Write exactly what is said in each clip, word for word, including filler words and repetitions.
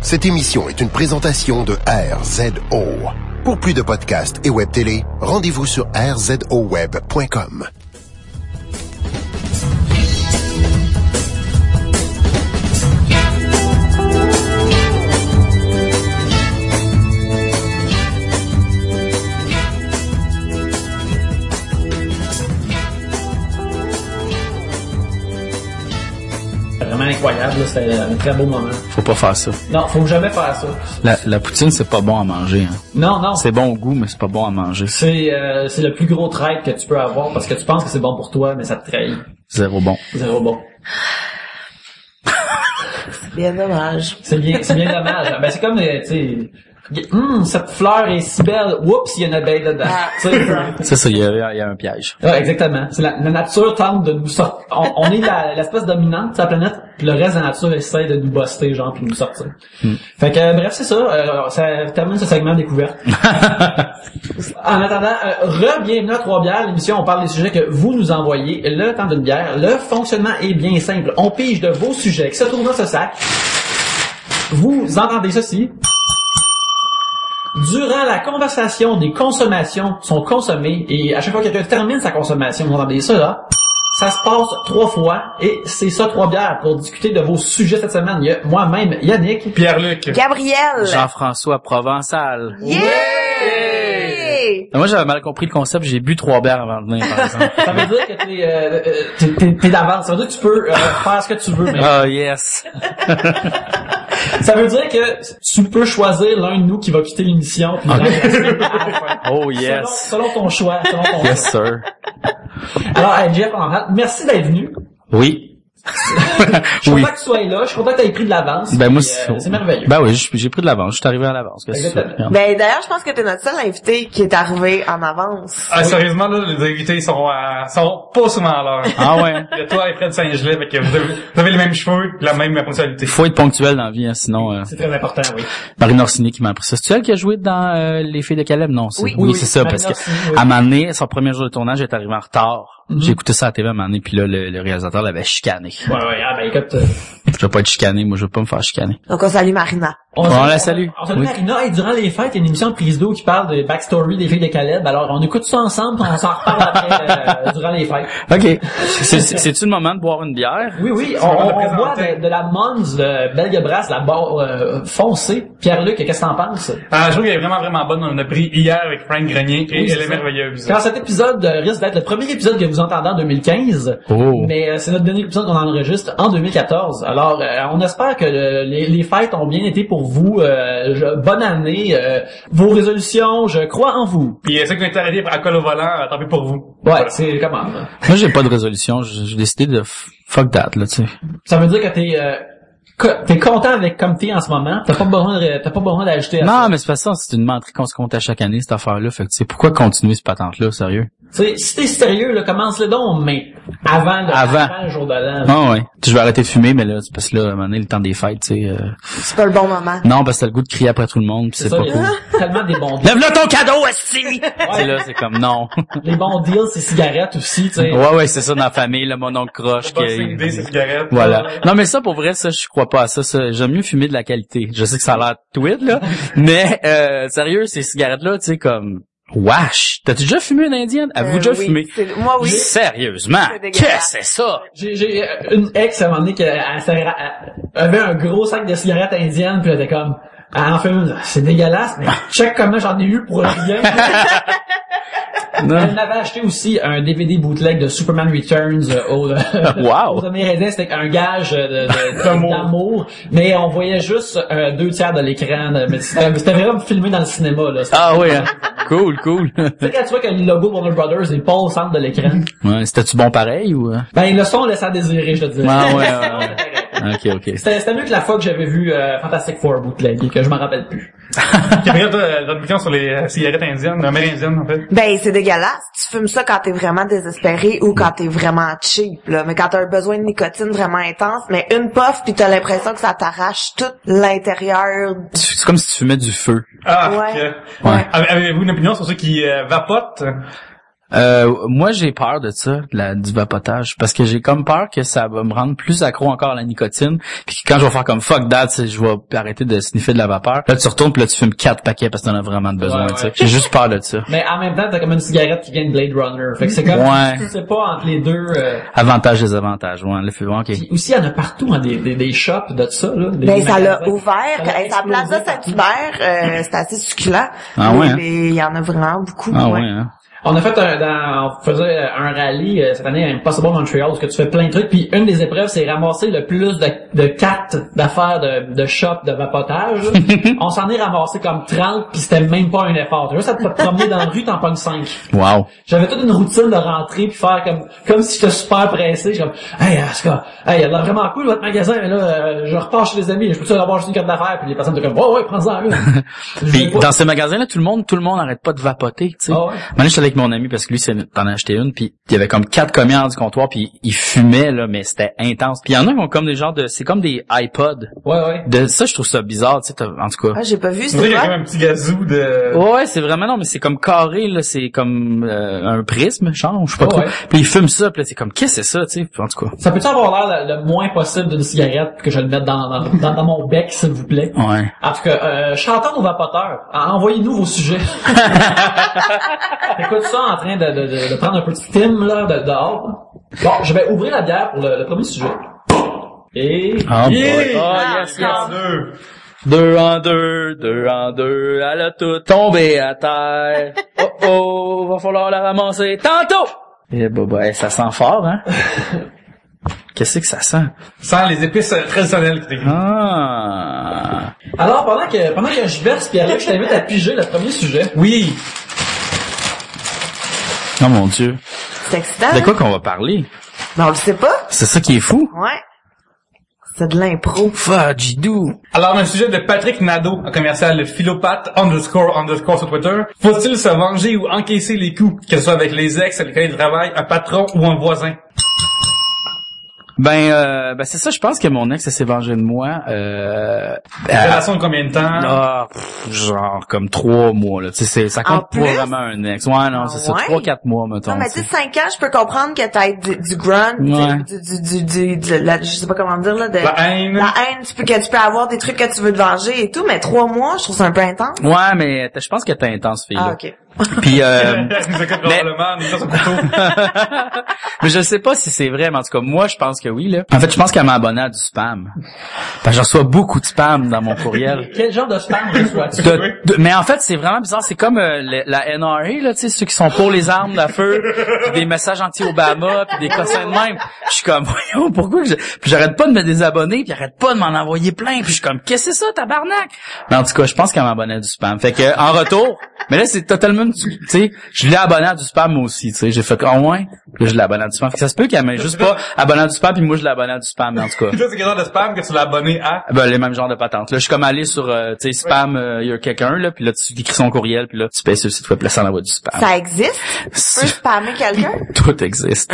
Cette émission est une présentation de R Z O. Pour plus de podcasts et web télé, rendez-vous sur r z o web point com. Incroyable, là, c'était un très beau moment. Faut pas faire ça. Non, faut jamais faire ça. La, la poutine, c'est pas bon à manger. Hein. Non, non. C'est bon au goût, mais c'est pas bon à manger. C'est euh, c'est le plus gros trait que tu peux avoir parce que tu penses que c'est bon pour toi, mais ça te trahit. Zéro bon. Zéro bon. C'est bien dommage. C'est bien, c'est bien dommage. Ben c'est comme, tu sais, hum, cette fleur est si belle. Oups, il y a une abeille dedans. Ah. C'est ça, il y a, il y a un piège. Ouais, exactement. C'est la, la nature tente de nous sortir. On, on est la, l'espèce dominante de la planète, puis le reste de la nature essaie de nous buster, genre, puis nous sortir. Hmm. Fait que, euh, bref, c'est ça. Euh, ça termine ce segment découverte. En attendant, euh, re-bienvenue à Trois-Bières, l'émission, on parle des sujets que vous nous envoyez. Le temps d'une bière. Le fonctionnement est bien simple. On pige de vos sujets qui se trouvent dans ce sac. Vous entendez ceci. Durant la conversation, des consommations sont consommées et à chaque fois que quelqu'un termine sa consommation, vous entendez ça là, ça se passe trois fois et c'est ça trois bières pour discuter de vos sujets cette semaine. Il y a moi-même, Yannick, Pierre-Luc, Gabriel, Jean-François Provençal. Yeah! Yeah! Moi j'avais mal compris le concept, j'ai bu trois bières avant de venir par exemple. Ça veut dire que t'es, euh, t'es, t'es, t'es d'avance, ça veut dire que tu peux euh, faire ce que tu veux. Mais... Oh yes! Ça veut dire que tu peux choisir l'un de nous qui va quitter l'émission. Puis okay. Oh yes. Selon, selon ton choix. Selon ton yes choix. sir. Alors hey, Jeff, merci d'être venu. Oui. Je suis oui. content que tu sois là, je suis content que tu aies pris de l'avance. Ben moi euh, c'est merveilleux. Ben oui, j'ai pris de l'avance, je suis arrivé à l'avance. Exactement. Ben d'ailleurs, je pense que t'es notre seul invité qui est arrivé en avance. Ah oui. Sérieusement là, les invités sont euh, sont pas souvent à l'heure. Ah ouais. Il y a toi et Fred Saint-Gelais, fait que vous avez, vous avez les mêmes cheveux, la même ponctualité. Faut être ponctuel dans la vie, hein, sinon. Euh... C'est très important, oui. Marine Orsini qui m'a appris ça. C'est elle qui a joué dans euh, Les Filles de Caleb, non c'est... Oui, oui, oui, c'est ça, Marine parce Orsini, que oui. à un moment donné, son premier jour de tournage, elle est arrivé en retard. Mm-hmm. J'ai écouté ça à la T V à un moment donné, puis là, le, le réalisateur l'avait chicané. Ouais, ouais, ah ben écoute... Euh... Je veux pas être chicané, moi je veux pas me faire chicaner. Donc on salue Marina. On, on la salue. On, on salue oui. Marina, et durant les fêtes, il y a une émission de prise d'eau qui parle de backstory des filles de Caleb. Alors on écoute ça ensemble, puis on s'en reparle après, euh, durant les fêtes. OK. C'est, c'est, c'est-tu le moment de boire une bière? Oui, oui, on, on, on boit de, de la Mons de Belgebrasse, la barre euh, foncée. Pierre-Luc, qu'est-ce que t'en penses? Ah, je trouve qu'elle est vraiment, vraiment bonne. On en a pris hier avec Frank Grenier, et oui, elle est, est merveilleuse. Quand cet épisode euh, risque d'être le premier épisode que vous entendez en deux mille quinze, oh. mais euh, c'est notre dernier épisode qu'on enregistre en deux mille quatorze. Alors, euh, on espère que le, les, les fêtes ont bien été pour vous. Euh, je, bonne année. Euh, vos résolutions, je crois en vous. Puis euh, ceux qui ont été arrêtés à col au volant, tant pis pour vous. Ouais, voilà. C'est comment? Là? Moi, j'ai pas de résolution. J'ai décidé de f- fuck that, là, tu sais. Ça veut dire que t'es... Euh, T'es content avec comme t'es en ce moment, t'as pas besoin de, t'as pas besoin d'ajouter à non, ça. mais c'est pas ça, c'est une menterie qu'on se compte à chaque année, cette affaire-là. Fait que, tu sais, pourquoi continuer cette patente-là, sérieux? Tu sais, si t'es sérieux, là, commence-le donc, mais avant le, avant. avant le jour de l'an. Ah ouais. Je vais arrêter de fumer, mais là, c'est parce que là, à un moment donné, le temps des fêtes, tu sais... Euh... C'est pas le bon moment. Non, parce que t'as le goût de crier après tout le monde, pis c'est, c'est pas ça, cool. Tellement des bons deals. Lève-le ton cadeau, esti! Ouais. C'est là, c'est comme, non. Les bons deals, c'est cigarettes aussi, tu sais. Ouais, ouais, c'est ça, dans la famille, là, mon oncle croche. Pas qui... idée, ces cigarettes. Voilà. Non, mais ça, pour vrai, ça, je crois pas à ça, ça. J'aime mieux fumer de la qualité. Je sais que ça a l'air tweed, là. mais, euh, sérieux, ces cigarettes-là, tu sais, comme, wesh. T'as-tu déjà fumé une indienne? Avez-vous Euh, déjà oui, fumé? c'est- Moi, oui. Sérieusement? C'est dégueulasse. Qu'est-ce que c'est ça? J'ai, j'ai euh, une ex à un moment donné qui elle, elle, elle avait un gros sac de cigarettes indiennes, puis elle était comme, elle en fait une, c'est dégueulasse, mais check comment j'en ai eu pour rien. Non. Elle m'avait acheté aussi un D V D bootleg de Superman Returns euh, aux, Wow. aux Amérindiens. C'était un gage de, de, de- d'amour, mais on voyait juste euh, deux tiers de l'écran. de- mais c'était, c'était vraiment filmé dans le cinéma. Là. C'était- Ah oui, hein? Cool, cool. Tu sais, quand tu vois que le logo Warner Brothers est pas au centre de l'écran, Ouais, c'était-tu bon pareil ou? euh? ben le son laisse à désirer, je te dirais. Ah ouais, ouais, ouais. Ok, ok. C'était, c'était mieux que la fois que j'avais vu euh, Fantastic Four bootleg et que je m'en rappelle plus. Gabriel, toi, notre opinion sur les euh, cigarettes indiennes, amérindiennes, en fait. Ben, c'est dégueulasse. Tu fumes ça quand t'es vraiment désespéré ou quand t'es vraiment cheap, là. Mais quand t'as un besoin de nicotine vraiment intense, mais une puff pis t'as l'impression que ça t'arrache tout l'intérieur. C'est comme si tu fumais du feu. Ah, Ouais. ok. Ouais. Avez- Avez-vous une opinion sur ceux qui euh, vapotent? Euh, moi, j'ai peur de ça, de la, du vapotage, parce que j'ai comme peur que ça va me rendre plus accro encore à la nicotine, puis que quand je vais faire comme fuck that, je vais arrêter de sniffer de la vapeur. Là, tu retournes, puis là, tu fumes quatre paquets parce que t'en as vraiment besoin, Ouais, tu sais. ouais. J'ai juste peur de ça. Mais en même temps, t'as comme une cigarette qui vient de Blade Runner. Fait que c'est comme, Ouais. tu sais pas entre les deux. Euh... Avantages, désavantages, ouais. Le fait, ok. Puis aussi, il y en a partout, hein, des, des, des shops de ça, là. Des Ben, ça l'a magasins. ouvert. Ça l'a Hey, sa place de explosé Saint-Hubert, euh, c'est assez succulent. Ah ouais, hein? Mais il y en a vraiment beaucoup. Ah ouais. ouais, hein. On a fait un, dans, on faisait un rallye euh, cette année à Impossible Montreal où tu fais plein de trucs, puis une des épreuves c'est ramasser le plus de, de cartes d'affaires de, de shop de vapotage. On s'en est ramassé comme trente, puis c'était même pas un effort. T'as juste à te promener dans la rue, t'en pognes cinq. Wow. J'avais toute une routine de rentrer puis faire comme comme si j'étais super pressé. J'étais comme hey Aska, hey, il a l'air vraiment cool votre magasin, mais là euh, je repars chez les amis, je peux-tu avoir juste une carte d'affaires, puis les personnes étaient comme ouais ouais prends-en une. Puis dans ce magasin-là, tout le monde, tout le monde arrête pas de vapoter, tu sais. Ah ouais. Moi, j'étais avec mon ami parce que lui, c'est, t'en as acheté une, puis il y avait comme quatre commis du comptoir, puis il fumait là, mais c'était intense. Puis il y en a qui ont comme des genres de, c'est comme des iPods. Ouais ouais. De ça, je trouve ça bizarre, tu sais. t'as- En tout cas. Ah, j'ai pas vu, Vous voyez, c'est il y a quand quoi? même un petit gazou de... Ouais, c'est vraiment non, mais c'est comme carré là, c'est comme euh, un prisme, genre, je sais pas Oh, trop. ouais. Puis il fume ça, puis là, c'est comme qu'est-ce que c'est ça, tu sais. En tout cas. Ça peut-tu avoir l'air le, le moins possible d'une cigarette que je le mette dans, dans, dans, dans mon bec, s'il vous plaît? Ouais. En tout cas, euh, chantons nos vapoteurs. En- Envoyez-nous vos sujets. Écoute ça en train de, de, de, de prendre un petit film là, de, dehors. Bon, je vais ouvrir la bière pour le, le premier sujet. Et... Ah, Yeah! boy. Ah, Oh, yes, yes. En deux. Deux en deux, deux en deux, elle a tout tombé à terre. Oh oh, va falloir la ramasser tantôt. Eh bah bah, ça sent fort, hein? Qu'est-ce que ça sent? Sans les épices euh, traditionnelles qui Ah. Alors, pendant que pendant que je verse, Pierre-Luc, je t'invite à piger le premier sujet. Oui. Oh mon Dieu. C'est excitant. De hein? quoi qu'on va parler? Ben, on le sait pas. C'est ça qui est fou. Ouais. C'est de l'impro. Fudgy-doo. Alors, un sujet de Patrick Nadeau, un commercial philopathe underscore underscore sur Twitter. Faut-il se venger ou encaisser les coups, que ce soit avec les ex, les collègues de travail, un patron ou un voisin? Ben, euh, ben c'est ça, je pense que mon ex elle s'est vengée de moi. Euh, Une euh, relation de combien de temps? ah, pff, genre comme trois mois là. Tu sais, c'est- ça En compte pas plus? vraiment un ex. Ouais, non, Ah c'est ça, ouais? trois, quatre mois mettons. Non, mais tu tu sais. sais, cinq ans, je peux comprendre que t'as du, du grunt, Ouais. du, du, du, du, du- la, je sais pas comment dire, là, de... La haine. La haine, tu peux, que tu peux avoir des trucs que tu veux te venger et tout, mais trois mois, je trouve ça un peu intense. Ouais, mais t'as- je pense que t'es intense, fille. Ah, là. ok. Puis, euh, Il nous écoute probablement, il est sur son couteau. mais je sais pas si c'est vrai, mais en tout cas, moi, je pense que oui, là. En fait, je pense qu'elle m'a abonné à du spam. Parce que je reçois beaucoup de spam dans mon courriel. Quel genre de spam reçois-tu? De- de- mais en fait, c'est vraiment bizarre. C'est comme euh, le- la N R A, là, tu sais, ceux qui sont pour les armes à feu, puis des messages anti-Obama, puis des cossins de même. Je suis comme, voyons, pourquoi que je... Puis j'arrête pas de me désabonner, puis j'arrête pas de m'en envoyer plein. Puis je suis comme, qu'est-ce que c'est ça, tabarnak? Mais en tout cas, je pense qu'elle m'a abonné à du spam. Fait que, en retour, mais là, c'est totalement, tu sais, je l'ai abonné à du spam moi aussi, tu sais. J'ai fait, au moins, que je l'ai abonné à du spam. Fait que ça se peut qu'elle m'ait juste pas abonné à du spam, puis moi, je l'ai abonné à du spam, mais en tout cas. Ça, c'est quel genre de spam que tu l'as abonné à? Ben, les mêmes genres de patentes. Là, je suis comme allé sur, euh, tu sais, spam, euh, il y a quelqu'un, là, puis là, tu écris son courriel, puis là, tu payes sur le site web, puis là, ça envoie du spam. Ça existe? Tu peux spammer quelqu'un? Tout existe.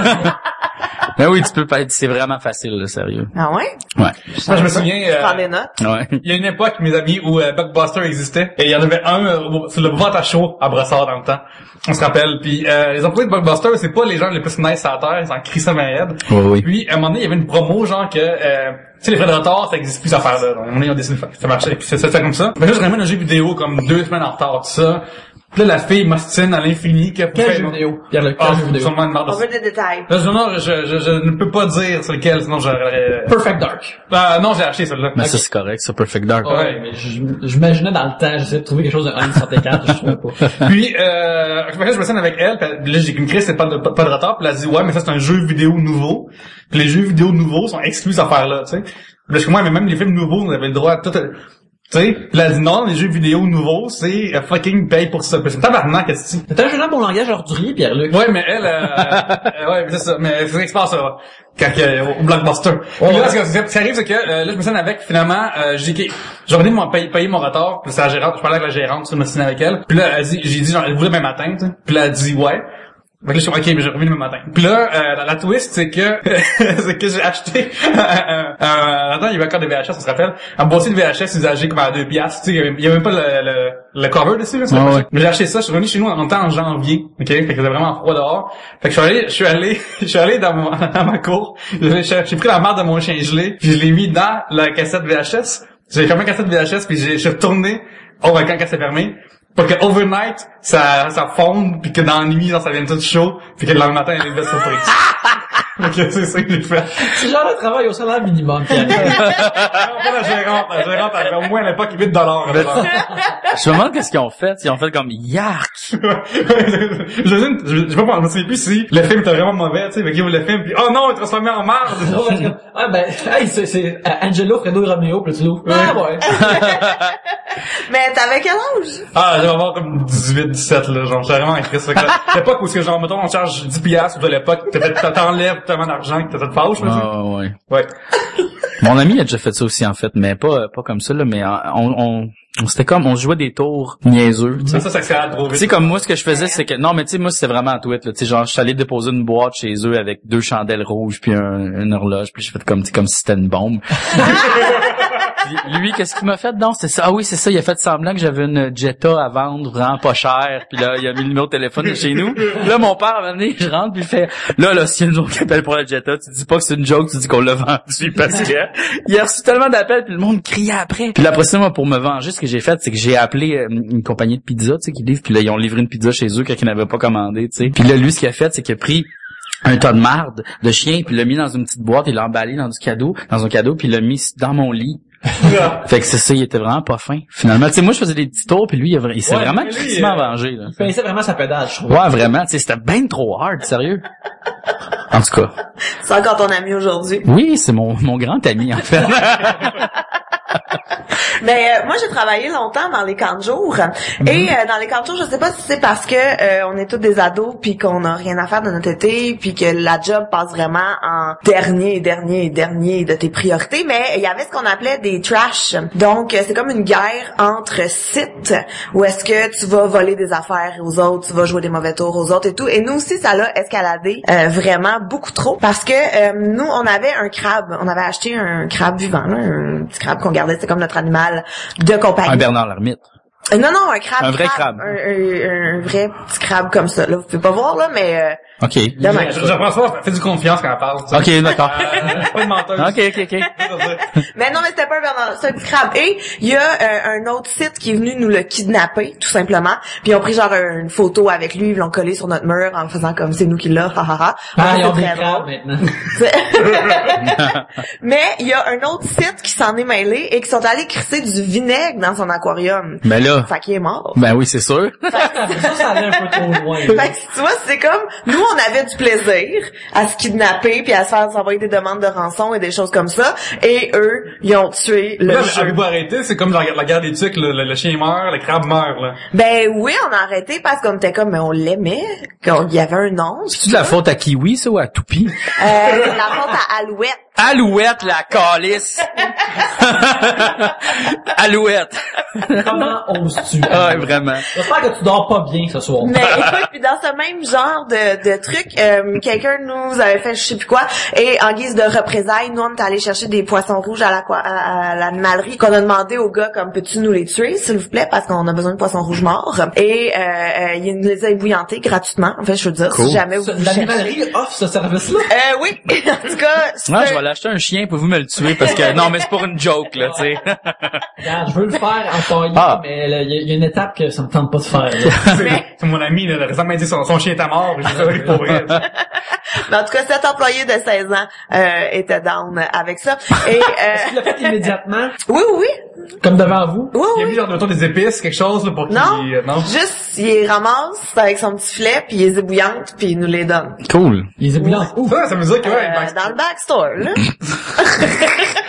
Mais oui, tu peux pas être, c'est vraiment facile, là, sérieux. Ah ouais? Ouais. Moi, je me souviens, Je prends euh, des notes. Ouais. il y a une époque, mes amis, où euh, Blockbuster existait, et il y en avait un euh, sur le boulevard à chaud à Brossard dans le temps. On se rappelle. Puis euh, les employés de Blockbuster, c'est pas les gens les plus nice à la terre, ils en crient ça ma aide. Oui, oui. Puis à un moment donné, il y avait une promo genre que euh, tu sais, les frais de retard, ça existe plus cette affaire-là. Donc, à un moment donné, ils ont décidé de faire ça marchait. Puis c'est ça fait comme ça. Mais là, je ramène un jeu vidéo comme deux semaines en retard, tout ça. Puis là, la fille m'ostine à l'infini. que Quel jeu vidéo? Pierre-Luc, quel Ah, jeu vidéo? sûrement une marde de On ça. veut des détails. Là, je, non, je, je, je ne peux pas dire sur lequel, sinon j'aurais... Perfect Dark. Ah, non, j'ai acheté celle-là. Mais ça, c'est correct, ça, Perfect Dark. Ouais, Ouais. mais je- j'imaginais dans le temps, j'essayais de trouver quelque chose de un soixante-quatre, je trouvais pas. Puis, euh, je me scène avec elle, puis là, j'ai une crise, c'est pas de, pas, pas de retard, puis elle a dit, ouais, mais ça, c'est un jeu vidéo nouveau. Puis les jeux vidéo nouveaux sont exclus cette affaire-là, tu sais. Parce que moi, mais même les films nouveaux, on avait le droit à tout, tu sais. Puis elle a dit, non, les jeux vidéo nouveaux, c'est euh, fucking paye pour ça. Puis c'est tabarnak, qu'est-ce que c'est? T'as un jeu dans bon langage ordurier, Pierre-Luc. Ouais, mais elle, euh, euh, ouais, c'est ça. Mais c'est ça qui se passe, ça, quand que, au Blockbuster. Puis là, ce que- ce qui arrive, c'est que, euh, là, je me scène avec, finalement, euh, j'ai, j'ai revenu mon, payer, payer mon retard, puis c'est la gérante, je parlais avec la gérante, je me scène avec elle. Puis là, elle dit, j'ai dit, genre, elle voulait même matin, tu sais. Puis là, elle dit, ouais. Fait que là, je suis ok, mais j'ai remis le même matin. Puis là, euh, la, la twist, c'est que c'est que j'ai acheté un, un, attends, il y avait encore des V H S, on se rappelle, un boîtier de V H S usagé comme à deux piastres, tu sais, il y avait, il y avait même pas le, le, le cover dessus, là, c'est ah ouais. Mais j'ai acheté ça, je suis revenu chez nous en temps en janvier, ok, fait que c'était vraiment froid dehors. Fait que je suis allé, je suis allé, je suis allé dans, mon, dans ma cour, j'ai, j'ai pris la marde de mon chien gelé, puis je l'ai mis dans la cassette V H S. J'ai fermé la cassette V H S, puis j'ai, je suis retourné, oh, quand elle s'est fermée. Pour que overnight, ça, ça fonde, puis que dans la nuit, genre, ça vienne tout chaud, puis que le lendemain matin, il y a une belle surprise. Donc, c'est ça que j'ai fait. C'est le genre de travail au salaire minimum, Pierre. Non, pas la gérante. La gérante avait au moins à l'époque huit dollars. Je me demande qu'est-ce qu'ils ont fait. Ils ont fait comme yark. je je sais pas, je me souviens plus si le film était vraiment mauvais, tu sais, avec qui le film, puis oh non, il est transformé en marde. Ah ben, hey, c'est, c'est Angelo, Fredo et Romeo, puis tu l'ouvres. Ah ouais. Mais t'avais quel âge? Ah, j'avais avoir comme dix-huit, dix-sept, là, genre, j'avais vraiment écrit ça. À l'époque où, c'est genre, mettons, on charge dix piastres, à l'époque, t'enlèves tellement d'argent que t'as de fâche, là. Ah, ouais. Ouais. Mon ami a déjà fait ça aussi, en fait, mais pas, pas comme ça, là, mais on, on, on c'était comme, on jouait des tours niaiseux, tu sais. Ça, ça s'accélère trop vite. Tu sais, comme moi, ce que je faisais, c'est que, non, mais tu sais, moi, c'était vraiment à tweet, là. Tu sais, genre, je suis allé déposer une boîte chez eux avec deux chandelles rouges puis un, une horloge, puis j'ai fait comme, tu sais, comme si c'était une bombe. Puis lui, qu'est-ce qu'il m'a fait? Non, c'est ça. Ah oui, c'est ça. Il a fait semblant que j'avais une Jetta à vendre vraiment pas cher. Puis là, il a mis le numéro de téléphone de chez nous. Là, mon père m'a amené, je rentre, puis il fait, là, là, s'il y a une joke qui appelle pour la Jetta, tu dis pas que c'est une joke, tu dis qu'on l'a vendu parce que il a reçu tellement d'appels, puis le monde criait après. Puis après ça, moi, pour me venger, ce que j'ai fait, c'est que j'ai appelé une compagnie de pizza, tu sais, qui livre, puis là, ils ont livré une pizza chez eux quand ils n'avaient pas commandé, tu sais. Puis là, lui, ce qu'il a fait, c'est qu'il a pris un tas de marde de chien, puis l'a mis dans une petite boîte, il l'a emballé dans du cadeau, dans un cadeau, puis il l'a mis dans mon lit. Fait que c'est ça, il était vraiment pas fin. Finalement, tu sais, moi je faisais des petits tours, puis lui, il, il s'est ouais, vraiment crissement euh, vengé. Là. Il pinçait vraiment sa pédale, je trouve. Ouais, vraiment, tu sais, c'était ben trop hard, sérieux. En tout cas. C'est encore ton ami aujourd'hui. Oui, c'est mon mon grand ami en fait. Mais euh, moi j'ai travaillé longtemps dans les camps de jour mm-hmm. et euh, dans les camps de jour, je sais pas si c'est parce que euh, on est tous des ados puis qu'on a rien à faire de notre été puis que la job passe vraiment en dernier dernier dernier de tes priorités, mais il y avait ce qu'on appelait des trash. Donc euh, c'est comme une guerre entre sites où est-ce que tu vas voler des affaires aux autres, tu vas jouer des mauvais tours aux autres et tout. Et nous aussi ça l'a escaladé euh, vraiment beaucoup trop parce que euh, nous on avait un crabe, on avait acheté un crabe vivant, là, un petit crabe qu'on gardait, c'est comme notre animal de compagnie. Un Bernard l'ermite. Non, non, un crabe. Un vrai crabe. crabe. Un, un, un vrai petit crabe comme ça. Là, vous pouvez pas voir, là, mais... Euh, OK. Demain, je, je prends ça, fais du confiance quand elle parle. Ça. OK, d'accord. Euh, pas de menteuse. OK, OK, OK. Mais non, mais c'était pas un Bernard, c'est un petit crabe. Et il y a euh, un autre site qui est venu nous le kidnapper, tout simplement. Puis ils ont pris genre une photo avec lui, ils l'ont collé sur notre mur en faisant comme c'est nous qui l'a, ha ha ha. Ah, ils ont des crabes maintenant. Mais il y a un autre site qui s'en est mêlé et qui sont allés crisser du vinaigre dans son aquarium. Mais là... Fait qu'il est mort. Ben oui, c'est sûr. Ça, ça allait un peu trop loin. Fait que, tu vois, c'est comme, nous, on avait du plaisir à se kidnapper puis à se faire s'envoyer des demandes de rançon et des choses comme ça. Et eux, ils ont tué le là, jeu. Avez-vous arrêté? C'est comme dans la guerre des tucs, le, le, le chien meurt, le crabe meurt, là. Ben oui, on a arrêté parce qu'on était comme, mais on l'aimait. Il y avait un nom. C'est-tu de la faute à Kiwi, ça, ou à Toupie? Euh, c'est la faute à Alouette. Alouette, la calice! Alouette! Comment oses-tu? Ah, vraiment. J'espère que tu dors pas bien ce soir. Mais écoute, puis dans ce même genre de, de truc, euh, quelqu'un nous avait fait je sais plus quoi, et en guise de représailles, nous on est allé chercher des poissons rouges à la à, à l'animalerie, qu'on a demandé au gars comme peux-tu nous les tuer, s'il vous plaît, parce qu'on a besoin de poissons rouges morts. Et euh, euh, il nous les a ébouillantés gratuitement. En fait, je veux dire, cool. Si jamais vous l'animalerie offre ce service-là. Euh, oui. En tout cas, non, je vais l'acheter un chien, pouvez-vous me le tuer parce que non, mais c'est pour une joke là, tu sais. Regarde, je veux le faire en taillé, ah. mais il y, y a une étape que ça me tente pas de faire. C'est mon ami, là, récemment il dit son, son chien est à mort, je sais pas pour vrai. Mais en tout cas, cet employé de seize ans euh, était down avec ça. Et euh... est-ce qu'il l'a fait immédiatement? Oui, oui, oui. Comme devant vous? Oui, il a oui. mis genre de des épices, quelque chose là, pour qu'il... Non, euh, non, juste il les ramasse avec son petit filet, puis il les ébouillante, puis il nous les donne. Cool. Il les ébouillante. Ça, ça veut dire que... Ouais, euh, dans le backstore, là.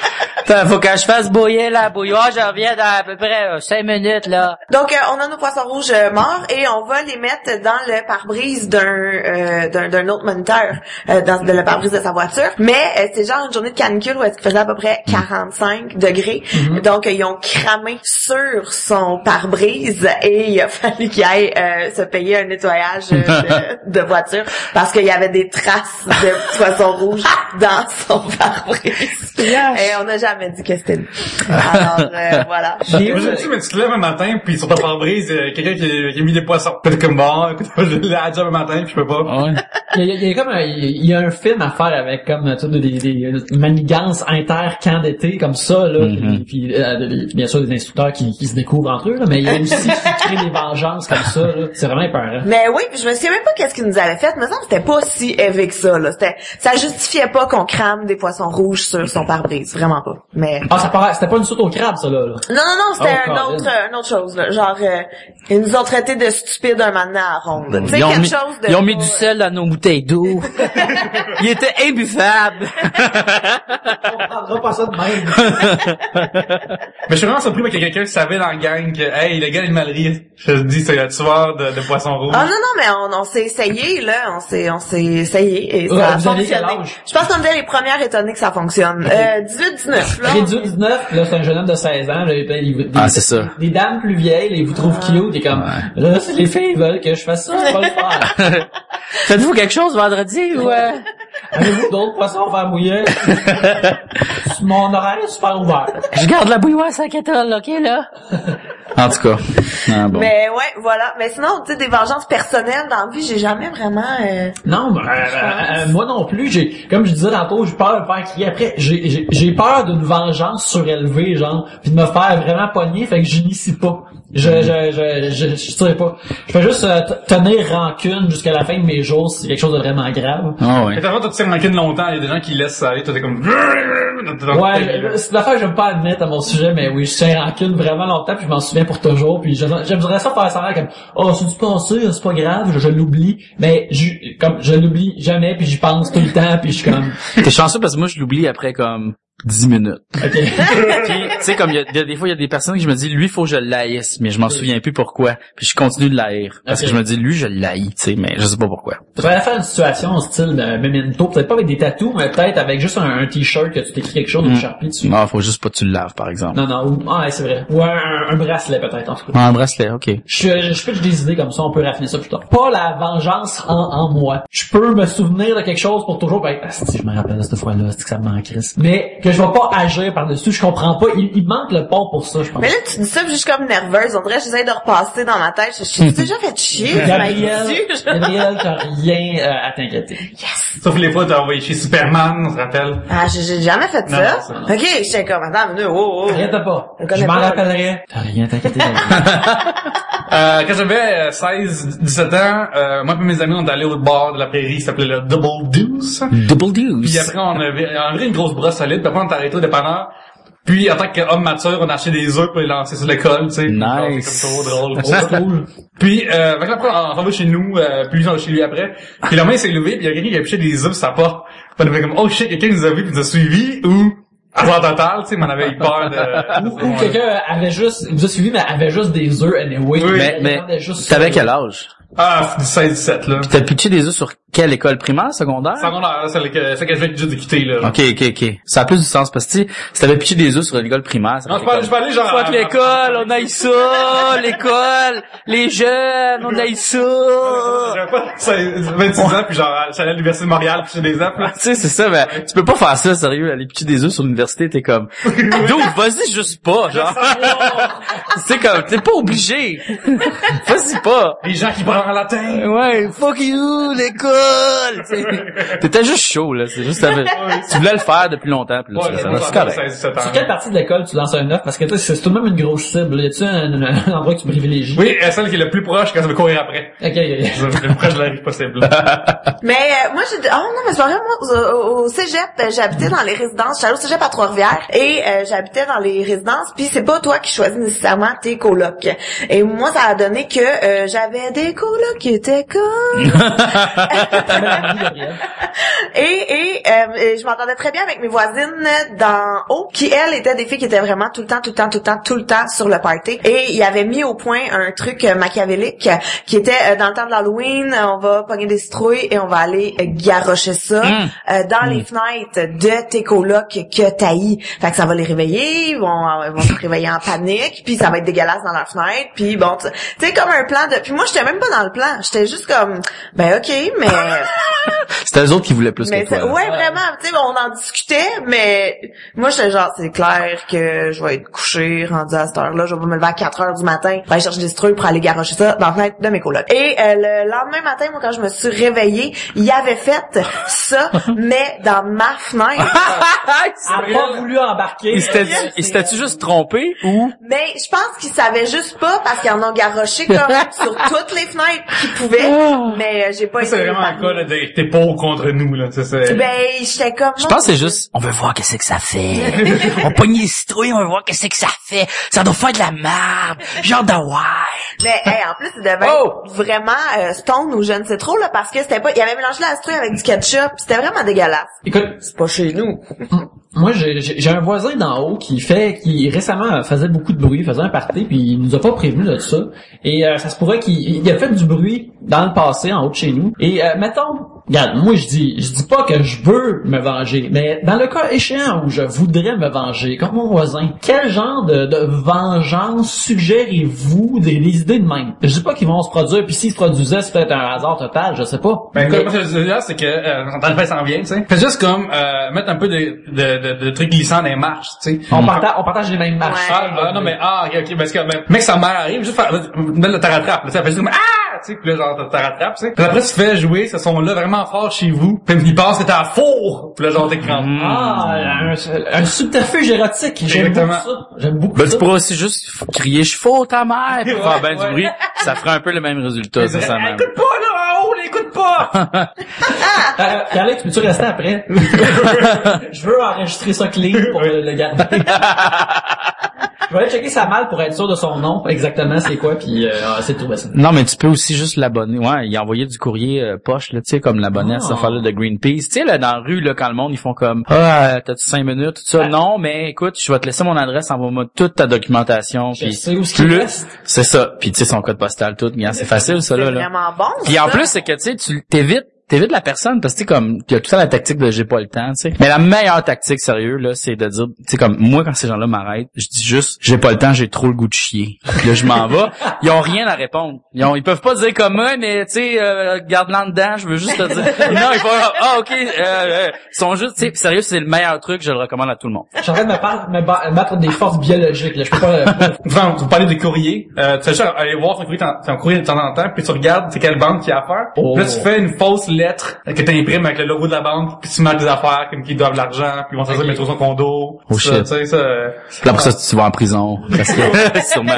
Faut que je fasse bouillir la bouilloire, je reviens dans à peu près euh, cinq minutes, là. Donc, euh, on a nos poissons rouges euh, morts et on va les mettre dans le pare-brise d'un euh, d'un, d'un autre moniteur, euh, dans le pare-brise de sa voiture. Mais euh, c'est genre une journée de canicule où est-ce qu'il faisait à peu près quarante-cinq degrés. Mm-hmm. Donc, euh, ils ont cramé sur son pare-brise et il a fallu qu'il aille euh, se payer un nettoyage euh, de, de voiture parce qu'il y avait des traces de poissons rouges dans son pare-brise. Yes. Et on n'a jamais dit que c'était lui. Alors, euh, voilà. J'ai vu, mais tu te lèves un matin, puis sur ta pare-brise, euh, quelqu'un qui, qui a mis des poissons. Peut-être comme bon, écoute, je l'ai à job un matin, puis je peux pas. Ouais. il, y a, il y a comme un, il y a un film à faire avec comme tu sais, des, des, des manigances inter-camps d'été comme ça, là. Mm-hmm. Puis, puis euh, des, bien sûr des instructeurs qui, qui se découvrent entre eux, là, mais il y a aussi qui créent des vengeances comme ça, là. C'est vraiment épeurant. Mais oui, puis je me souviens même pas qu'est-ce qu'ils nous avaient fait, mais ça c'était pas si élevé que ça, là. C'était, ça justifiait pas qu'on crame des poissons rouges sur son pare-brise, vraiment pas. Mais ah, ça paraît, c'était pas une saute au crabe, ça là. là. Non, non, non, c'était oh, un autre, euh, une autre chose, là. Genre, euh, ils nous ont traités de stupides un moment à ronde. Tu sais, quelque mis, chose de... Ils ont mis du sel dans nos bouteilles d'eau. Il était imbuvable. On prendra pas ça de même. Mais je suis vraiment surpris qu'il y a quelqu'un qui savait dans la gang que, hey, le gars il mal ri. Je te dis, c'est un tueur de, de poissons rouges. Ah non, non, mais on, on s'est essayé, là. On s'est, on s'est essayé et ouais, ça a vous avez fonctionné. quel âge? Je pense qu'on était les premières étonnées que ça fonctionne. Euh, dix-huit dix-neuf, là. J'ai dix-huit dix-neuf, là, c'est un jeune homme de seize ans, là, il, il, des, ah, c'est ça. Des, des dames plus vieilles, là, ils vous trouvent cute, et comme, ouais. Là, si les filles veulent que je fasse ça, je vais le faire. Faites-vous quelque chose vendredi, ou, euh... Avez-vous d'autres poissons à faire mouiller? Mon horaire est super ouvert. Je garde la bouilloire cinq étoiles, ok, là? En tout cas. Ah, bon. Mais ouais, voilà. Mais sinon, tu sais, des vengeances personnelles dans la vie, j'ai jamais vraiment... Euh... Non, euh, euh, moi non plus. J'ai, comme je disais tantôt, j'ai peur de me faire crier après. J'ai, j'ai, j'ai peur d'une vengeance surélevée, genre, puis de me faire vraiment pogner, fait que j'initie pas. Je, je, je, je, je, je sais pas. Je fais juste euh, tenir rancune jusqu'à la fin de mes jours si c'est quelque chose de vraiment grave. Ah ouais. Mais t'as vraiment, tu tiens rancune longtemps, il y a des gens qui laissent ça aller, toi t'es comme... Ouais, c'est l'affaire que j'aime pas admettre à mon sujet, mais oui, je tiens rancune vraiment longtemps, puis je m'en souviens pour toujours, puis j'aimerais ça faire ça comme, oh, c'est du passé, c'est pas grave, je, je l'oublie, mais je, comme, je l'oublie jamais, puis j'y pense tout le temps, puis je suis comme... T'es chanceux parce que moi, je l'oublie après comme... dix minutes. OK. Puis, tu sais, comme il y a, des fois, il y a des personnes qui je me dis, lui, faut que je l'haïsse, mais je m'en souviens plus pourquoi. Puis je continue de l'haïr. Parce okay. que je me dis, lui, je l'haïs, tu sais, mais je sais pas pourquoi. Tu pourrais faire une situation au style de Memento, peut-être pas avec des tatous, mais peut-être avec juste un, un t-shirt que tu t'écris quelque chose, une mm. Sharpie dessus. Non, faut juste pas que tu le laves, par exemple. Non, non, ou, ah, ouais, c'est vrai. Ou un, un bracelet, peut-être, en tout cas. Un bracelet, ok. Je, je, je pitch des idées comme ça, on peut raffiner ça plus tard. Pas la vengeance en, en moi. Je peux me souvenir de quelque chose pour toujours, ben, ah, si je me rappelle de cette fois-là, c'est que ça me manquerait. Mais que je vais pas agir par-dessus, je comprends pas. Il, il manque le pont pour ça, je pense. Mais là, tu dis ça, juste comme nerveuse. On dirait, j'essaie de repasser dans ma tête. Je suis déjà fait chier. Gabriel, Gabriel, t'as rien euh, à t'inquiéter. Yes! Sauf les fois, t'as envoyé chez Superman, on se rappelle. Ah, j'ai, j'ai jamais fait non, ça. Non, ça ok, j'étais comme, attends, mais oh, oh. T'inquiète pas. Je m'en rappellerai. T'as rien à t'inquiéter. euh, quand j'avais seize dix-sept ans, euh, moi et mes amis, on est allés au bord de la prairie, qui s'appelait le Double Deuce. Double Deuce. Puis après, on avait, on avait une grosse brosse solide, puis après, on est arrêté au dépanneur. Puis, en tant qu'homme mature, on a acheté des œufs pour les lancer sur l'école, tu sais. Nice. C'est comme trop drôle. Trop cool. Puis, euh, après, on revient chez nous, euh, puis on est chez lui après. Puis la main s'est levée, puis il y a quelqu'un qui a piché des œufs sur sa porte. Puis on avait comme, oh shit, quelqu'un nous a vu, puis nous a suivis, ou, avant total, tu sais, mais on avait eu peur de... Ou, ou quelqu'un avait juste, il nous a suivis, mais avait juste des œufs anyway. Oui, mais, mais, t'avais quel âge? Ah, seize dix-sept, là. Pis t'as pitché des œufs sur quelle école primaire, secondaire? Secondaire, c'est celle que, celle que je viens juste de quitter, là. Ok, ok, ok. Ça a plus du sens, parce que, tu sais, si t'avais pitché des œufs sur l'école primaire, ça non, je peux, je peux aller genre... Fuck l'école, on aille ça, l'école, les jeunes, on aille ça. J'avais pas vingt-six ans, puis genre, j'allais à l'université de Montréal, pitcher des œufs, là. Tu sais, c'est ça, mais tu peux pas faire ça, sérieux, aller pitcher des œufs sur l'université, t'es comme, d'où, vas-y juste pas, genre. C'est comme, t'es pas obligé. Vas-y pas. Les gens qui parlent en latin. Ouais, fuck you, l'école! T'étais juste chaud, là. C'est juste, tu voulais le faire depuis longtemps, puis là, ouais, tu l'as fait. C'est correct. Sur quelle partie de l'école tu lances un œuf? Parce que tu sais, c'est tout de même une grosse cible. Y a-tu un, un, un endroit que tu privilégies? Oui, celle qui est le plus proche quand tu veux courir après. Ok, ok. Le plus proche de la rive possible. Mais, euh, moi, j'ai, oh non, mais c'est vrai, moi, au, au cégep, j'habitais dans les résidences. J'allais au cégep à Trois-Rivières, et, euh, j'habitais dans les résidences, puis c'est pas toi qui choisis nécessairement tes colocs. Et moi, ça a donné que, euh, j'avais des colocs coloc qui était comme... et et euh, je m'entendais très bien avec mes voisines d'en haut, qui elles étaient des filles qui étaient vraiment tout le temps, tout le temps, tout le temps, tout le temps sur le party. Et ils avaient mis au point un truc euh, machiavélique qui était euh, dans le temps de l'Halloween, on va pogner des citrouilles et on va aller euh, garrocher ça mm. euh, dans mm. les fenêtres de tes colocs que t'haïs. Fait que ça va les réveiller, ils vont, ils vont se réveiller en panique, puis ça va être dégueulasse dans leur fenêtre, puis bon, tu sais, comme un plan de... Puis moi, j'étais même pas dans le plan, j'étais juste comme, ben ok, mais... C'était eux autres qui voulaient plus mais que toi. Ouais, ouais, vraiment, tu sais, on en discutait, mais moi, j'étais genre, c'est clair que je vais être couché, rendu à cette heure-là, je vais me lever à quatre heures du matin, pour aller chercher des citrouilles pour aller garrocher ça dans la fenêtre de mes colocs. Et euh, le lendemain matin, moi, quand je me suis réveillée, il avait fait ça, mais dans ma fenêtre. Il a pas voulu embarquer. Il s'était, il s'était-tu juste trompé ou? Mais je pense qu'ils savaient juste pas parce qu'ils en ont garroché comme sur toutes les fenêtres qu'ils pouvaient. Mais euh, j'ai pas ça, été. C'est vraiment un cas là, de t'es pauvre contre nous là. Ça, c'est... Ben j'étais comme. Je pense que c'est juste. On veut voir qu'est-ce que ça fait. On pogne les citrouilles, on veut voir qu'est-ce que ça fait. Ça doit faire de la merde. Genre de ouais. Mais hey, en plus, il devait oh! être vraiment euh, stone ou je ne sais trop là parce que c'était pas. Il avait mélangé la citrouille avec du ketchup. C'était vraiment dégueulasse. Écoute, c'est pas chez nous. Moi, j'ai, j'ai un voisin d'en haut qui fait, qui récemment faisait beaucoup de bruit, faisait un party, puis il nous a pas prévenu de ça. Et euh, ça se pourrait qu'il il a fait du bruit dans le passé, en haut de chez nous. Et euh, mettons, regarde, moi je dis, je dis pas que je veux me venger, mais dans le cas échéant où je voudrais me venger, comme mon voisin, quel genre de, de vengeance suggérez-vous des, des idées de même? Je dis pas qu'ils vont se produire, puis s'ils se produisaient, c'est peut-être un hasard total, je sais pas. Ben mais... écoute, moi, ce que je veux dire, c'est que euh, dans le fait, ça en vient, tu sais. Fais juste comme euh, mettre un peu de, de, de, de trucs glissants dans les marches, tu sais. On partage, on partage les mêmes marches. Ouais. Ah, ah, non, mais, ah, ok, ok, parce que, ben, mec, sa mère arrive, juste faire, là, t'as rattrape, là, ça fait juste comme, ah, tu sais, pis là, genre, t'as rattrape, tu sais. Puis après, tu fais jouer ce son-là vraiment fort chez vous, pis il pense que t'es à four, pis là, genre, t'es crampé. Ah, un, un subterfuge érotique. J'aime Exactement. beaucoup ça. J'aime beaucoup Ben, ça. tu pourrais aussi juste crier « Je fous ta mère » pour faire ben ouais. du bruit. Ça ferait un peu le même résultat, c'est ça même. Écoute pas, là, en haut, l'écoute pas! euh, Alex, peux-tu rester après? Je veux enregistrer ça clean pour le, le garder. Je vais aller checker sa malle pour être sûr de son nom, exactement c'est quoi, puis euh, c'est tout. Ben, non, mais tu peux aussi juste l'abonner. Ouais, il a envoyé du courrier euh, poche, là, tu sais, comme l'abonner à cette affaire-là de Greenpeace. Tu sais, là, dans la rue, là, quand le monde, ils font comme « Ah, t'as-tu cinq minutes? » Tout ça. Ah. Non, mais écoute, je vais te laisser mon adresse, envoie-moi toute ta documentation. Je puis sais où ce qu'il reste. C'est ça. Puis tu sais, son code postal, tout. Bien, c'est facile, ça, là. C'est vraiment bon, puis en ça. plus, c'est que, tu sais, tu t'évites t'évites la personne parce que tu sais comme il y a tout ça la tactique de j'ai pas le temps, tu sais. Mais la meilleure tactique sérieux là, c'est de dire tu sais comme moi quand ces gens-là m'arrêtent, je dis juste j'ai pas le temps, j'ai trop le goût de chier. Puis là je m'en vais, ils ont rien à répondre. Ils ont ils peuvent pas dire comme moi mais tu sais euh, garde-l'en dedans, je veux juste te dire. Non, ils font ah OK, euh, euh, ils sont juste tu sais sérieux, c'est le meilleur truc, je le recommande à tout le monde. Je suis en train de me, par- me ba- battre des forces biologiques là, je peux pas Enfin, vous parlez de courrier, euh, tu fais juste aller voir son courrier, ton courrier de temps en temps, puis tu regardes c'est quelle banque qui a à faire. Oh. Puis là tu fais une fausse lettre que t'imprimes avec le logo de la banque, puis tu marques des affaires comme qu'ils doivent de l'argent, puis ils vont s'assurer de mettre sur son condo. Oh ça, shit. tu sais ça. Puis après ça tu vas en prison parce que sûrement.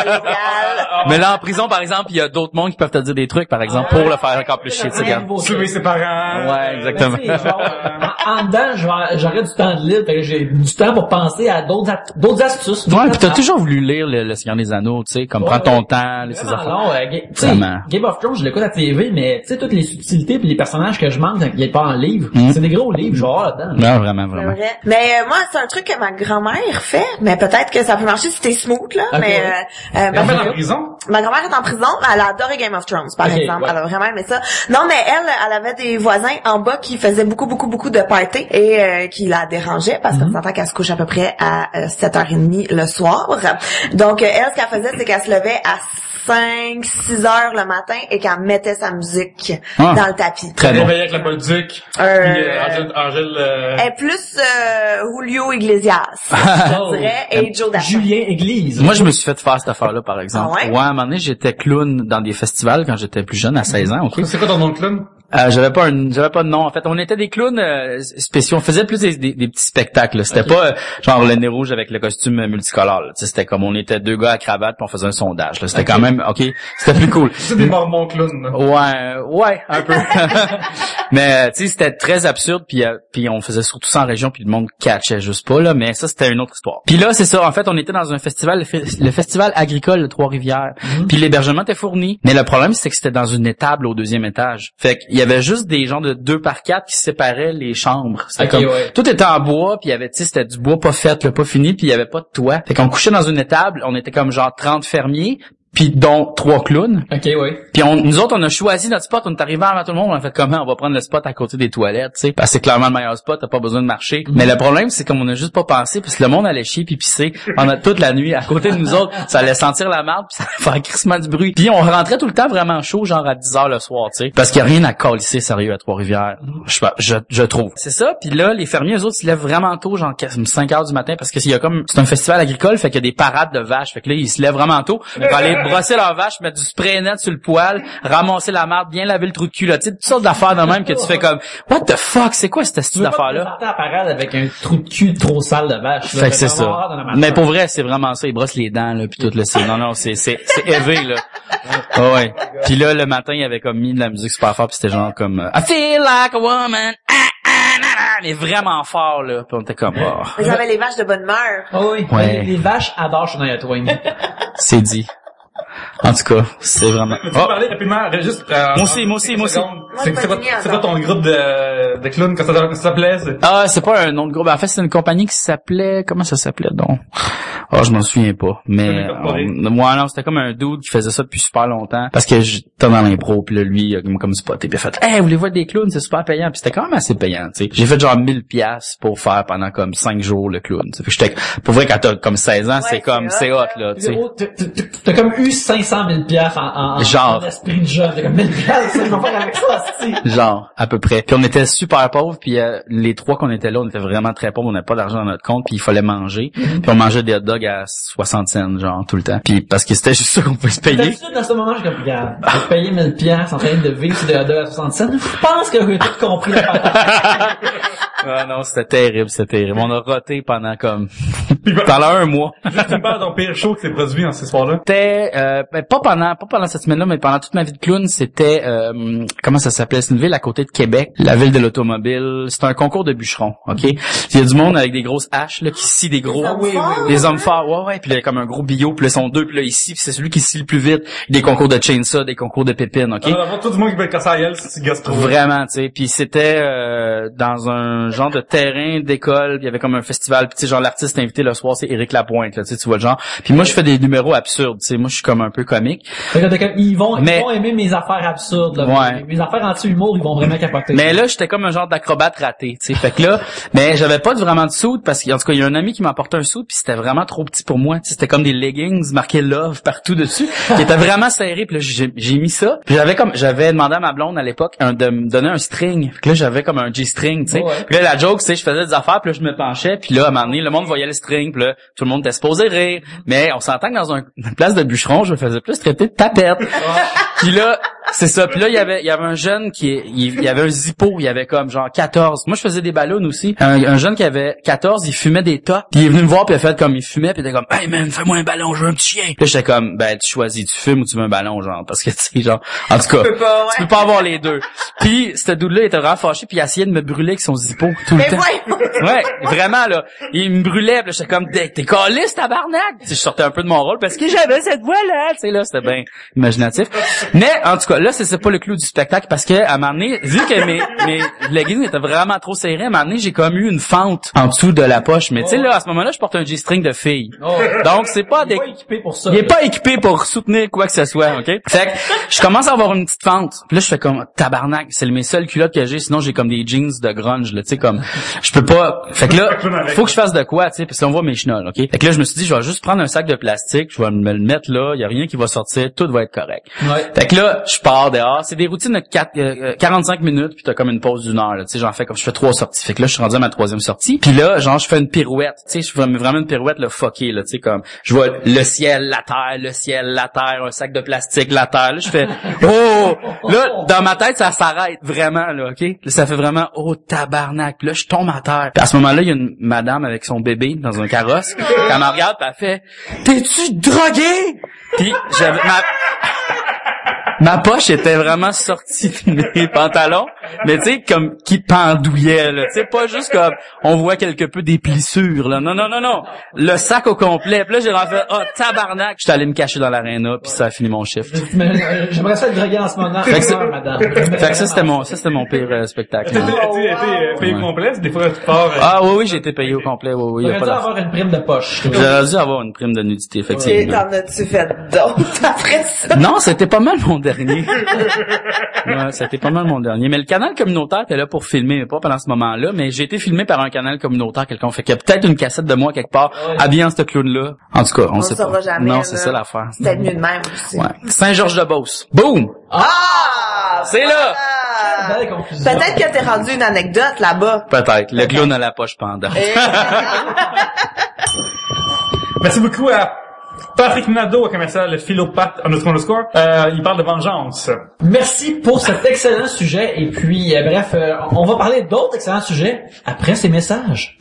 Mais là en prison par exemple, il y a d'autres mondes qui peuvent te dire des trucs par exemple pour le faire encore plus chier, tu sais. regarde. Tuer ses parents. Ouais, exactement. Mais tu sais, genre, en, en dedans, je vais- j'aurais du temps de libre, fait que j'ai du temps pour penser à d'autres a- d'autres astuces. Ouais, puis t'as toujours voulu lire le, le Seigneur des Anneaux, tu sais, comme Ouais, prends ton ouais. temps, les ces Vraiment affaires. long, euh, Ga- tu sais, Vraiment. Game of Thrones, je l'écoute à T V, mais tu sais, toutes les subtilités pis les personnages que je manque quand il y a pas en livre, Mm. c'est des gros livres, je vais avoir là-dedans. Non, vraiment, C'est vraiment. vrai. Mais euh, moi, c'est un truc que ma grand-mère fait, mais peut-être que ça peut marcher si t'es smooth, là. Ok, mais ouais. euh, euh, En parce fait, que- en prison. ma grand-mère est en prison, mais elle a adoré Game of Thrones, par Ok, exemple. ouais. Elle a vraiment aimé ça. Non, mais elle, elle avait des voisins en bas qui faisaient beaucoup, beaucoup, beaucoup de party et euh, qui la dérangeaient parce qu'on s'entend qu'elle se couche à peu près à euh, sept heures trente le soir. Donc, euh, elle, ce qu'elle faisait, c'est qu'elle se levait à cinq, six heures le matin et qu'elle mettait sa musique Ah. dans le tapis. Très bon. Réveillé avec la Bolduc. Euh, Puis euh, Angèle, Angèle euh, Elle est plus euh, Julio Iglesias, je dirais, et Joe Dassin. Julien Église. Moi, je me suis fait faire cette affaire-là, par exemple. Ah ouais? à un moment donné, j'étais clown dans des festivals quand j'étais plus jeune, à seize ans, ok? c'est quoi ton nom de clown? Euh, j'avais pas un, j'avais pas de nom. En fait, on était des clowns euh, spéciaux. On faisait plus des, des, des petits spectacles. Là. C'était okay. pas euh, genre le nez rouge avec le costume multicolore. Là. C'était comme on était deux gars à cravate puis on faisait un sondage. Là. C'était okay. quand même, ok, c'était plus cool. C'est des mormons clowns. Là. Ouais, ouais, un peu. Mais tu sais, c'était très absurde. Puis euh, puis on faisait surtout ça en région puis le monde catchait juste pas là. Mais ça c'était une autre histoire. Puis là c'est ça. En fait, on était dans un festival, le, fe- le festival agricole de Trois-Rivières. Mm-hmm. Puis l'hébergement était fourni. Mais le problème c'est que c'était dans une étable au deuxième étage. Fait qu'il y avait juste des gens de deux par quatre qui séparaient les chambres. C'était okay, comme ouais. Tout était en bois, puis il y avait, tu sais, c'était du bois pas fait, là, pas fini, puis il y avait pas de toit. Fait qu'on couchait dans une étable, on était comme genre trente fermiers. Puis dont trois clowns. OK, oui. Puis on, nous autres, on a choisi notre spot, on est arrivé avant tout le monde, on a fait comment? On va prendre le spot à côté des toilettes, tu sais. Parce que c'est clairement le meilleur spot, t'as pas besoin de marcher. Mm-hmm. Mais le problème, c'est qu'on a juste pas pensé, parce que le monde allait chier puis pisser pendant toute la nuit à côté de nous autres. Ça allait sentir la marde puis ça allait faire crissement du bruit. Puis on rentrait tout le temps vraiment chaud, genre à dix heures le soir, tu sais. Parce qu'il y a rien à calisser sérieux à Trois-Rivières. Je, je, je trouve. C'est ça. Puis là, les fermiers, eux autres, ils se lèvent vraiment tôt, genre cinq heures du matin, parce que s'il y a comme, c'est un festival agricole, fait qu'il y a des parades de vaches. Fait que là, ils se lèvent vraiment tôt pour aller brosser leurs vaches, mettre du spray net sur le poil, ramasser la marde, bien laver le trou de cul, là, tu sais, toutes sortes d'affaires de même que tu fais comme, what the fuck, c'est quoi cette style d'affaire-là? Tu veux pas te présenter à la parade avec un trou de cul trop sale de vache. Fait que c'est ça. Mais pour vrai, c'est vraiment ça, ils brossent les dents, là, pis tout, là, c'est, non, non, c'est, c'est, c'est élevé, là. Oh, ouais. Pis là, le matin, il avait comme mis de la musique super fort pis c'était genre comme, uh, I feel like a woman, ah, ah, na, na, mais vraiment fort, là, pis on était comme, oh. Vous avez les vaches de bonne humeur. Oh, oui. Ouais. Les, les vaches adorent Shania Twain. C'est dit. En tout cas, c'est vraiment... Tu peux oh. parler rapidement, juste... Euh, moi aussi, moi aussi, moi aussi. C'est, c'est, quoi, c'est quoi ton groupe de, de clowns, quand ça, ça s'appelait? C'est... Ah, c'est pas un nom de groupe. En fait, c'est une compagnie qui s'appelait... Comment ça s'appelait, donc? Ah, oh, je m'en souviens pas. Mais on... moi, non, c'était comme un dude qui faisait ça depuis super longtemps. Parce que j'étais dans l'impro, puis là, lui, il a comme spoté, puis il a fait « Hey, voulez-vous voir des clowns? C'est super payant. » Puis c'était quand même assez payant, tu sais. J'ai fait genre mille piastres pour faire pendant comme cinq jours le clown. Fait que j'étais... Pour vrai, quand t'as comme seize ans, ouais, c'est comme... C'est hot, là, tu sais. T'as comme eu cinq cent mille piastres en, en, genre. en esprit de jeune. T'as comme mille piastres, je vais faire avec ça, c'ti. Genre, à peu près. Puis on était super pauvres, puis euh, les trois qu'on était là, on était vraiment très pauvres, on n'avait pas d'argent dans notre compte, puis il fallait manger. Mm-hmm. Puis on mangeait des hot dogs à soixante cents, genre, tout le temps. Puis parce que c'était juste ça qu'on pouvait se payer. D'habitude, dans ce moment, j'ai comme, regarde, j'ai payé mille piastres en train de vivre sur des hot dogs à soixante cents. Je pense que j'ai tout compris. Ah non, c'était terrible, c'était terrible. On a roté pendant comme... pendant un mois. Juste une part de ton pire show qui s'est produit en ces soirs-là. C'était, euh, ben, pas pendant, pas pendant cette semaine-là, mais pendant toute ma vie de clown, c'était, euh, comment ça s'appelait? C'est une ville à côté de Québec, la ville de l'automobile. C'était un concours de bûcherons, ok? Il y a du monde avec des grosses haches, là, qui scie des gros... Ah, oui, oui, oui, des hommes forts, ouais, ouais. Puis là, il y a comme un gros bio, puis là, ils sont deux, puis là, ici, puis c'est celui qui scie le plus vite. Des concours de chainsaw, des concours de pépines, ok? Alors, tout le monde qui veut casser à gueule, c'est gastro. Vraiment, tu sais. Puis c'était euh, dans un genre de terrain d'école, il y avait comme un festival, puis tu sais, genre l'artiste invité le soir, c'est Éric Lapointe, là, tu sais, tu vois le genre. Puis moi, je fais des numéros absurdes, tu sais, moi, je suis comme un peu comique. Ils vont, mais, ils vont aimer mes affaires absurdes, là. Ouais. Mes affaires anti-humour, ils vont vraiment capoter. Mais là, j'étais comme un genre d'acrobate raté, tu sais. Fait que là, mais j'avais pas vraiment de soude parce qu'en tout cas, il y a un ami qui m'a apporté un soude puis c'était vraiment trop petit pour moi, tu sais, c'était comme des leggings marqués love partout dessus, qui étaient vraiment serrés, puis là j'ai, j'ai mis ça. Puis j'avais comme j'avais demandé à ma blonde à l'époque un, de me donner un string. Puis là, j'avais comme un G-string, tu sais. Oh ouais. Puis là, la joke, c'est je faisais des affaires, puis là je me penchais, puis là à un moment donné, le monde voyait le string, puis là tout le monde était supposé rire. Mais on s'entend que dans un, une place de bûcheron, je me faisais plus traiter de tapette. Puis là, c'est ça. Puis là, il y avait, il y avait un jeune qui, il, il y avait un zippo, il y avait comme genre quatorze. Moi, je faisais des ballons aussi. Un, un jeune qui avait quatorze, il fumait des tops. Puis il est venu me voir, puis il a fait comme il fumait, puis il était comme, hey man, fais-moi un ballon, je veux un petit chien. Puis là, j'étais comme, ben tu choisis, tu fumes ou tu veux un ballon, genre, parce que tu sais, genre, en tout cas, tu peux pas, ouais. tu peux pas avoir les deux. Puis ce dude-là, il était vraiment fâché, puis il essayait de me brûler avec son zippo tout le Mais temps. Ouais, ouais, vraiment là, il me brûlait, puis j'étais comme, t'es caliste, tabarnak. Je sortais un peu de mon rôle parce que j'avais cette voix-là, tu sais là, c'était bien imaginatif. Mais en tout cas, là, c'est, c'est pas le clou du spectacle parce que à un moment donné, vu que mes mes leggings étaient vraiment trop serrés, à un moment donné, j'ai comme eu une fente en dessous de la poche. Mais tu sais là, à ce moment-là, je porte un G-string de fille. Oh. Donc c'est pas des. Il est pas équipé pour ça. Il est pas équipé pour soutenir quoi que ce soit, ok. Fait que je commence à avoir une petite fente. Puis là, je fais comme tabarnak, c'est mes seules culottes que j'ai. Sinon, j'ai comme des jeans de grunge, là, tu sais comme. Je peux pas. Fait que là, faut que je fasse de quoi, tu sais. Puis si on voit mes chenolles, ok. Fait que là, je me suis dit, je vais juste prendre un sac de plastique, je vais me le mettre là. Il y a rien qui va sortir, tout va être correct. Ouais. Fait que là, je pars pars dehors. C'est des routines de quatre, euh, quarante-cinq minutes, puis t'as comme une pause d'une heure. Tu sais, j'en fais comme je fais trois sorties. Fait que là, je suis rendu à ma troisième sortie. Puis là, genre, je fais une pirouette. Tu sais, je fais vraiment une pirouette là, fuckée, là. Tu sais, comme je vois le ciel, la terre, le ciel, la terre, un sac de plastique, la terre. Là, je fais oh. Là, dans ma tête, ça s'arrête vraiment, là, ok. Là, ça fait vraiment oh tabarnak. Là, je tombe à terre. Puis à ce moment-là, il y a une madame avec son bébé dans un carrosse. Elle me regarde, puis elle fait t'es-tu drogué? Puis j'avais ma ma poche était vraiment sortie de mes pantalons, mais tu sais comme qui pendouillait là, tu sais pas juste comme on voit quelque peu des plissures là. Non non non non, le sac au complet. Puis là j'ai fait oh tabarnak, j'étais allé me cacher dans l'aréna puis ça a fini mon shift. J'aimerais ça être drogué en ce moment. Fait que, ça, madame. Fait que ça c'était mon ça c'était mon pire euh, spectacle. Tu as été payé complet, des fois tu pars. Euh... Ah oui oui, j'ai été payé au complet, oui oui, il y a pas avoir une prime de poche. J'aurais dû avoir une prime de nudité effectivement. Et t'en as-tu fait d'autres après ça? Non, c'était pas mal mon dernier. Ouais, c'était pas mal mon dernier. Mais le canal communautaire était là pour filmer, mais pas pendant ce moment-là. Mais j'ai été filmé par un canal communautaire quelconque. Fait qu'il y a peut-être une cassette de moi quelque part ouais. habillé en ce clown-là. En tout cas, on, on sait pas. Jamais, non, là. c'est ça l'affaire. C'est peut-être mieux de même aussi. Ouais. Saint-Georges-de-Beauce. Boum! Ah! C'est là! Belle confusion. Peut-être que t'es rendu une anecdote là-bas. Peut-être. Le clown à la poche pendant. Et... Merci beaucoup à Patrick Nadeau, commercial Philopathe underscore underscore. Euh, il parle de vengeance. Merci pour cet excellent sujet. Et puis, euh, bref, euh, on va parler d'autres excellents sujets après ces messages.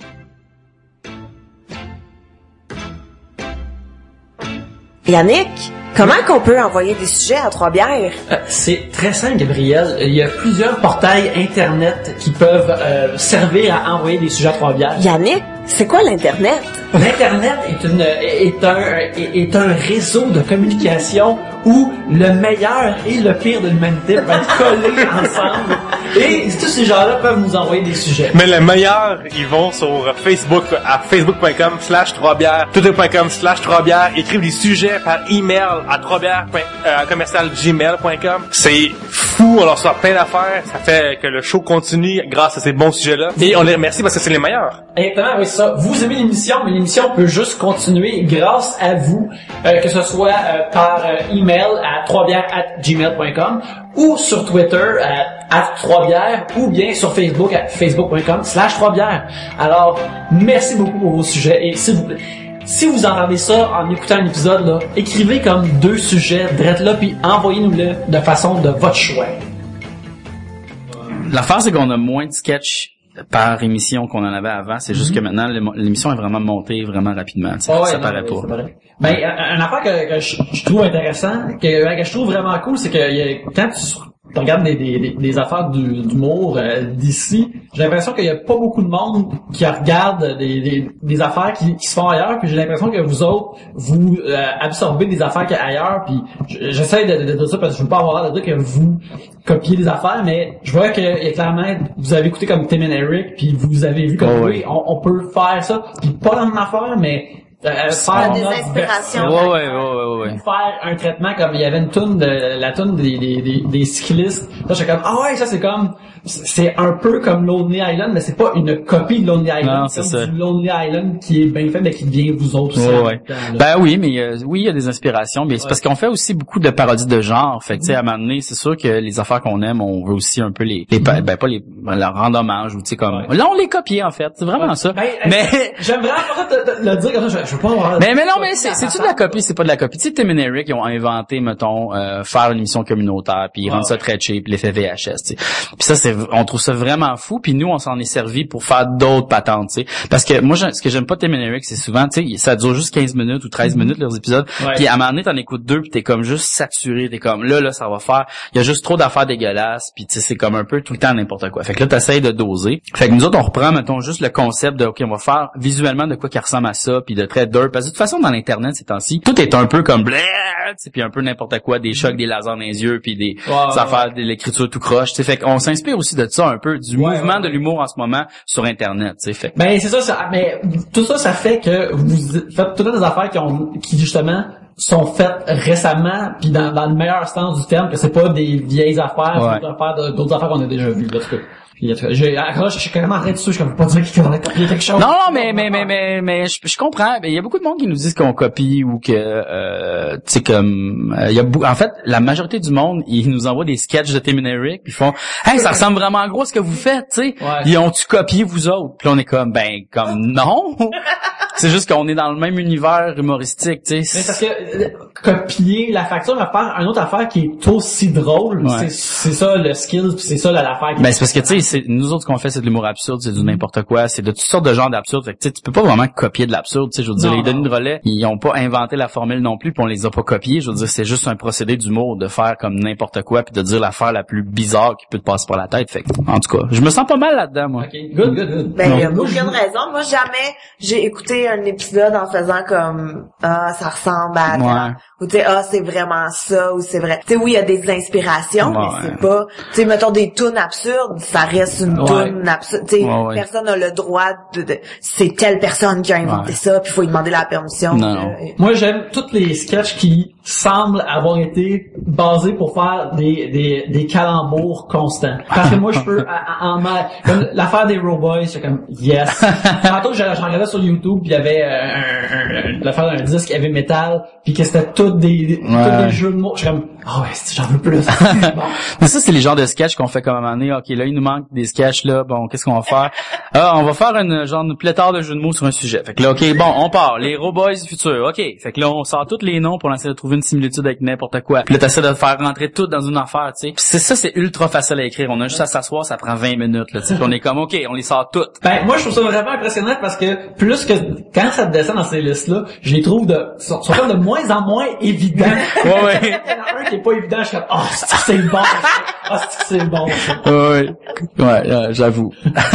Yannick, comment qu'on peut envoyer des sujets à Trois-Bières? Euh, c'est très simple, Gabriel. Il y a plusieurs portails Internet qui peuvent euh, servir à envoyer des sujets à Trois-Bières. Yannick, c'est quoi l'Internet? L'Internet est une est un est, est un réseau de communication où le meilleur et le pire de l'humanité peuvent être collés ensemble. Et tous ces gens-là peuvent nous envoyer des sujets. Mais le meilleur, ils vont sur Facebook, à facebook.com slash trois-bières, twitter.com slash trois-bières, écrivent des sujets par email à trois-bières, euh, commercial gmail point com. C'est fou, on leur sort plein d'affaires, ça fait que le show continue grâce à ces bons sujets-là. Et on les remercie parce que c'est les meilleurs. Exactement, oui, ça. Vous aimez l'émission, mais l'émission peut juste continuer grâce à vous, euh, que ce soit euh, par euh, email à trois-bières arobase gmail point com ou sur Twitter à, à trois-bières ou bien sur Facebook à facebook.com slash trois-bières. Alors, merci beaucoup pour vos sujets et s'il vous plaît, si vous entendez ça en écoutant un épisode, là, écrivez comme deux sujets, drette là, puis envoyez-nous-le de façon de votre choix. L'affaire, c'est qu'on a moins de sketchs par émission qu'on en avait avant. C'est juste mm-hmm. que maintenant, l'émission est vraiment montée vraiment rapidement. Oh ouais, ça non, paraît oui, pas. Ben, une affaire que, que je, je trouve intéressant, que, que je trouve vraiment cool, c'est que y a, quand tu tu regardes des, des, des affaires du, d'humour euh, d'ici, j'ai l'impression qu'il y a pas beaucoup de monde qui regarde des, des, des affaires qui, qui se font ailleurs, puis j'ai l'impression que vous autres, vous euh, absorbez des affaires qu'il y a ailleurs, puis j'essaie de, de, de dire ça parce que je veux pas avoir l'air de dire que vous copiez des affaires, mais je vois que y a clairement, vous avez écouté comme Tim and Eric, puis vous avez vu comme oh, oui, on, on peut faire ça, puis pas dans une affaire, mais Euh, faire des inspirations. Ouais, ouais, ouais, ouais, ouais. Faire un traitement comme il y avait une toune de, la toune des, des, des, des cyclistes. Là, j'étais comme, ah ouais, ça c'est comme, c'est un peu comme Lonely Island, mais c'est pas une copie de Lonely Island. Non, c'est c'est ça. du Lonely Island qui est bien fait, mais qui devient vous autres aussi. Ouais, ouais. Temps, ben oui, mais euh, oui, il y a des inspirations, mais c'est ouais. parce qu'on fait aussi beaucoup de parodies de genre. Fait que, tu sais, à un moment donné, c'est sûr que les affaires qu'on aime, on veut aussi un peu les, les mm-hmm. ben pas les, leur rendre hommage ou tu sais comme, ouais. là on les copie en fait, c'est vraiment ouais. ça. Ben, mais j'aime vraiment pas te, te, le dire comme ça, je, je veux pas avoir. Mais mais non, mais c'est c'est-tu de la copie, c'est pas de la copie. Tu sais, Tim and Eric, ils ont inventé, mettons, euh, faire une émission communautaire, puis ils ouais, rendent ça ouais. très cheap, l'effet V H S, tu sais. Puis ça, c'est, on trouve ça vraiment fou, puis nous, on s'en est servi pour faire d'autres patentes, tu sais. Parce que moi, ce que j'aime pas de Tim and Eric, c'est souvent, tu sais, ça dure juste quinze minutes ou treize minutes, leurs épisodes, ouais. puis à un moment donné, t'en écoutes deux, puis t'es comme juste saturé, t'es comme, là, là, ça va faire, il y a juste trop d'affaires dégueulasses, puis tu sais, c'est comme un peu tout le temps n'importe quoi. Fait que là, t'essayes de doser. Fait que nous autres, on reprend, mettons, juste le concept de, OK, on va faire visuellement de quoi qui ressemble à ça, puis de très dirt. Parce que de toute façon, dans l'Internet, ces temps-ci, tout est un peu comme bleh, puis un peu n'importe quoi, des chocs, des lasers dans les yeux, puis des, wow, des affaires, ouais. de l'écriture tout croche. Fait qu'on s'inspire aussi de ça un peu, du ouais, mouvement ouais. de l'humour en ce moment sur Internet. Fait. Ben c'est ça, ça, mais tout ça, ça fait que vous faites toutes des affaires qui ont, qui justement sont faites récemment, puis dans, dans le meilleur sens du terme, que c'est pas des vieilles affaires, ouais. d'autres affaires, d'autres affaires qu'on a déjà vues. Là, Puis, j'ai, alors, je suis carrément arrêté dessus, je peux pas dire qu'il a copié quelque chose. Non, non, mais, mais, mais, mais, mais, je, je comprends. Il y a beaucoup de monde qui nous disent qu'on copie ou que, euh, tu sais, comme, il euh, y a beaucoup, en fait, la majorité du monde, ils nous envoient des sketchs de Tim and Eric, puis ils font, hey, ça ressemble vraiment gros à ce que vous faites, tu sais. Ouais. Ils ont-tu copié vous autres? Puis là, on est comme, ben, comme, non. C'est juste qu'on est dans le même univers humoristique, tu sais. Mais parce que, euh, copier la facture, mais faire une autre affaire qui est aussi drôle, Ouais. c'est, c'est ça le skill, puis c'est ça l'affaire qui Ben, c'est parce que, tu sais, c'est, nous autres, ce qu'on fait, c'est de l'humour absurde, c'est du n'importe quoi, c'est de toutes sortes de genres d'absurde. Fait que, tu sais, tu peux pas vraiment copier de l'absurde, tu sais. Je veux dire, Non, les Denis non. de Relais, ils ont pas inventé la formule non plus, puis on les a pas copiés. Je veux dire, c'est juste un procédé d'humour, de faire comme n'importe quoi, puis de dire l'affaire la plus bizarre qui peut te passer par la tête. Fait que, en tout cas, je me sens pas mal là-dedans, moi. Ok, good, good, good. Ben, il y a Non. aucune raison. Moi, jamais j'ai écouté un épisode en faisant comme, ah, ça ressemble à, Ouais. ou tu sais, ah, c'est vraiment ça, ou c'est vrai. Tu sais, oui, il y a des inspirations, Ouais. mais c'est pas, tu sais, mettons des tunes absurdes, ça reste une Ouais. tune absurde. Tu sais, Ouais, ouais. personne n'a le droit de, de c'est telle personne qui a inventé Ouais. ça, puis il faut lui demander la permission. Non, euh, non. et- Moi, j'aime tous les sketchs qui semblent avoir été basés pour faire des, des, des calembours constants. Parce que moi, je peux, à- à- en, ma- comme l'affaire des Roboys, c'est comme, yes. Tantôt, j'en j'en regardais sur YouTube, puis il y avait euh, un, un, un- l'affaire d'un disque heavy metal, puis que c'était tous des, des- Ouais. tous des jeux de mots. Je suis comme, ah ouais, c'est- j'en veux plus. Bon. Mais ça, c'est les genres de sketchs qu'on fait comme à un moment donné. OK, là, il nous manque des sketchs, là. Bon, qu'est-ce qu'on va faire? Ah, on va faire une genre de pléthore de jeux de mots sur un sujet. Fait que là, OK, bon, on part. Les Roboys du futur. OK. Fait que là, on sort tous les noms pour essayer de trouver une similitude avec n'importe quoi. Puis là, t'essaies de faire rentrer tout dans une affaire, tu sais. Puis c'est ça, c'est ultra facile à écrire. On a juste à s'asseoir, ça prend vingt minutes, là, tu sais. Puis on est comme, OK, on les sort toutes. Ben, moi, je trouve ça vraiment impressionnant parce que plus que, quand ça te descend dans ces listes-là, je les trouve de, sont, sont comme de moins en moins évidents. Ouais, ouais. Il y en a un qui est pas évident, je suis comme, ah, c'est c'est bon. Ah, c'est c'est bon. Ouais, ouais, euh, j'avoue.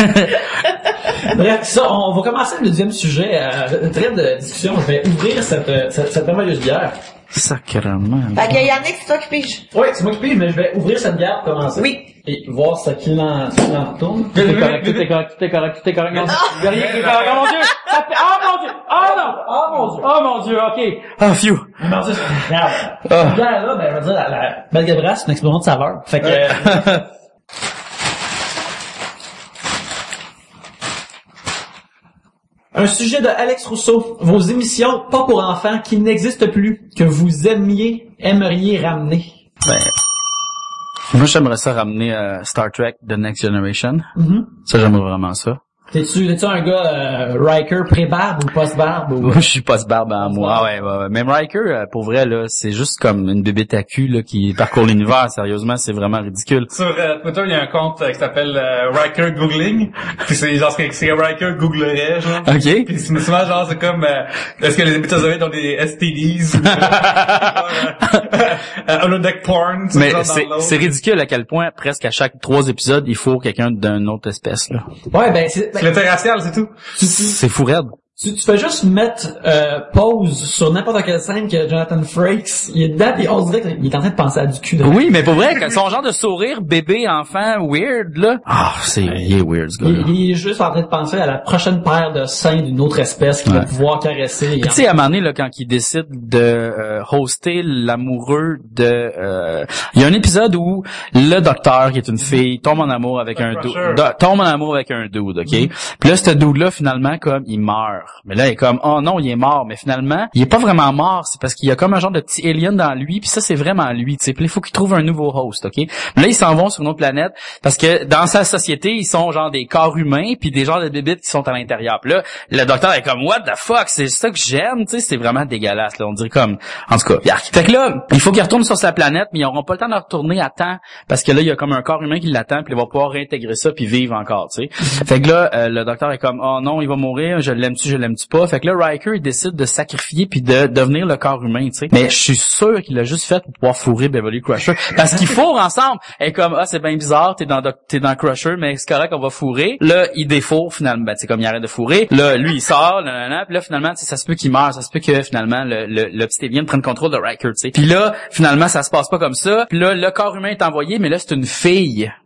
Bref, ça, on va commencer le deuxième sujet, euh, très de discussion. Je vais ouvrir cette, euh, cette, cette merveilleuse bière. Sacrément. Fait que Yannick, c'est toi qui pige. Oui, c'est moi qui pige, mais je vais ouvrir cette bière pour commencer. Oui. Et voir ce qu'il en, ce qu'il en retourne. Tout est correct, tout est correct, tout est correct, tout est correct. Non, il y a rien qui est correct. Oh mon Dieu! Ça fait, oh mon Dieu! Oh non! Oh mon Dieu! Oh mon Dieu, ok. Ah, phew. Non, c'est, regarde. Ah. Cette bière-là, ben, je veux dire, la, la Belgrade, c'est une explosion de saveur. Fait que, euh, un sujet de Alex Rousseau. Vos émissions pas pour enfants qui n'existent plus, que vous aimiez, aimeriez ramener. Ben, moi, j'aimerais ça ramener euh, Star Trek The Next Generation. Mm-hmm. Ça, j'aimerais vraiment ça. T'es-tu, t'es-tu un gars euh, Riker pré-barbe ou post-barbe? Ou... Moi, je suis pas ce barbe à moi. Ah ouais, ouais, ouais. Même Riker, euh, pour vrai, là, c'est juste comme une bébête à cul, là, qui parcourt l'univers. Sérieusement, c'est vraiment ridicule. Sur euh, Twitter, il y a un compte euh, qui s'appelle euh, Riker Googling. Puis c'est genre c'est c'est Riker googlerait, genre. OK? Puis c'est souvent genre c'est comme euh, est-ce que les métazoïdes ont des S T Ds ou euh, euh, holodeck porn, Mais genre dans c'est, l'autre. c'est ridicule à quel point, presque à chaque trois épisodes, il faut quelqu'un d'une autre espèce, là. Ouais, ben, c'est, C'est ben, l'interracial, c'est tout. tu, tu, C'est fou raide. tu, tu fais juste mettre euh, pause sur n'importe quelle scène que Jonathan Frakes, il est dedans et on dirait qu'il est en train de penser à du cul. De... Oui, mais pour vrai, quand son genre de sourire, bébé, enfant, weird, là. Ah, c'est, il est weird, ce gars-là. Il, il est juste en train de penser à la prochaine paire de seins d'une autre espèce qu'il va Ouais. pouvoir caresser. Puis, tu sais, à un moment donné, là, quand il décide de euh, hoster l'amoureux de... euh, il y a un épisode où le docteur, qui est une fille, tombe en amour avec un dude. crusher. do- Tombe en amour avec un dude, OK? Puis là, ce dude-là, finalement, comme, il meurt. Mais là, il est comme, oh non, il est mort. Mais finalement, il est pas vraiment mort. C'est parce qu'il y a comme un genre de petit alien dans lui. Puis ça, c'est vraiment lui, tu sais. Puis là, il faut qu'il trouve un nouveau host, OK? Mais là, ils s'en vont sur une autre planète parce que dans sa société, ils sont genre des corps humains puis des genres de bébites qui sont à l'intérieur. Puis là, le docteur est comme, what the fuck? C'est ça que j'aime, tu sais. C'est vraiment dégueulasse, là. On dirait comme, en tout cas, yark. Fait que là, il faut qu'il retourne sur sa planète, mais ils n'auront pas le temps de retourner à temps parce que là, il y a comme un corps humain qui l'attend puis il va pouvoir réintégrer ça puis vivre encore, tu sais. Fait que là, euh, le docteur est comme, oh non, il va mourir, je l'aime-tu, je l'aime-tu pas. Fait que là, Riker, il décide de sacrifier puis de devenir le corps humain, tu sais. Mais je suis sûr qu'il l'a juste fait pour pouvoir fourrer Beverly Crusher. Parce qu'ils fourrent ensemble. Elle est comme, ah, c'est bien bizarre, t'es dans, t'es dans Crusher, mais c'est correct, on va fourrer. Là, il défourre, finalement. Ben, c'est comme il arrête de fourrer. Là, lui, il sort, là, là, là, puis là, finalement, tu sais, ça se peut qu'il meure. Ça se peut que, finalement, le, le, le petit alien prenne contrôle de Riker, tu sais. Puis là, finalement, ça se passe pas comme ça. Puis là, le corps humain est envoyé, mais là, c'est une fille.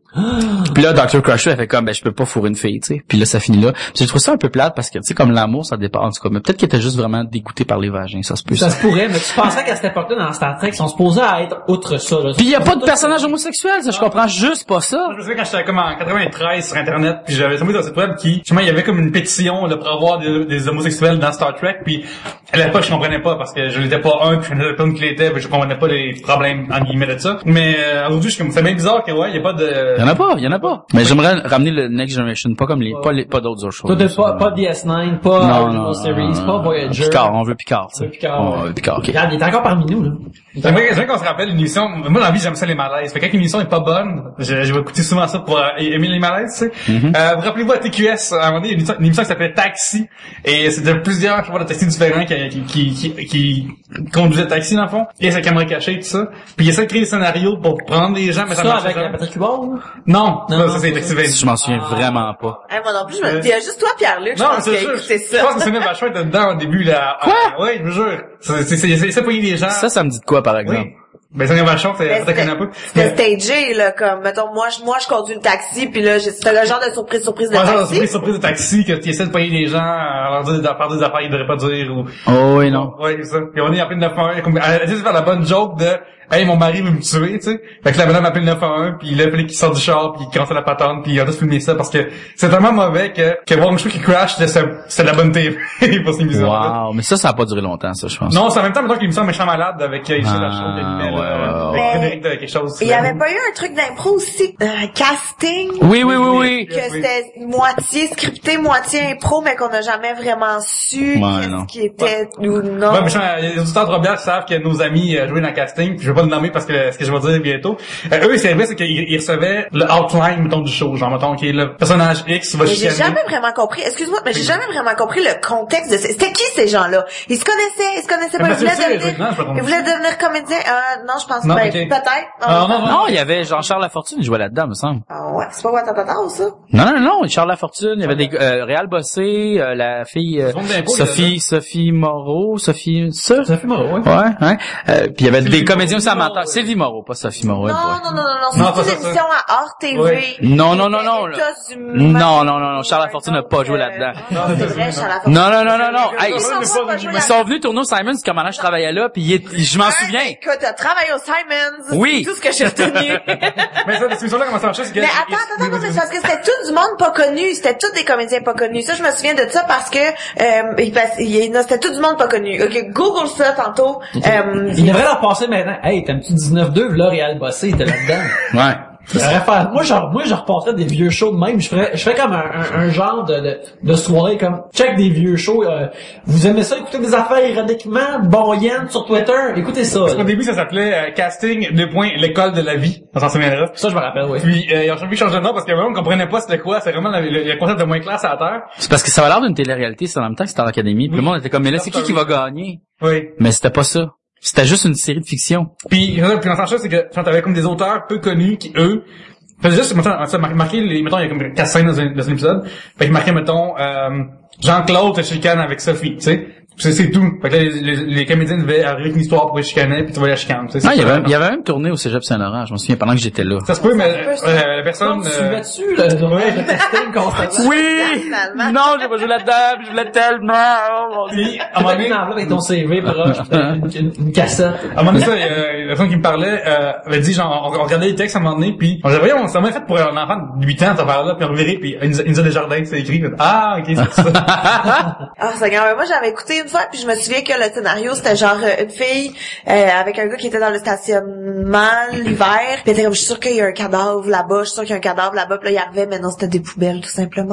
Puis là, docteur Crusher, elle fait comme, ben, je peux pas fourrer une fille, tu sais. Puis là, ça finit là. Puis j'ai trouvé ça un peu plate parce que, tu sais, comme l'amour, ça dépend, en tout cas. Mais peut-être qu'elle était juste vraiment dégoûtée par les vagins, ça se peut. Ça Ça, se pourrait, mais tu pensais qu'à cette époque-là, dans Star Trek, ils sont supposés à être outre ça, là. Puis il y a pas de personnage homosexuel, ça, je comprends juste pas ça. Moi, je me souviens quand j'étais comme en quatre-vingt-treize sur Internet, puis j'avais tombé dans cette web qui, justement, il y avait comme une pétition là, pour avoir des, des homosexuels dans Star Trek, puis à l'époque, je comprenais pas parce que je l'étais pas un, puis je connaissais pas une qui l'était, puis je comprenais pas les problèmes en guillemets de ça. Mais euh, aujourd'hui, je suis comme, c'est bien bizarre que ouais, il y a pas de. Il y en a pas, il y en a pas. Mais j'aimerais ramener le Next Generation, pas comme les, pas les, pas d'autres choses. Toi, t'es pas, pas D S neuf, pas Non, Original non, Series, non, pas non, Voyager. Picard, on veut Picard, tu On sais. veut Picard. On veut Picard, ok. Regarde, il est encore parmi nous, là. J'aimerais, j'aimerais qu'on se rappelle une émission. Moi, dans la vie, j'aime ça les malaises. Fait que quand une émission est pas bonne, je, je vais écouter souvent ça pour euh, aimer les malaises, tu sais. Mm-hmm. Euh, vous rappelez-vous à T Q S, à un moment donné, il y a une émission, une émission qui s'appelait Taxi. Et c'était plusieurs, je vois, de taxis différents qui, qui, qui, qui, qui conduisaient Taxi, dans le fond. Et sa caméra cachée, tout ça. Puis il essaie de créer des scénarios pour prendre les gens, mais ça, Ça, marche avec pas. la Patrick Huard, là? Non, Non, ça, non, ça, c'est c'est Taxi ça. vingt. Je m'en souviens vraiment pas. Hey, moi non plus, je me... il y a juste toi, Pierre-Luc, je Non, pense, c'est qui a sûr. écouté Je ça. pense que c'est même vachement être dedans au début, là. Quoi? Euh, oui, je vous jure. C'est, c'est, c'est, c'est, c'est pas les gens. Ça, ça me dit de quoi, par exemple? Oui. Ben, ça vachement, c'est, Mais ça connaît un peu. C'était stagé, là, comme, mettons, moi, je, moi, je conduis le taxi, puis là, j'ai- c'était le genre de surprise, surprise de Ouais, genre, taxi. surprise, surprise de taxi, que tu essaies de payer les gens, à leur dire, à faire des affaires qu'ils devraient pas dire, ou, Oh, oui, non. ouais, c'est ça. Puis on est appelé le neuf un un, comme, elle essaie de faire la bonne joke de, hey, mon mari veut me tuer, tu sais. Fait que la madame appelle le neuf un un, puis il a fallu qu'il sorte du char, puis il cancelle la patente, puis il a tous filmé ça, parce que c'est tellement mauvais que, que voir un show qui crash, c'est, c'est de la bonne T V pour ces émissions. Wow. Mais ça, ça a pas duré longtemps, ça, je pense. Non, c'est en même temps, maintenant que l'émission Méchant Malade avec euh, Michel Ah, Lachaux, qui animait, ouais, là, ouais, ouais. avec Frédéric de quelque chose. Il y avait pas eu un truc d'impro aussi, euh, casting? Oui, oui, oui, oui. Que c'était moitié scripté, moitié impro, mais qu'on n'a jamais vraiment su Ouais, qu'est-ce non. qui était ou non. Ouais, mais je- les auditeurs de Robert savent que nos amis euh, jouaient dans le casting, puis je vais pas le nommer parce que ce que je vais dire bientôt. Euh, eux, ce qu'ils arrivaient, c'est qu'ils ils recevaient le outline, mettons, du show. Genre, mettons, qui est le personnage X va Mais j'ai chicaner. jamais vraiment compris, excuse-moi, mais j'ai jamais vraiment compris le contexte de ces... C'était qui ces gens-là? Ils se connaissaient, ils se connaissaient pas, Mais ils voulaient c'est- c'est- devenir... non, je sais pas Ils voulaient devenir comédiens? Euh, non, je pense Non, ben, ok. peut-être. Ah, non, non. Non, il y avait Jean-Charles Lafortune, il jouait là-dedans, me semble. Ah ouais, c'est pas Watatata ou ça? Non, non, non, Charles Lafortune, il y avait des, euh, Réal Bossé, euh, la fille, euh, Ils font de l'impro, Sophie, Sophie Moreau, Sophie, ça? Ça fait marrant, ouais. Ouais, hein. Euh, puis il y avait des Sylvie comédiens aussi Moreau. amateurs. Sylvie Moreau, pas Sophie Moreau. Non, ouais. non, non, non, non, Non, c'est pas une ça, émission à Art T V. Oui. Non, non, non, non, là. États-Unis. Non, non, non, non, Charles Lafortune n'a pas joué là-dedans. Non, c'est vrai, Charles Lafortune. Non, non, non, non, non. Hey, Ils ils sont pas joués ils là- sont venus tourner au Simons quand maintenant je travaillais là, puis il est- je m'en Hein, souviens. Écoute, t'as travaillé au Simons. Oui. C'est tout ce que j'ai retenu. Mais ça, cette émission-là, comment ça marchait, c'est que... Mais attends, attends, attends, mais c'est parce que c'était tout du monde pas connu. C'était tous des comédiens pas connus. Ça, je me souviens de ça parce que, euh, il passe- il y a- c'était tout du monde pas connu. Ok, Google ça tantôt. Euh, Il devrait leur passer maintenant. Hey, t'aimes-tu dix-neuf deux? Là, Réal Bossé, t'es là-dedans. Ouais. J'aurais fait- moi, genre, moi, je repasserais des vieux shows de même. Je ferais, je ferais comme un, un, un genre de, de, de soirée comme, check des vieux shows. Euh, vous aimez ça, écouter des affaires ironiquement, bon Yann sur Twitter? Écoutez ça. Au là. début, ça s'appelait euh, Casting, deux points, l'école de la vie. On s'en souviendra. Ça, je me rappelle, oui. Puis, euh, ils ont changé de nom parce que vraiment, on comprenait pas c'était quoi. C'est vraiment le, le, le concept de moins classe à la Terre. C'est parce que ça avait l'air d'une télé-réalité, c'est en même temps que c'était à l'académie. Puis le monde était comme, mais là, c'est qui qui va gagner? Oui. Mais c'était pas ça. C'était juste une série de fiction. Puis, puis dans ce sens-là, c'est que quand t'avais comme des auteurs peu connus qui, eux, faisaient juste, mettons, ça mar- marquer les, mettons, il y a comme quatre scènes dans un, dans un épisode. Fait qu'ils marquaient, mettons, euh, Jean-Claude se chicane avec Sophie, tu sais. C'est, c'est tout. Fait que là, les, les, les comédiens devaient arriver avec une histoire pour les chicaner, puis tu vois la chicane, tu sais. Ah, il y C'est avait, ça. il y avait même tourné au Cégep Saint-Laurent, je me souviens, pendant que j'étais là. Ça se peut, mais peut, ça. euh, la personne... Non, tu euh, suivais dessus, là, le ouais. le testing constamment. Oui! Finalement. Non, j'ai pas joué là-dedans, puis je voulais tellement. puis, à un moment Avec donné, une enveloppe avec ton C V proche, une, une, une cassette. À un moment donné, ça, euh, la personne qui me parlait euh, avait dit, genre, on, on regardait les textes à un moment donné, puis on disait, voyons, c'est vraiment fait pour un enfant de huit ans, cette affaire-là, puis on reverrait, puis il nous a- il nous a des jardins, c'est écrit. Ah, ok, c'est ça. Ah, c'est grave. Moi, j'avais écouté une fois, puis je me souviens que le scénario, c'était genre euh, une fille euh, avec un gars qui était dans le stationnement l'hiver. Puis elle était comme, je suis sûre qu'il y a un cadavre là-bas, je suis sûre qu'il y a un cadavre là-bas. Puis là, il arrivait, mais non, c'était des poubelles, tout simplement.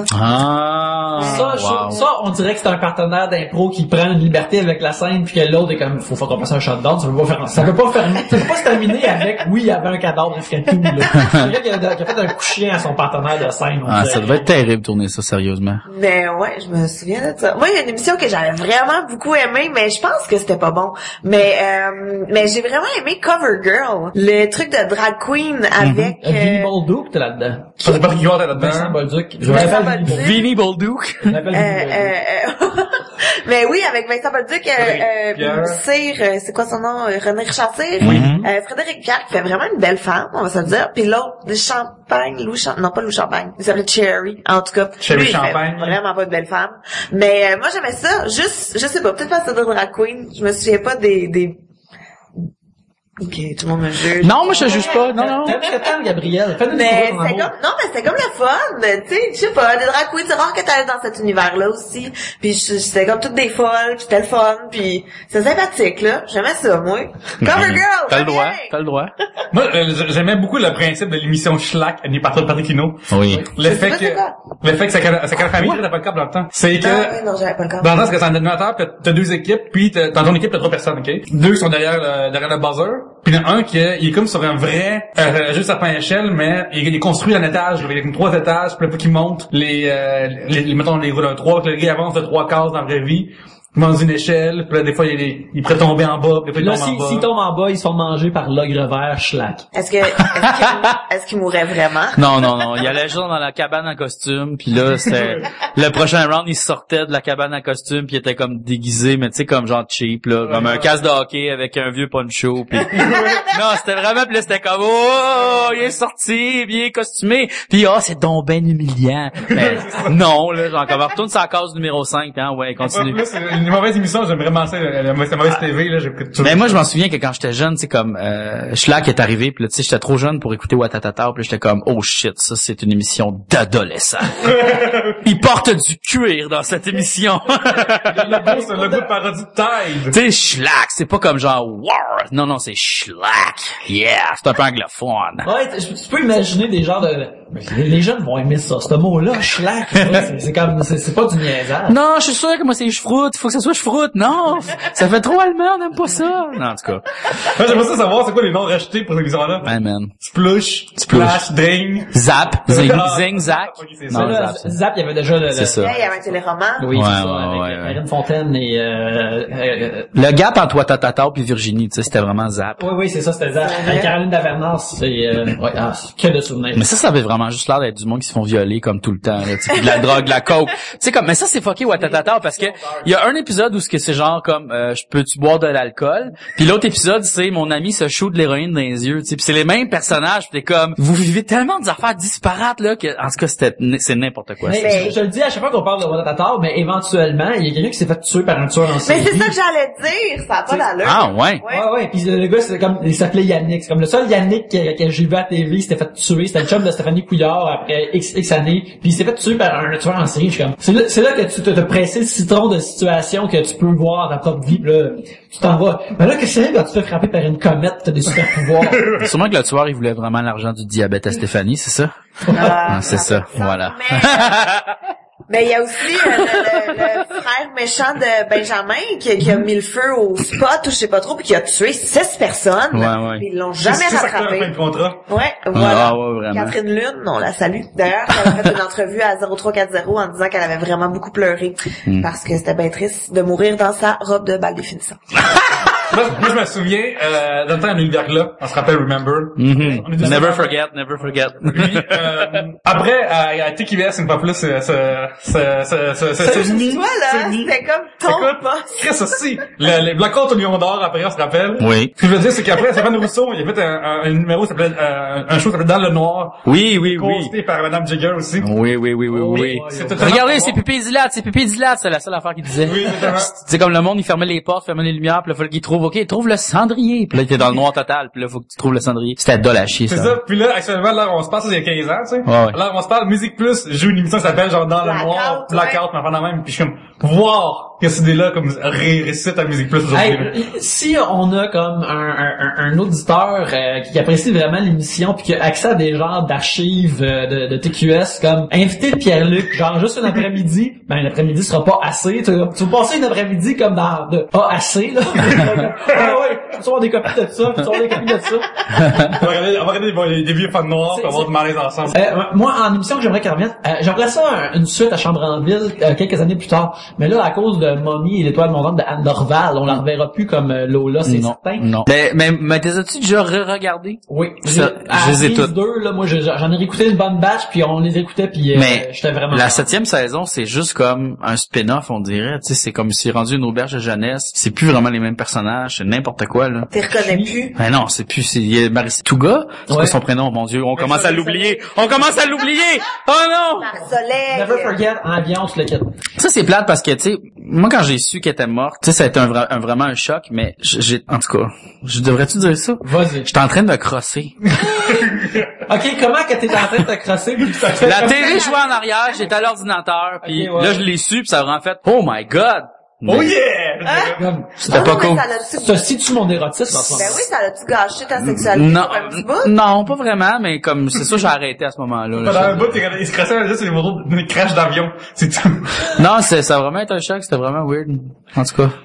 Ah, Ça, wow. je- ça, on dirait que c'est un partenaire d'impro qui prend une liberté avec la scène, puis que l'autre est comme, faut, faut qu'on passe un shutdown, ça peut pas faire, ça peut pas faire, ça peut pas se terminer avec, oui, il y avait un cadavre, il ferait tout, là. C'est quelqu'un qui a, qui a fait un coup chien à son partenaire de scène. on Ah, dirait. ça devait être terrible tourner ça, sérieusement. Mais ouais, je me souviens de ça. Moi, il y a une émission que j'avais vraiment beaucoup aimée, mais je pense que c'était pas bon. Mais euh, mais j'ai vraiment aimé Cover Girl, le truc de drag queen avec... Euh, Vinnie euh, Bolduc, t'es là-dedans. Ça, c'est pas Guillaume Vincent là-dedans. Bolduc. Je Vincent m'appelle Bolduc. Vinnie Bolduc. Vinnie Bolduc. Je m'appelle Euh, Vinnie Bolduc. euh, euh, Mais oui, avec Vincent Bolduc, euh, Pierre. euh, Cyr, euh, c'est quoi son nom? Euh, René Richard Cyr. Oui. Euh, Frédéric Pierre, qui fait vraiment une belle femme, on va se le dire. Puis l'autre, de Champagne, Lou Champagne, non pas Lou Champagne, il s'appelait Cherry. En tout cas, Cherry lui, il fait Champagne. vraiment pas une belle femme. Mais euh, moi, j'aimais ça. Juste, je sais pas, peut-être parce que c'est de drag queen. Je me souviens pas des... des... Ok, tout le monde me juge. Non, moi, je te juge pas. Non, non. T'aimes Gabriel. Fais-nous Mais découvrir ton c'était amour. comme, non, mais c'était comme le fun, tu sais, je sais pas, des drag queens, c'est rare que t'allais dans cet univers-là aussi, puis je- c'était comme toutes des folles, puis c'était le fun, puis c'est sympathique, là, j'aimais ça, moi. Cover Girl! T'as le ça droit. vient. T'as le droit. Moi, euh, j'aimais beaucoup le principe de l'émission Schlack animée par Patrick Hinault. Oui. Le Je sais fait pas c'est que, quoi. le fait que ça ça la famille, t'as pas le câble dans le temps. C'est que, Ah oui, non, j'avais pas le corps. dans le temps, c'est que c'est un animateur, pis t'as- t'as deux équipes, puis t'as- dans ton équipe, t'as trois personnes, ok? Deux qui sont derrière le, derrière le buzzer, puis il y en a un qui est, il est comme sur un vrai, euh, juste à fin échelle, mais il est construit en étage, il y a comme trois étages, puis là, faut qu'il monte les, euh, les, les, mettons, les roues d'un trois, que le gars avance de trois cases dans la vraie vie, il monte une échelle, puis là, des fois, il, est, il pourrait tomber en bas, puis des fois, il Là, tombe en s'ils bas. s'ils tombent en bas, ils sont mangés par l'ogre vert Schlack. Est-ce que, est-ce qu'il, est-ce qu'il mourrait vraiment? Non, non, non. Il allait juste dans la cabane en costume, puis là, c'était... Le prochain round, il sortait de la cabane en costume, puis il était comme déguisé, mais tu sais, comme genre cheap, là. Comme un casque de hockey avec un vieux poncho, puis... Non, c'était vraiment... Puis là, c'était comme... Oh, il est sorti, bien costumé. Puis, oh, c'est donc ben humiliant. Mais non, là, genre, comme, retourne sur la case numéro cinq, hein, ouais, continue. Là, c'est une mauvaise émission, j'aime vraiment ça, la, la, la mauvaise T V, là, j'écoute tout. Mais moi, je m'en souviens que quand j'étais jeune, tu sais, comme, euh, Schlack est arrivé, puis là, tu sais, j'étais trop jeune pour écouter Watatata, puis là, j'étais comme, oh shit, ça, c'est une émission d'adolescent. Il porte du cuir dans cette émission. Le logo, c'est un logo de parodie de Tide. Tu sais, Schlack, c'est pas comme genre, war. Non, non, c'est Schlack. Yeah, c'est un peu anglophone. Ouais, tu tu peux imaginer des genres de... Les les jeunes vont aimer ça, ce mot-là, Schlack. C'est c'est comme... C'est c'est pas du niaisage. Non, je suis sûr que moi, c'est chefroute. Il faut que ça soit chefroute. Non, ça fait trop allemand, on n'aime pas ça. Non, en tout cas. Moi, j'aimerais ça savoir c'est quoi les noms rachetés pour cette émission-là. Ouais, man. Splush, Splush. Splash, Ding. Zap, zing, Ah. zing, zac. Ok, c'est Non, ça. Là, Zap, c'est- Zap, il y avait déjà le... le- C'est ça. Il y avait un téléroman. Oui, Ouais, c'est ça, ouais, avec ouais, euh, ouais. Karine Fontaine et... Euh, euh, Le gap entre Watatata puis Virginie, tu sais, c'était vraiment Zap. oui, oui, c'est ça, c'était Zap. Avec Caroline Davernance, c'est... Euh, ouais, ah, c'est que de souvenirs. Mais ça, ça avait vraiment juste l'air d'être du monde qui se font violer comme tout le temps, là, tu sais, puis de la drogue, de la coke. Tu sais comme, mais ça c'est fucké Watatata parce que il y a un épisode où ce que c'est genre comme, euh, je peux-tu boire de l'alcool, puis l'autre épisode c'est mon ami se shoot de l'héroïne dans les yeux, tu sais, puis c'est les mêmes personnages, puis t'es comme, vous vivez tellement des affaires disparates là que, en tout cas c'était, c'est n'importe quoi. Mais, ça. je, je le dis à chaque fois qu'on parle de Watatata, mais éventuellement, il y a quelqu'un qui s'est fait tuer par un tueur en Mais série. c'est ça que j'allais dire, ça a pas d'allure. Ah ouais. Ouais. Ouais, ouais, pis le gars, c'est comme, il s'appelait Yannick. C'est comme le seul Yannick que, que j'ai vu à la T V, il s'était fait tuer. C'était le chum de Stéphanie Couillard après X, X années. Puis il s'est fait tuer par un tueur en série. Je suis comme, c'est là, c'est là que tu te, te pressé le citron de situation que tu peux voir dans ta propre vie. Pis là, tu t'en vas. Mais là, qu'est-ce que c'est quand tu te fais frapper par une comète, t'as des super pouvoirs. Sûrement que le tueur il voulait vraiment l'argent du diabète à Stéphanie, c'est ça? Ah, Ah, c'est ça, fait sens. voilà. Mais, euh, mais il y a aussi euh, le, le, le frère méchant de Benjamin qui, qui a mis le feu au spot ou je sais pas trop puis qui a tué six personnes. Ouais, ouais. Puis ils l'ont jamais C'est ça que t'as en fin rattrapé. de contrat. Ouais, voilà. Ah ouais, vraiment. Catherine Lune, on la salue. D'ailleurs, elle a fait une entrevue à zéro trois quatre zéro en disant qu'elle avait vraiment beaucoup pleuré Mm. parce que c'était bien triste de mourir dans sa robe de bal définissant. Moi, moi, je me souviens, euh, dans le temps, à l'univers-là, on se rappelle Remember. Mhm. On est deux Never enfants. forget, never forget. Puis, euh, après, à, à T Q S, une fois plus, ce, ce, ce, ce, ce, ce, ce nid, Toi, là, ce nid. c'était comme ton Écoute, poste. Chris aussi, le, les Black Hawk au Lion d'Or, après, on se rappelle. Oui. Ce que je veux dire, c'est qu'après, Stéphane Rousseau, il a fait un, un, un numéro, qui s'appelait, euh, un show qui s'appelait Dans le Noir, Oui, oui, oui. consulté par Madame Jagger aussi. Oui, oui, oui, oui, oui. C'est totalement Regardez, bon. c'est pupilles dilates, c'est pupilles dilates, c'est la seule affaire qu'il disait. Oui, exactement. C'est comme le monde, il fermait les portes, fermait les lumières, puis là, il fallait qu'il trouve, ok, trouve le cendrier. Puis là, il était dans le noir total, puis là, faut que tu trouves le cendrier. C'était dol à chier, C'est ça. ça. Puis là, actuellement, là, on se passe, ça, il y a quinze ans, tu sais. Ouais, ouais. Là, on se parle, Musique Plus joue une émission qui s'appelle genre Dans le Blackout, Noir, ouais. Blackout, mais enfin, même. Puis je suis comme, voir que cette idée-là, comme, ré- récite à Musique Plus aujourd'hui. là. Hey, si on a comme un, un, un auditeur euh, qui apprécie vraiment l'émission puis qui a accès à des genres d'archives euh, de, de T Q S, comme inviter Pierre-Luc, genre juste un après-midi, ben l'après-midi sera pas assez. Tu, tu vas passer une après-midi comme dans de pas assez là, Ah ouais, tu vas avoir des copies de ça, tu vas avoir des copies de ça. On va regarder, on va regarder des, des vieux fans noirs, C'est- on va avoir c'est- du malaise ensemble. Euh, moi, en émission que j'aimerais qu'elle revienne, euh, j'aimerais ça un- une suite à Chambre en ville euh, quelques années plus tard. Mais là, à cause de Mommy et l'étoile montante de Anne Dorval, on la reverra plus comme euh, Lola, c'est non, certain. non. Mais, mais, mais t'es as-tu déjà re-regardé? Oui. Ça, À je les ai Prise toutes. deux, là, moi, je- j'en ai réécouté une bonne batch, puis on les écoutait, puis euh, Mais j'étais vraiment... la septième saison, c'est juste comme un spin-off, on dirait. Tu sais, c'est comme si rendu une auberge de jeunesse. C'est plus vraiment les mêmes personnages, c'est n'importe quoi, là. T'es reconnais plus. Mais non, c'est plus, c'est il y a Maris Touga. C'est Ouais. quoi son prénom, mon Dieu? On commence à l'oublier. On commence à l'oublier! Oh non! Marsoleil. Never forget, en avion, tu le quittes. Ça, c'est plate parce que, tu sais, moi, quand j'ai su qu'elle était morte, tu sais, ça a été un, vra- un- vraiment un choc, mais j'ai, en tout cas, je devrais-tu dire ça? Vas-y. J'étais en train de me crosser. OK, comment que t'es en train de te crosser, puis que ça fait La comme- télé jouait en arrière, j'étais à l'ordinateur, puis Ok, ouais. là, je l'ai su, puis ça a vraiment fait, oh my god! Oh yeah! Comme, C'était Ah pas non, mais cool. ça l'a-tu- ça situe mon érotisme en ce moment. Ben oui, ça l'a-tu gâché ta sexualité Non, pour un petit bout? non, pas vraiment, mais comme, c'est ça, j'ai arrêté à ce moment-là. là. Pendant un bout, il se crassait là, c'est des photos de crash d'avion. C'est tout. Non, c'est, ça a vraiment été un choc, c'était vraiment weird. En tout cas.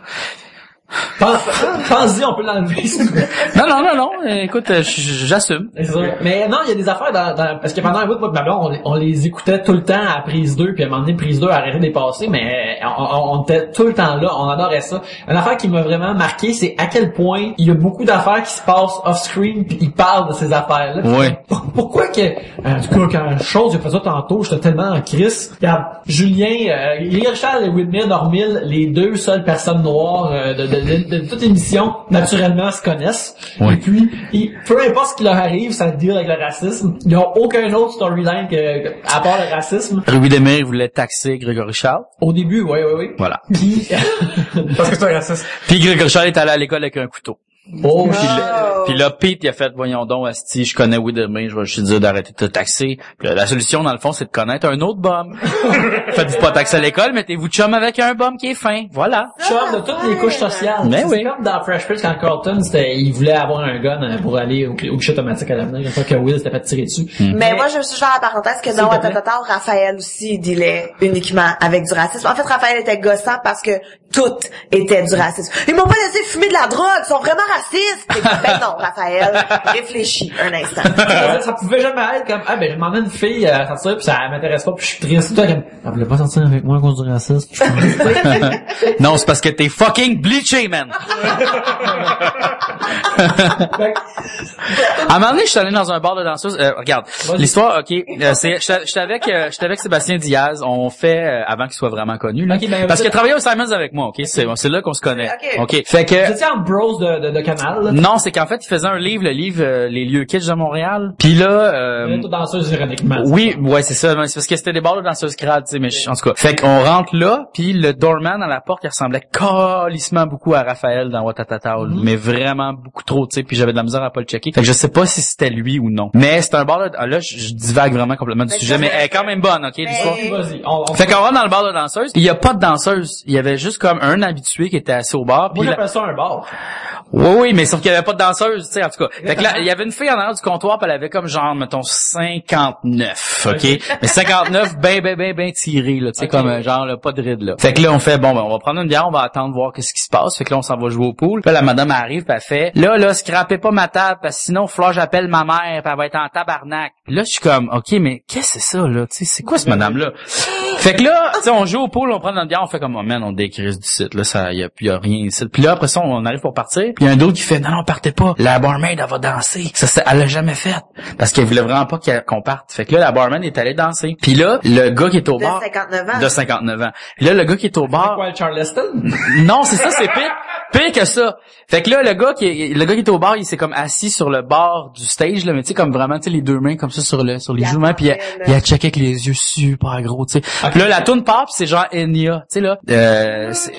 Pense- Pense-y, on peut l'enlever. si tu veux. Non, non, non, non, écoute, euh, j- j'assume. C'est ça. Mais non, il y a des affaires dans, dans- parce que pendant un bout, moi, de ma blonde, on, les- on les écoutait tout le temps à prise deux, puis à un moment donné, prise deux a arrêté de les passer, mais on, on, on était tout le temps là, on adorait ça. Une affaire qui m'a vraiment marqué, c'est à quel point il y a beaucoup d'affaires qui se passent off-screen, puis ils parlent de ces affaires-là. Ouais. Pourquoi que, en tout cas, quand chose, j'ai fait ça tantôt, j'étais tellement en crise. Regarde, Julien, euh, Léa Richard et Whitney Normil, les deux seules personnes noires euh, de, de, de, de toute émission, naturellement, se connaissent. Oui. Et puis, ils- peu importe ce qui leur arrive, ça deal avec le racisme. Ils n'ont aucun autre storyline que, que- à part le racisme. Ruby Demir voulait taxer Grégory Charles. Au début, oui, oui, oui. Voilà. Puis, Parce que c'est un raciste. Puis Grégory Charles est allé à l'école avec un couteau. oh, Puis shit. là, puis là, Pete, il a fait, voyons donc, asti, je connais Widemir, je vais juste dire d'arrêter de te taxer. Puis là, la solution, dans le fond, c'est de connaître un autre bum. Faites-vous pas taxer à l'école, mettez-vous chum avec un bum qui est fin. Voilà. Chum de toutes les couches sociales. Mais c'est oui. comme dans Fresh Prince quand Carlton, c'était, il voulait avoir un gun euh, pour aller au, au guichet automatique à l'avenir, une fois que Will s'était fait tirer dessus. Mais moi, je me suis fait la parenthèse que S'il dans te plaît. Watatata, Raphaël aussi, il dealait uniquement avec du racisme. En fait, Raphaël était gossant parce que tout était du racisme. Ils m'ont pas laissé fumer de la drogue, ils sont vraiment racistes. Et puis, ben non, Raphaël, réfléchis un instant. ça, ça pouvait jamais être comme, ah ben je demandais à une fille à sortir puis ça m'intéresse pas puis je suis triste. Toi, comme, elle voulait pas sortir avec moi à cause du racisme. Non, c'est parce que t'es fucking bleaché, man. Fait que- À un moment donné, je suis allé dans un bar de danseuse. Euh, regarde, Vas-y. l'histoire, ok, euh, c'est, j'étais j'étais avec, euh, j'étais avec Sébastien Diaz. On fait euh, avant qu'il soit vraiment connu, là. Ok, ben, parce vous qu'il êtes- travaillait au Simons avec moi, ok. C'est, c'est là qu'on se connaît. Ok. Ok. Fait Vous que étiez en bros de, de, de canal, là. non, c'est qu'en fait, il faisait un livre, le livre euh, Les lieux kitsch de Montréal. Puis là, euh, Vous êtes toute danseuse ironiquement. oui, ouais, c'est ça. C'est parce que c'était des bars de danseuses crades, tu sais, mais je- en tout cas. Fait qu'on rentre là, puis le doorman à la porte, il ressemblait calissement beaucoup à Raphaël dans Watatata, Mm-hmm. mais vraiment beaucoup trop, tu sais, puis j'avais de la misère à pas le checker. Fait que je sais pas si c'était lui ou non. Mais c'est un bar de... ah, là, je, je divague vraiment complètement du Mais sujet, ça, mais mais- elle est quand même bonne, ok, l'histoire. Mais- Vas-y, on, on Fait qu'on rentre dans le bar de danseuse, il y a pas de danseuse. Il y avait juste comme un habitué qui était assis au bar, puis moi la- j'appelle ça un bar. oui, oui, mais sauf qu'il y avait pas de danseuse, tu sais, en tout cas. Fait que là, il y avait une fille en arrière du comptoir, puis elle avait comme genre, mettons, cinquante-neuf, ok? Mais cinquante-neuf, ben, ben, ben, ben tiré, là, tu sais, Ok. comme euh, genre, là, pas de ride, là. Fait que là, on fait, bon, ben, on va prendre une bière, on va attendre voir qu'est-ce qui se passe. Fait que là, on s'en va jouer au pool. Puis là, la madame arrive, puis elle fait, là, là, scrapez pas ma table, parce que sinon, Flore, j'appelle ma mère, puis elle va être en tabarnak. Puis là, je suis comme, ok, mais qu'est-ce que c'est ça, là? Tu sais, c'est quoi ce madame-là? Fait que là, tu sais, on joue au pool, on prend notre bière, on fait comme, oh man, on décrise du site, là, ça, y a, y a rien ici. Puis là, après ça, on arrive pour partir, puis y a un d'autre qui fait, non, non, partez pas. La barmaid, elle va danser. Ça, c'est- elle l'a jamais fait. Parce qu'elle voulait vraiment pas qu'elle- qu'on parte. Fait que là, la barmaid est allée danser. Puis là, le gars qui est au De bar. cinquante-neuf ans. De cinquante-neuf ans. Puis là, le gars qui est au bar. Quoi, le Charleston? Non, c'est ça, c'est pire. Pire que ça. Fait que là, le gars qui est, le gars qui est au bar, il s'est comme assis sur le bord du stage, là, mais tu sais, comme vraiment, tu sais, les deux mains comme ça sur le, sur les Il joues, puis il a, attendait, là. il a checké avec les yeux super gros, tu sais. Puis là, la toune part, puis c'est genre Enya, tu sais, là. Euh, c'est...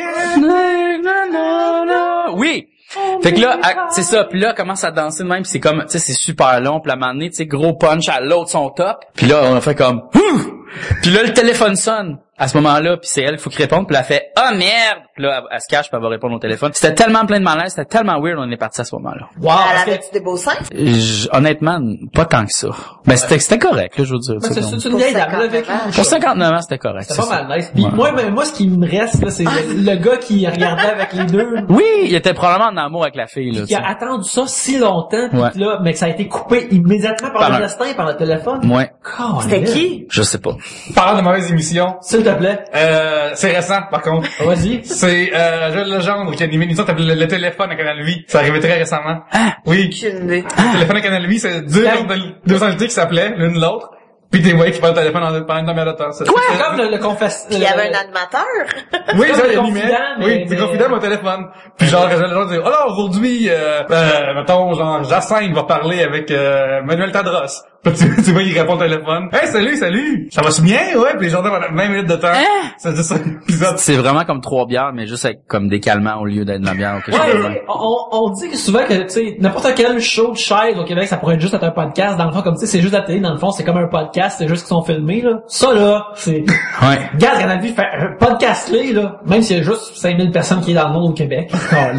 Oui! Fait que là, à- c'est ça, puis là, elle commence à danser de même, puis c'est comme, tu sais, c'est super long, puis à un moment donné, tu sais, gros punch à l'autre son top, puis là, on a fait comme, ouh! Puis là, le téléphone sonne. à ce moment-là, puis c'est elle qu'il faut qu'il réponde, puis elle fait « Ah, merde! » Puis là, elle, elle se cache, puis elle va répondre au téléphone. C'était tellement plein de malaise, c'était tellement weird, on est parti à ce moment-là. Wow! Elle parce que- avait-tu des beaux seins? Je- honnêtement, pas tant que ça. Ben, c'était, c'était correct, là, je veux dire. Ben, tu sais, c'est donc. c'est une vieille dame, là, avec cinquante-neuf ans. Pour cinquante-neuf ans, c'était correct. c'est pas ça. mal nice. Puis Ouais. moi, ben, moi, ce qui me reste, là, c'est le, le gars qui regardait avec les deux. Oui, il était probablement en amour avec la fille, là. Qui a tu sais. attendu ça si longtemps, pis Ouais. là, mais que ça a été coupé immédiatement par, Par le un- destin, par le téléphone. Ouais. C'était qui? Je sais pas. Parlant de mauvaises émissions, S'il te plaît. euh, c'est récent, par contre. Vas-y. C'est euh, Joël Legendre qui a animé une émission qui s'appelle le, le téléphone à Canal Vie. Ça arrivait très récemment. Ah! Oui. Aucune idée. Le téléphone à Canal Vie, c'est deux, Ah. deux invités qui s'appelaient l'une l'autre. Puis des voyais qui parlent au téléphone en- pendant une demi-heure de temps. C'est- Quoi? c'est- Comme le, le confesse... Puis il y avait un animateur. Oui, comme ça, le il animait. confident, mais- Oui, c'est mais- confident, mon téléphone. Puis genre, Joël Legendre dit, oh là, aujourd'hui, euh, euh, mettons, genre, Jacinthe va parler avec, euh, Manuel Tadros. Puis tu, tu vois, il répond au téléphone. Hey, salut, salut! Ça va-tu bien? Ouais, puis les gens pendant vingt minutes de temps. Hein? C'est juste un épisode. C'est vraiment comme trois bières, mais juste avec comme des calmants au lieu d'être de la bière ou quelque chose de même. Ouais, on, on dit que souvent que, tu sais, n'importe quel show de chaise au Québec, ça pourrait être juste être un podcast. Dans le fond, comme tu sais, c'est juste la télé. Dans le fond, c'est comme un podcast, c'est juste qu'ils sont filmés, là. Ça, là, c'est... Ouais. Regarde, Canal Vie fait un podcast-là, là. Même s'il y a juste cinq mille personnes qui est dans le monde au Québec.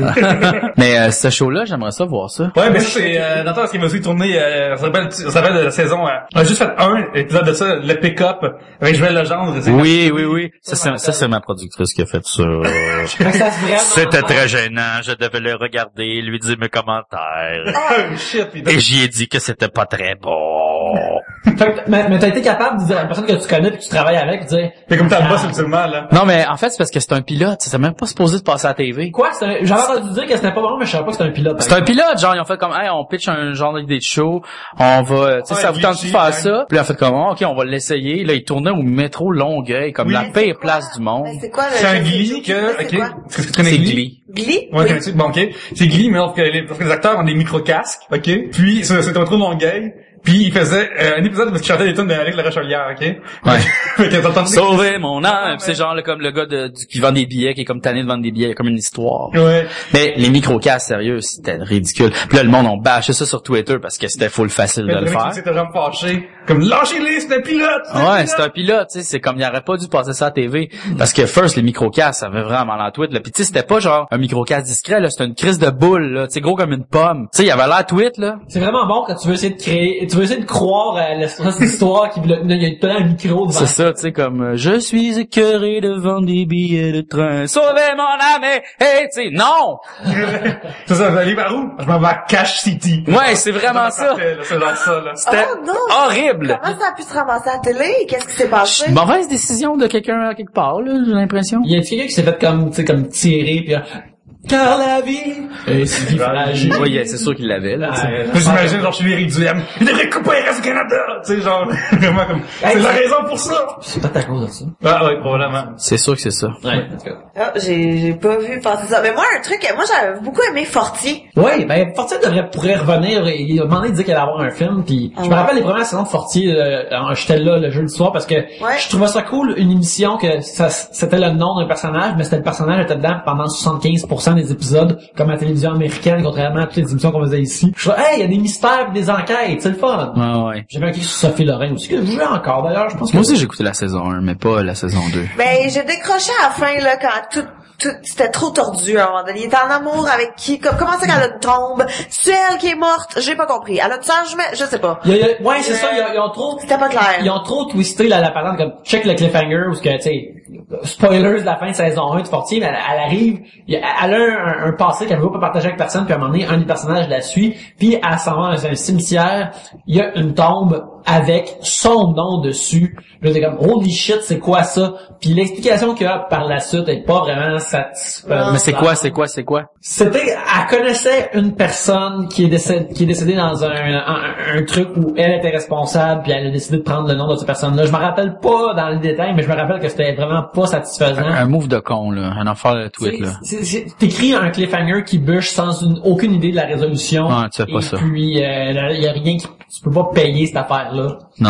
Mais euh, ce show-là, j'aimerais ça voir ça. Ouais, mais ça, c'est, euh, dans le temps, ce qui m'a aussi tourné, euh, ça s'appelle, ça s'appelle de la saison, euh, on a juste fait un épisode de ça, le pick-up, avec Joël Legendre. c'est- Oui, oui, oui. Ça, c'est, ça, c'est ma productrice qui a fait ça. Fait que ça se vraiment- C'était très gênant. Je devais le regarder, lui dire mes commentaires. Oh, shit, puis Et j'y ai dit que c'était pas très bon. Fait que, mais, mais t'as été capable de dire à la personne que tu connais pis que tu travailles avec, de dire... c'est comme ta Ah. boss, ultimement, là. Non, mais en fait, c'est parce que c'est un pilote. C'est même pas supposé de passer à la T V. Quoi? C'est un- J'avais entendu dire que c'était pas bon, mais je savais pas que c'était un pilote. C'est un pilote, genre, ils ont fait comme, hey, on pitch un genre d'idée de show, on va, tu sais, Ouais, ça vous tente de glitchy, faire ouais. ça? Puis là, on fait comme, ok, on va l'essayer. Là, ils tournaient au métro Longueuil, comme Oui, la c'est pire quoi? place du monde. Ben, c'est quoi le C'est un jeu Glee vidéo? que, C'est ok. quoi? Est-ce que tu connais C'est Glee? Glee. Glee? Ouais, Oui. connais-tu? Bon, ok. C'est Glee, mais parce que les, parce que les acteurs ont des micro-casques, ok. Puis, c'est c'est un trop Longueuil. Puis, il faisait euh, un épisode où il chantait des tunes d'Éric La Rochelière, ok. Ouais. Fait que t'as entendu- Sauver mon âme. Ouais. C'est genre là, comme le gars de, du- qui vend des billets, qui est comme tanné de vendre des billets, il y a comme une histoire. Ouais. Mais les micro-casques, sérieux, c'était ridicule. Puis là, le monde, on bâchait ça sur Twitter parce que c'était full facile de le faire. C'était vraiment fâché. Comme, lâchez-les, c'est un pilote! c'est un Ouais, pilote! c'est un pilote, tu sais, c'est comme il aurait pas dû passer ça à la T V parce que first les microcasques, ça avait vraiment l'air tweet là. Puis tu sais, c'était pas genre un microcast discret là, c'était une crise de boule là, tu sais, gros comme une pomme. Tu sais, il y avait l'air tweet là. C'est vraiment bon quand tu veux essayer de créer, tu veux essayer de croire à l'espèce d'histoire qui, il y a tout un micro devant. C'est ça, tu sais, comme euh, je suis écœuré de vendre des billets de train. Sauvez mon âme, hey, hey, tu sais, non. C'est ça, vous allez par où? Je m'en vais à Cash City. Ouais, c'est vraiment ça. Parfait, là, C'est genre ça, là. C'était Oh non! horrible. Comment ça a pu se ramasser à la télé? Qu'est-ce qui s'est passé? Mauvaise décision de quelqu'un à quelque part là, j'ai l'impression. Il y a quelqu'un qui s'est fait comme, tu sais, comme tirer pis euh, car la vie est si fragile. Oui, c'est sûr qu'il l'avait là. tu sais. Ouais. Moi, j'imagine, genre, chez les Éric Duhem. Il devrait couper le reste du Canada! Tu sais, genre, vraiment comme, c'est la raison pour ça! C'est peut-être à cause de ça. Ah, ouais, probablement. C'est sûr que c'est ça. Ouais, en tout cas. Ah, j'ai, j'ai pas vu passer ça. Mais moi, un truc, moi, j'avais beaucoup aimé Fortier. Ouais, ben Fortier devrait pourrait revenir. Il a demandé de dire qu'il allait avoir un film. Puis je me Ouais. rappelle les premières saisons de Fortier. Euh, J'étais là le jeudi soir parce que je trouvais ça cool une émission que ça, c'était le nom d'un personnage, mais c'était le personnage était dedans pendant soixante-quinze pour cent des épisodes, comme à la télévision américaine, contrairement à toutes les émissions qu'on faisait ici. Je trouvais, hey, il y a des mystères et des enquêtes, c'est le fun. Ouais, ouais. J'avais un kick sur Sophie Lorrain aussi que je jouais encore d'ailleurs. Je pense que Moi aussi j'ai écouté la saison un, mais pas la saison deux. Ben, j'ai décroché à la fin, là, quand tout, tout, c'était trop tordu, à un moment donné. Il était en amour avec qui? Comme, comment c'est qu'elle a une tombe? C'est elle qui est morte? J'ai pas compris. Elle a une sœur jumelle? Je sais pas. Il y a- il y a- ouais, c'est ça. Ils ont, ils ont trop. C'était pas clair. Ils ont trop twisté la, la patente comme check le cliffhanger où ce que tu sais spoilers de la fin de saison un de Fortier, mais elle, elle arrive, il- elle a un, un passé qu'elle veut pas partager avec personne, puis à un moment donné, un des personnages la suit, puis elle s'en va dans un cimetière, il y a une tombe avec son nom dessus. Là, t'es comme holy shit, c'est quoi ça? Puis l'explication qu'il y a par la suite est pas vraiment satisfaisante. Mais c'est quoi, c'est quoi, c'est quoi? C'était, elle connaissait une personne qui est décédée, qui est décédée dans un, un, un truc où elle était responsable, puis elle a décidé de prendre le nom de cette personne-là. Je me rappelle pas dans les détails, mais je me rappelle que c'était vraiment pas satisfaisant. Un move de con, là. Un affaire de tweet, là. C'est- c'est- T'écris un cliffhanger qui bûche sans une, aucune idée de la résolution. Ouais, tu fais pas et ça. puis, il euh, y a rien qui, tu peux pas payer cette affaire-là. Non.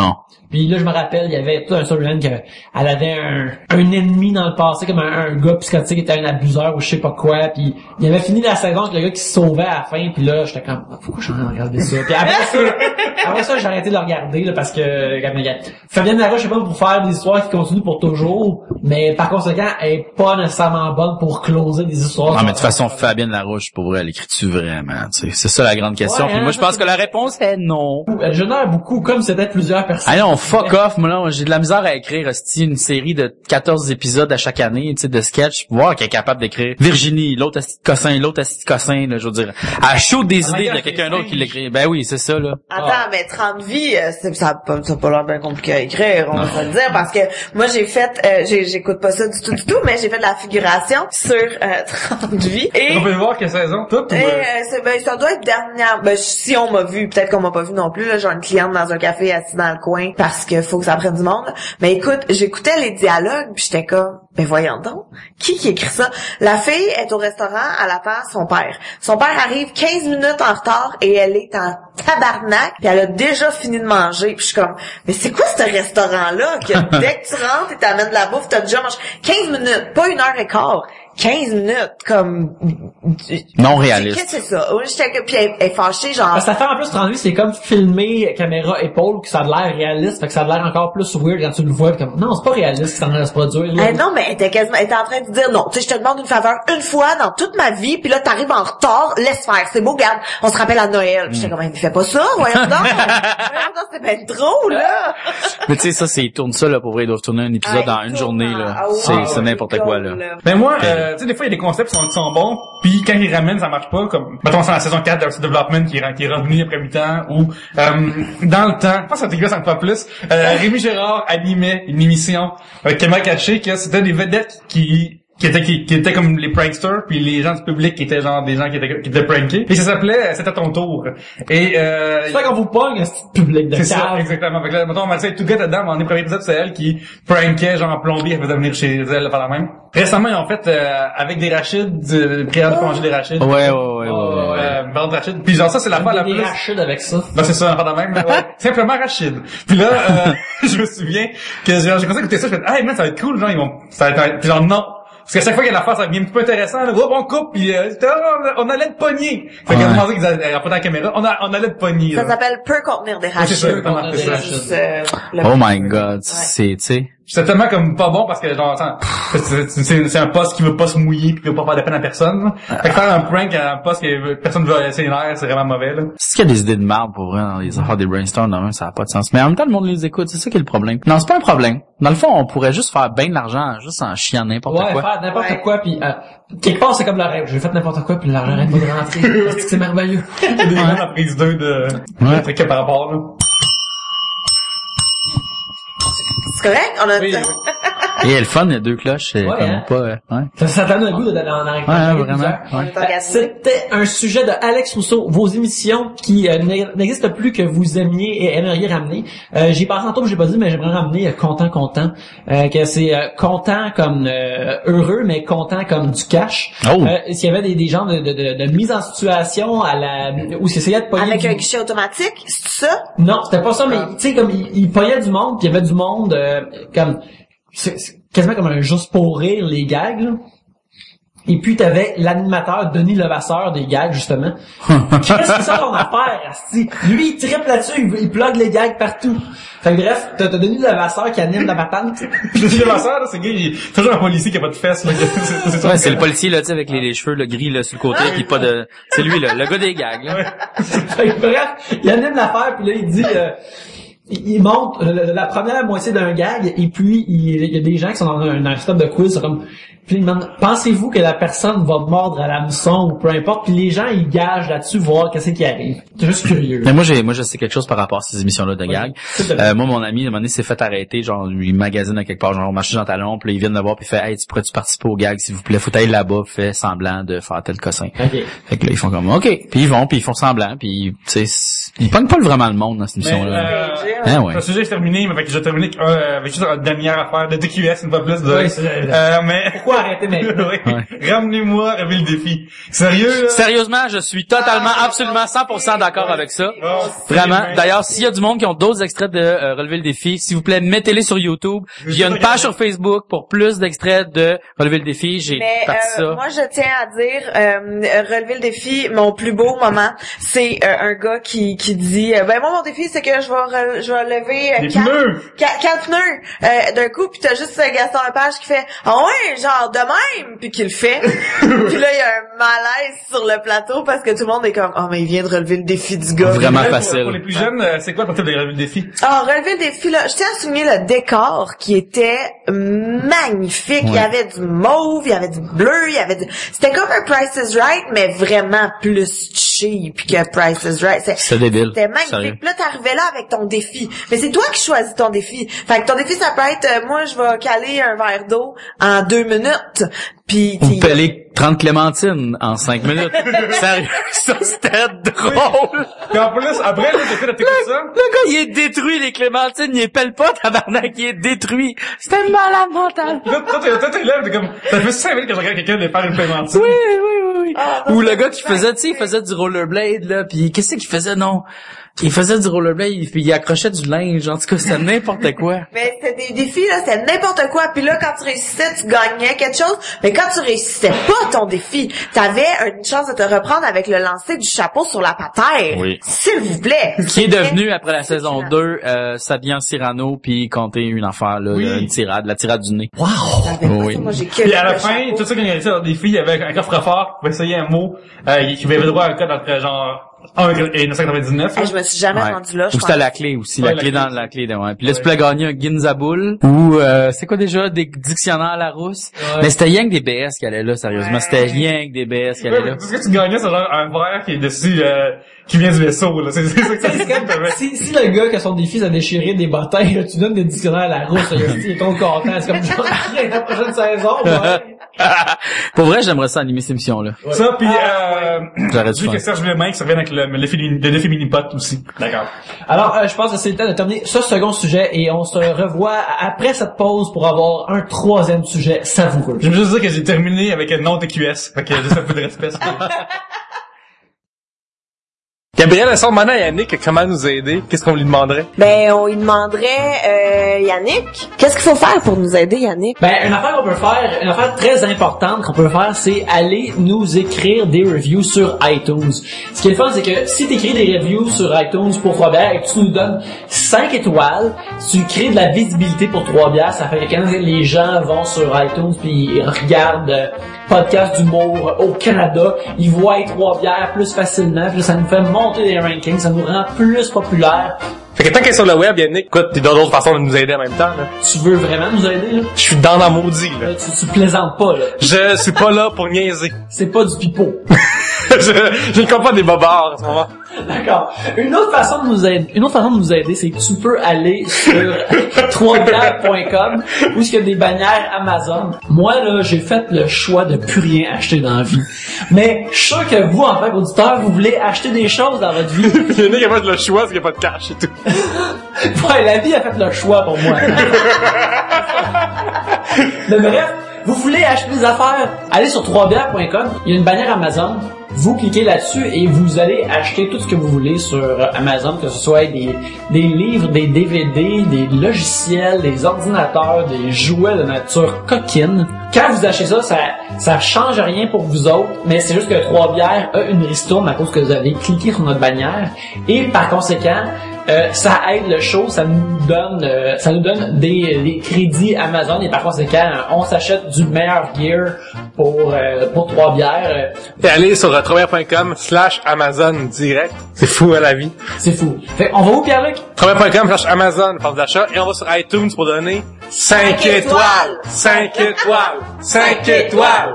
Puis là, je me rappelle, il y avait tout un storyline qu'elle avait un, un ennemi dans le passé, comme un, un gars psychotique qui était un abuseur ou je sais pas quoi. Puis il avait fini la saison avec le gars qui se sauvait à la fin. Puis là, j'étais comme, pourquoi je suis en train de regarder ça? Puis après ça, après ça, j'ai arrêté de le regarder là, parce que Fabienne Laroche, je sais pas, pour faire des histoires qui continuent pour toujours, mais par conséquent, elle est pas nécessairement bonne pour closer des histoires. Non, mais de toute façon, Fabienne Larouche, pour vrai, elle écrit-tu vraiment? Tu sais, c'est ça la grande question. Ouais, Puis hein, moi, je pense que la réponse est non. Elle génère beaucoup, comme c'était plusieurs personnes. Ah non, fuck off, moi là, j'ai de la misère à écrire hostie, une série de quatorze épisodes à chaque année, tu sais, de sketch, voir qu'elle est capable d'écrire Virginie, l'autre asti de cossin, l'autre asti de cossin, là, je veux dire. Elle shoot des idées de quelqu'un d'autre qui l'écrit. Ben oui, c'est ça, là. Attends, Ah. mais trente vies, euh, c'est, ça a pas, ça a pas l'air bien compliqué à écrire, on va se le dire, parce que moi j'ai fait, euh, j'ai, j'écoute pas ça du tout du tout, mais j'ai fait de la figuration sur euh, trente vies. Et, On peut voir quelle saison, tout, ou... et euh, euh, c'est, ben, ça doit être dernière. Ben, si on m'a vu, peut-être qu'on m'a pas vu non plus, là, j'ai une cliente dans un café assis dans le coin parce que faut que ça prenne du monde. Mais écoute, j'écoutais les dialogues puis j'étais comme, ben voyons donc, qui qui écrit ça? La fille est au restaurant, elle attend son père. Son père arrive quinze minutes en retard et elle est en tabarnak puis elle a déjà fini de manger. Puis je suis comme, mais c'est quoi ce restaurant-là que dès que tu rentres et t'amènes de la bouffe, t'as déjà mangé quinze minutes, pas une heure et quart. quinze minutes, comme... Non réaliste. Qu'est-ce que c'est ça? Oui, j'étais, puis elle, elle est fâchée, genre... Parce que ça fait en plus trente-huit, c'est comme filmer caméra épaule, que ça a l'air réaliste, fait que ça a l'air encore plus weird quand tu le vois, pis comme, non, c'est pas réaliste, c'est en train de se produire, là. Eh non, mais elle était quasiment, elle était en train de dire, non, tu sais, je te demande une faveur une fois dans toute ma vie, puis là, t'arrives en retard, laisse faire, c'est beau, garde, on se rappelle à Noël. Puis j'étais comme, mais fais pas ça, voyons donc, voyons donc, c'est ben trop, là. Mais tu sais, ça, c'est, ils tournent ça, là, pour vrai, ils doivent tourner un épisode Ah, dans ils une tournent journée, en- là. ah ouais, C'est, ah c'est ouais, n'importe ils quoi, tournent, là. Ben moi, euh, tu sais, des fois, il y a des concepts qui sont, qui sont bons, puis quand ils ramènent, ça marche pas, comme, mettons, c'est la saison quatre d'Arrested Development qui est, qui est revenu après huit ans, ou, euh, dans le temps, je pense que ça t'écrit ça me fait plus, euh, Rémi Gérard animait une émission avec Caméra Cachée, que c'était des vedettes qui, qui étaient, qui, qui étaient comme les pranksters, puis les gens du public qui étaient genre des gens qui étaient, qui étaient prankés, et ça s'appelait C'était ton tour. Et, euh, C'est ça qu'on vous pogne, un petit public de c'est ça, cave. exactement. Fait que là, mettons, on m'a dit, tout gars dedans, mais en premier épisode, c'est elle qui prankait, genre, plombier, elle faisait venir chez elle, faire la même. Récemment, ils ont fait, euh, avec des rachides, euh, prière de congé des rachides. Ouais, ouais, ouais, ouais, ouais. Euh, beurre de rachid. Puis genre, ça, c'est la fois la Des plus... rachides avec ça. Ben, c'est ça, pas de même. Ouais. Simplement rachid. Puis là, euh, je me souviens que genre, j'ai commencé à écouter ça, je fais, hey, man, ça va être cool, genre, ils vont, ça va être, puis genre, non. Parce qu'à chaque fois qu'il y a l'affaire, ça devient un petit peu intéressant, là, hop, on coupe, puis euh, on allait de pogner. Fait Ouais. qu'on a demandé qu'ils allaient pas dans la caméra, on, a, on allait de pogner. Ça là. s'appelle peut contenir des Ouais, c'est ça, rachides. comment, c'est ça. Juste, euh, le- Oh my god, c'est, tu sais. C'est tellement comme pas bon parce que genre attends, c'est, c'est, c'est un poste qui veut pas se mouiller puis qui veut pas faire de peine à personne. Là. Fait que faire un prank à un poste que personne veut laisser l'air, c'est vraiment mauvais là. C'est qu'il y a des idées de merde pour vrai dans les affaires des brainstorms, non, ça n'a pas de sens. Mais en même temps, le monde les écoute, c'est ça qui est le problème. Non, c'est pas un problème. Dans le fond, on pourrait juste faire bien de l'argent, juste en chiant n'importe Ouais, quoi. faire n'importe Ouais. quoi, puis euh, quelque part, c'est comme le rêve. J'ai fait n'importe quoi, puis l'argent arrête pas de rentrer. Parce que c'est merveilleux. Il y a des gens la prise deux de, Ouais. de trucs par rapport là. C'est correct? On a... Oui. Et le fun, les deux cloches, c'est Ouais, comme hein. pas, euh, ouais. Ça, ça donne un goût de, d'en arrêter. Ouais, vraiment. On Ouais. est orgasmé. C'était un sujet de Alex Rousseau, vos émissions qui euh, n'e- n'existent plus que vous aimiez et aimeriez ramener. Euh, j'ai pas tantôt, j'ai pas dit, mais j'aimerais ramener euh, content, content. Euh, que c'est euh, content comme euh, heureux, mais content comme du cash. Oh. Euh, s'il y avait des, des genres de, de, de, de mise en situation à la où s'essayait de pogner Avec du- un guichet automatique, c'est ça? Non, c'était pas ça, mais Ah. tu sais, comme il, il pognait du monde, puis il y avait du monde euh, comme c'est, c'est quasiment comme un juste pour rire les gags, là. Et puis t'avais l'animateur Denis Levasseur des gags, justement. Qu'est-ce que c'est ça ton affaire, asti? Lui, il triple là-dessus, il, il plug les gags partout. Fait que bref, t'as, t'as Denis Levasseur qui anime la patente. Je dis ma sœur là, c'est gay, il est toujours un policier qui a pas de fesses là. C'est, c'est Ouais, c'est le policier, là, tu sais, avec les, les cheveux, le gris, là, sur le côté, pis pas de, c'est lui, là, le gars des gags, là. Fait que bref, il anime l'affaire, puis là, il dit... Euh, il il montre la, la première moitié d'un gag et puis il, il y a des gens qui sont dans un, un stop de quiz, c'est comme puis il demande, pensez-vous que la personne va mordre à l'hameçon ou peu importe, puis les gens ils gagent là-dessus voir qu'est-ce qui arrive. C'est juste curieux. Mais moi, j'ai, moi, je sais quelque chose par rapport à ces émissions-là de gags. S'il te plaît. Euh, moi, mon ami, à un moment donné, s'est fait arrêter, genre, lui magasine à quelque part, genre, au marché Jean Talon, puis là, il vient de le voir, puis il fait, hey, tu pourrais-tu participer au gag, s'il vous plaît? Faut aller là-bas, fait semblant de faire tel cossin. Ok. Fait que là, ils font comme, OK. Puis ils vont, puis ils font semblant, puis, tu sais, Il pogne pas vraiment le monde dans cette émission-là. Euh, Ah ouais. Le sujet est terminé, mais fait que je vais terminer avec, euh, avec juste une dernière affaire de D Q S, une fois plus de... Oui, c'est vrai. euh, mais... Pourquoi arrêter maintenant? Oui. Ramenez-moi, relever le défi. Sérieux, là? Sérieusement, je suis totalement, absolument cent pour cent d'accord avec ça. Oh, Vraiment. c'est- D'ailleurs, s'il y a du monde qui ont d'autres extraits de euh, Relever le défi, s'il vous plaît, mettez-les sur YouTube. Il y a une page sur Facebook pour plus d'extraits de Relever le défi. J'ai Mais parti euh, ça. moi, je tiens à dire, euh, relever le défi, mon plus beau moment, c'est euh, un gars qui qui dit, euh, ben moi, mon défi, c'est que je vais re- je vais lever euh, Les quatre, pneus! quatre, quatre pneus euh, d'un coup, puis t'as juste euh, Gaston Lepage qui fait, ah ouais, genre de même, puis qui le fait. Puis là, il y a un malaise sur le plateau parce que tout le monde est comme, oh mais il vient de relever le défi du gars. Vraiment Pour- facile. Pour les plus jeunes, euh, c'est quoi le principe de relever le défi? Ah, relever le défi, là, je tiens à souligner le décor qui était magnifique. Il y Ouais. avait du mauve, il y avait du bleu, il y avait du... C'était comme un Price is Right, mais vraiment plus cheap que Price is Right. C'est- C'est débile. C'était magnifique. Sérieux. Puis là, t'arrivais là avec ton défi. Mais c'est toi qui choisis ton défi. Fait que ton défi, ça peut être, euh, moi, je vais caler un verre d'eau en deux minutes. Puis, Ou t'y- peler trente clémentines en cinq minutes. Sérieux, ça c'était drôle. Puis en plus, après, là, t'écoutes, t'écoutes ça. Le gars, il est détruit, les clémentines, il les pèle pas, tabarnak, il est détruit. C'était malade mental. Là, toi, t'es, toi, t'es là, t'es comme, ça fait cinq minutes que je regarde quelqu'un de faire une clémentine. Oui, oui, oui, oui. Ah, non, Ou le c'est gars qui faisait, tu sais, il faisait du rollerblade, là, puis qu'est-ce qu'il faisait, non? Il faisait du rollerblade, puis il accrochait du linge, en tout cas, c'était n'importe quoi. Mais c'était des défis, là, c'était n'importe quoi. Puis là, quand tu réussissais, tu gagnais quelque chose. Mais quand tu réussissais pas ton défi, t'avais une chance de te reprendre avec le lancer du chapeau sur la patère. Oui. S'il vous plaît. Qui est devenu, après la saison deux, euh, Sabian Cyrano, puis compter une affaire, là, Oui. une tirade, la tirade du nez. J'avais pas Oui. ça, moi, j'ai que Puis à la le fin, chapeau. tout ça, quand il y a ça, des filles avec un coffre-fort, pour essayer un mot, euh, qui avait droit à un code entre, genre, un et neuf cent quatre-vingt-dix-neuf. Hey, je me suis jamais Ouais. rendu là, je Ou c'était pense. la clé aussi, Ouais, la la clé clé dans aussi. la clé de, ouais. Puis là, tu Ouais. pouvais gagner un Ginzaboul ou, euh, c'est quoi déjà, des dictionnaires à la rousse. Mais c'était rien que des B S qui allaient là, sérieusement. Ouais. C'était rien que des B S qui Ouais, allaient mais là. tout ce que tu gagnais, c'est genre un verre qui est dessus, euh, qui vient du vaisseau, là. C'est, c'est ça que ça C'est comme, si, si le gars qui a son défi, ça déchiré des bottins, là, tu donnes des dictionnaires à la rousse, là, il est trop content. C'est comme genre, la prochaine saison, ouais. Pour vrai, j'aimerais ça animer cette émission-là. Ça, puis euh, J'arrête vu de que faire. Serge Lemain qui se revient avec le, le, défi, le défi mini-pot aussi. D'accord. Alors, euh, je pense que c'est le temps de terminer ce second sujet et on se revoit après cette pause pour avoir un troisième sujet savoureux. Je veux juste dire que j'ai terminé avec un non T Q S. Fait que juste un peu de respect. Gabriel, elle sort maintenant à Yannick comment nous aider. Qu'est-ce qu'on lui demanderait? Ben, on lui demanderait, euh, Yannick, qu'est-ce qu'il faut faire pour nous aider, Yannick? Ben, une affaire qu'on peut faire, une affaire très importante qu'on peut faire, c'est aller nous écrire des reviews sur iTunes. Ce qui est le fun, c'est que si tu écris des reviews sur iTunes pour Trois-Bières et que tu nous donnes cinq étoiles, tu crées de la visibilité pour Trois-Bières, ça fait que quand les gens vont sur iTunes puis ils regardent euh, podcast d'humour au Canada, ils voient les Trois-Bières plus facilement, puis là, ça nous fait monter les rankings, ça nous rend plus populaires. Fait que tant qu'elle est sur le web, Yannick, écoute, t'as d'autres façons de nous aider en même temps, là. Tu veux vraiment nous aider, là? Je suis dans la maudit, là. Là, tu, tu plaisantes pas, là. Je suis pas là pour niaiser. C'est pas du pipeau. je, je ne comprends pas des bobards, en ce moment. D'accord. Une autre façon de nous aider, une autre façon de nous aider, c'est que tu peux aller sur trois bières point com où il y a des bannières Amazon. Moi, là, j'ai fait le choix de plus rien acheter dans la vie. Mais je suis sûr que vous, en tant qu'auditeur, vous voulez acheter des choses dans votre vie. Yannick a fait le choix parce qu'il n'y a pas de cash et tout. Ouais, la vie a fait le choix pour moi. Mais bref, vous voulez acheter des affaires, allez sur trois bières point com, il y a une bannière Amazon, vous cliquez là-dessus et vous allez acheter tout ce que vous voulez sur Amazon, que ce soit des, des livres, des D V D, des logiciels, des ordinateurs, des jouets de nature coquine. Quand vous achetez ça, ça, ça change rien pour vous autres, mais c'est juste que Trois-Bières a une ristourne à cause que vous avez cliqué sur notre bannière et par conséquent, Euh, ça aide le show, ça nous donne, euh, ça nous donne des, des crédits Amazon et par conséquent, on s'achète du meilleur gear pour euh, pour Trois-Bières. Et allez sur trois bières point com slash Amazon direct. C'est fou à la vie. C'est fou. Fait, on va où, Pierre-Luc? trois bières point com slash Amazon, porte d'achat. Et on va sur iTunes pour donner cinq étoiles. cinq étoiles. cinq étoiles.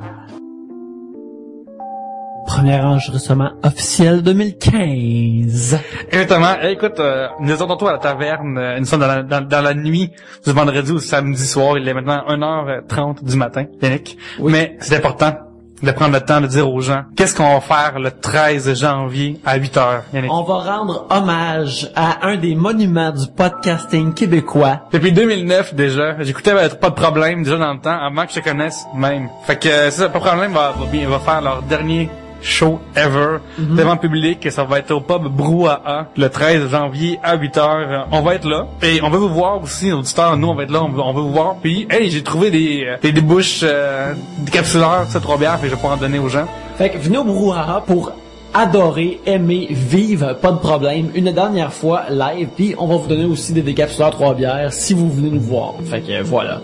Premier enregistrement officiel deux mille quinze. Exactement. Eh, écoute, euh, nous étions tantôt à la taverne, euh, nous sommes dans la, dans, dans la nuit du vendredi au samedi soir. Il est maintenant une heure trente du matin, Yannick. Oui. Mais c'est important. de prendre le temps de dire aux gens qu'est-ce qu'on va faire le treize janvier à huit heures. Yannick. On va rendre hommage à un des monuments du podcasting québécois. Depuis deux mille neuf déjà, j'écoutais euh, Pas de problème déjà dans le temps, avant que je te connaisse même. Fait que euh, c'est ça, Pas de problème va, va, bien, va faire leur dernier show ever mm-hmm. devant public. Ça va être au pub Brouhaha le treize janvier à huit heures. On va être là. Et on veut vous voir aussi, auditeurs. Nous, on va être là. On veut, on veut vous voir. Puis, hey, j'ai trouvé des, des débouches euh, décapsuleurs, ça, trois bières. Fait que je vais pouvoir en donner aux gens. Fait que venez au Brouhaha pour adorer, aimer, vivre, pas de problème. Une dernière fois live. Puis, on va vous donner aussi des décapsuleurs trois bières si vous venez nous voir. Fait que voilà.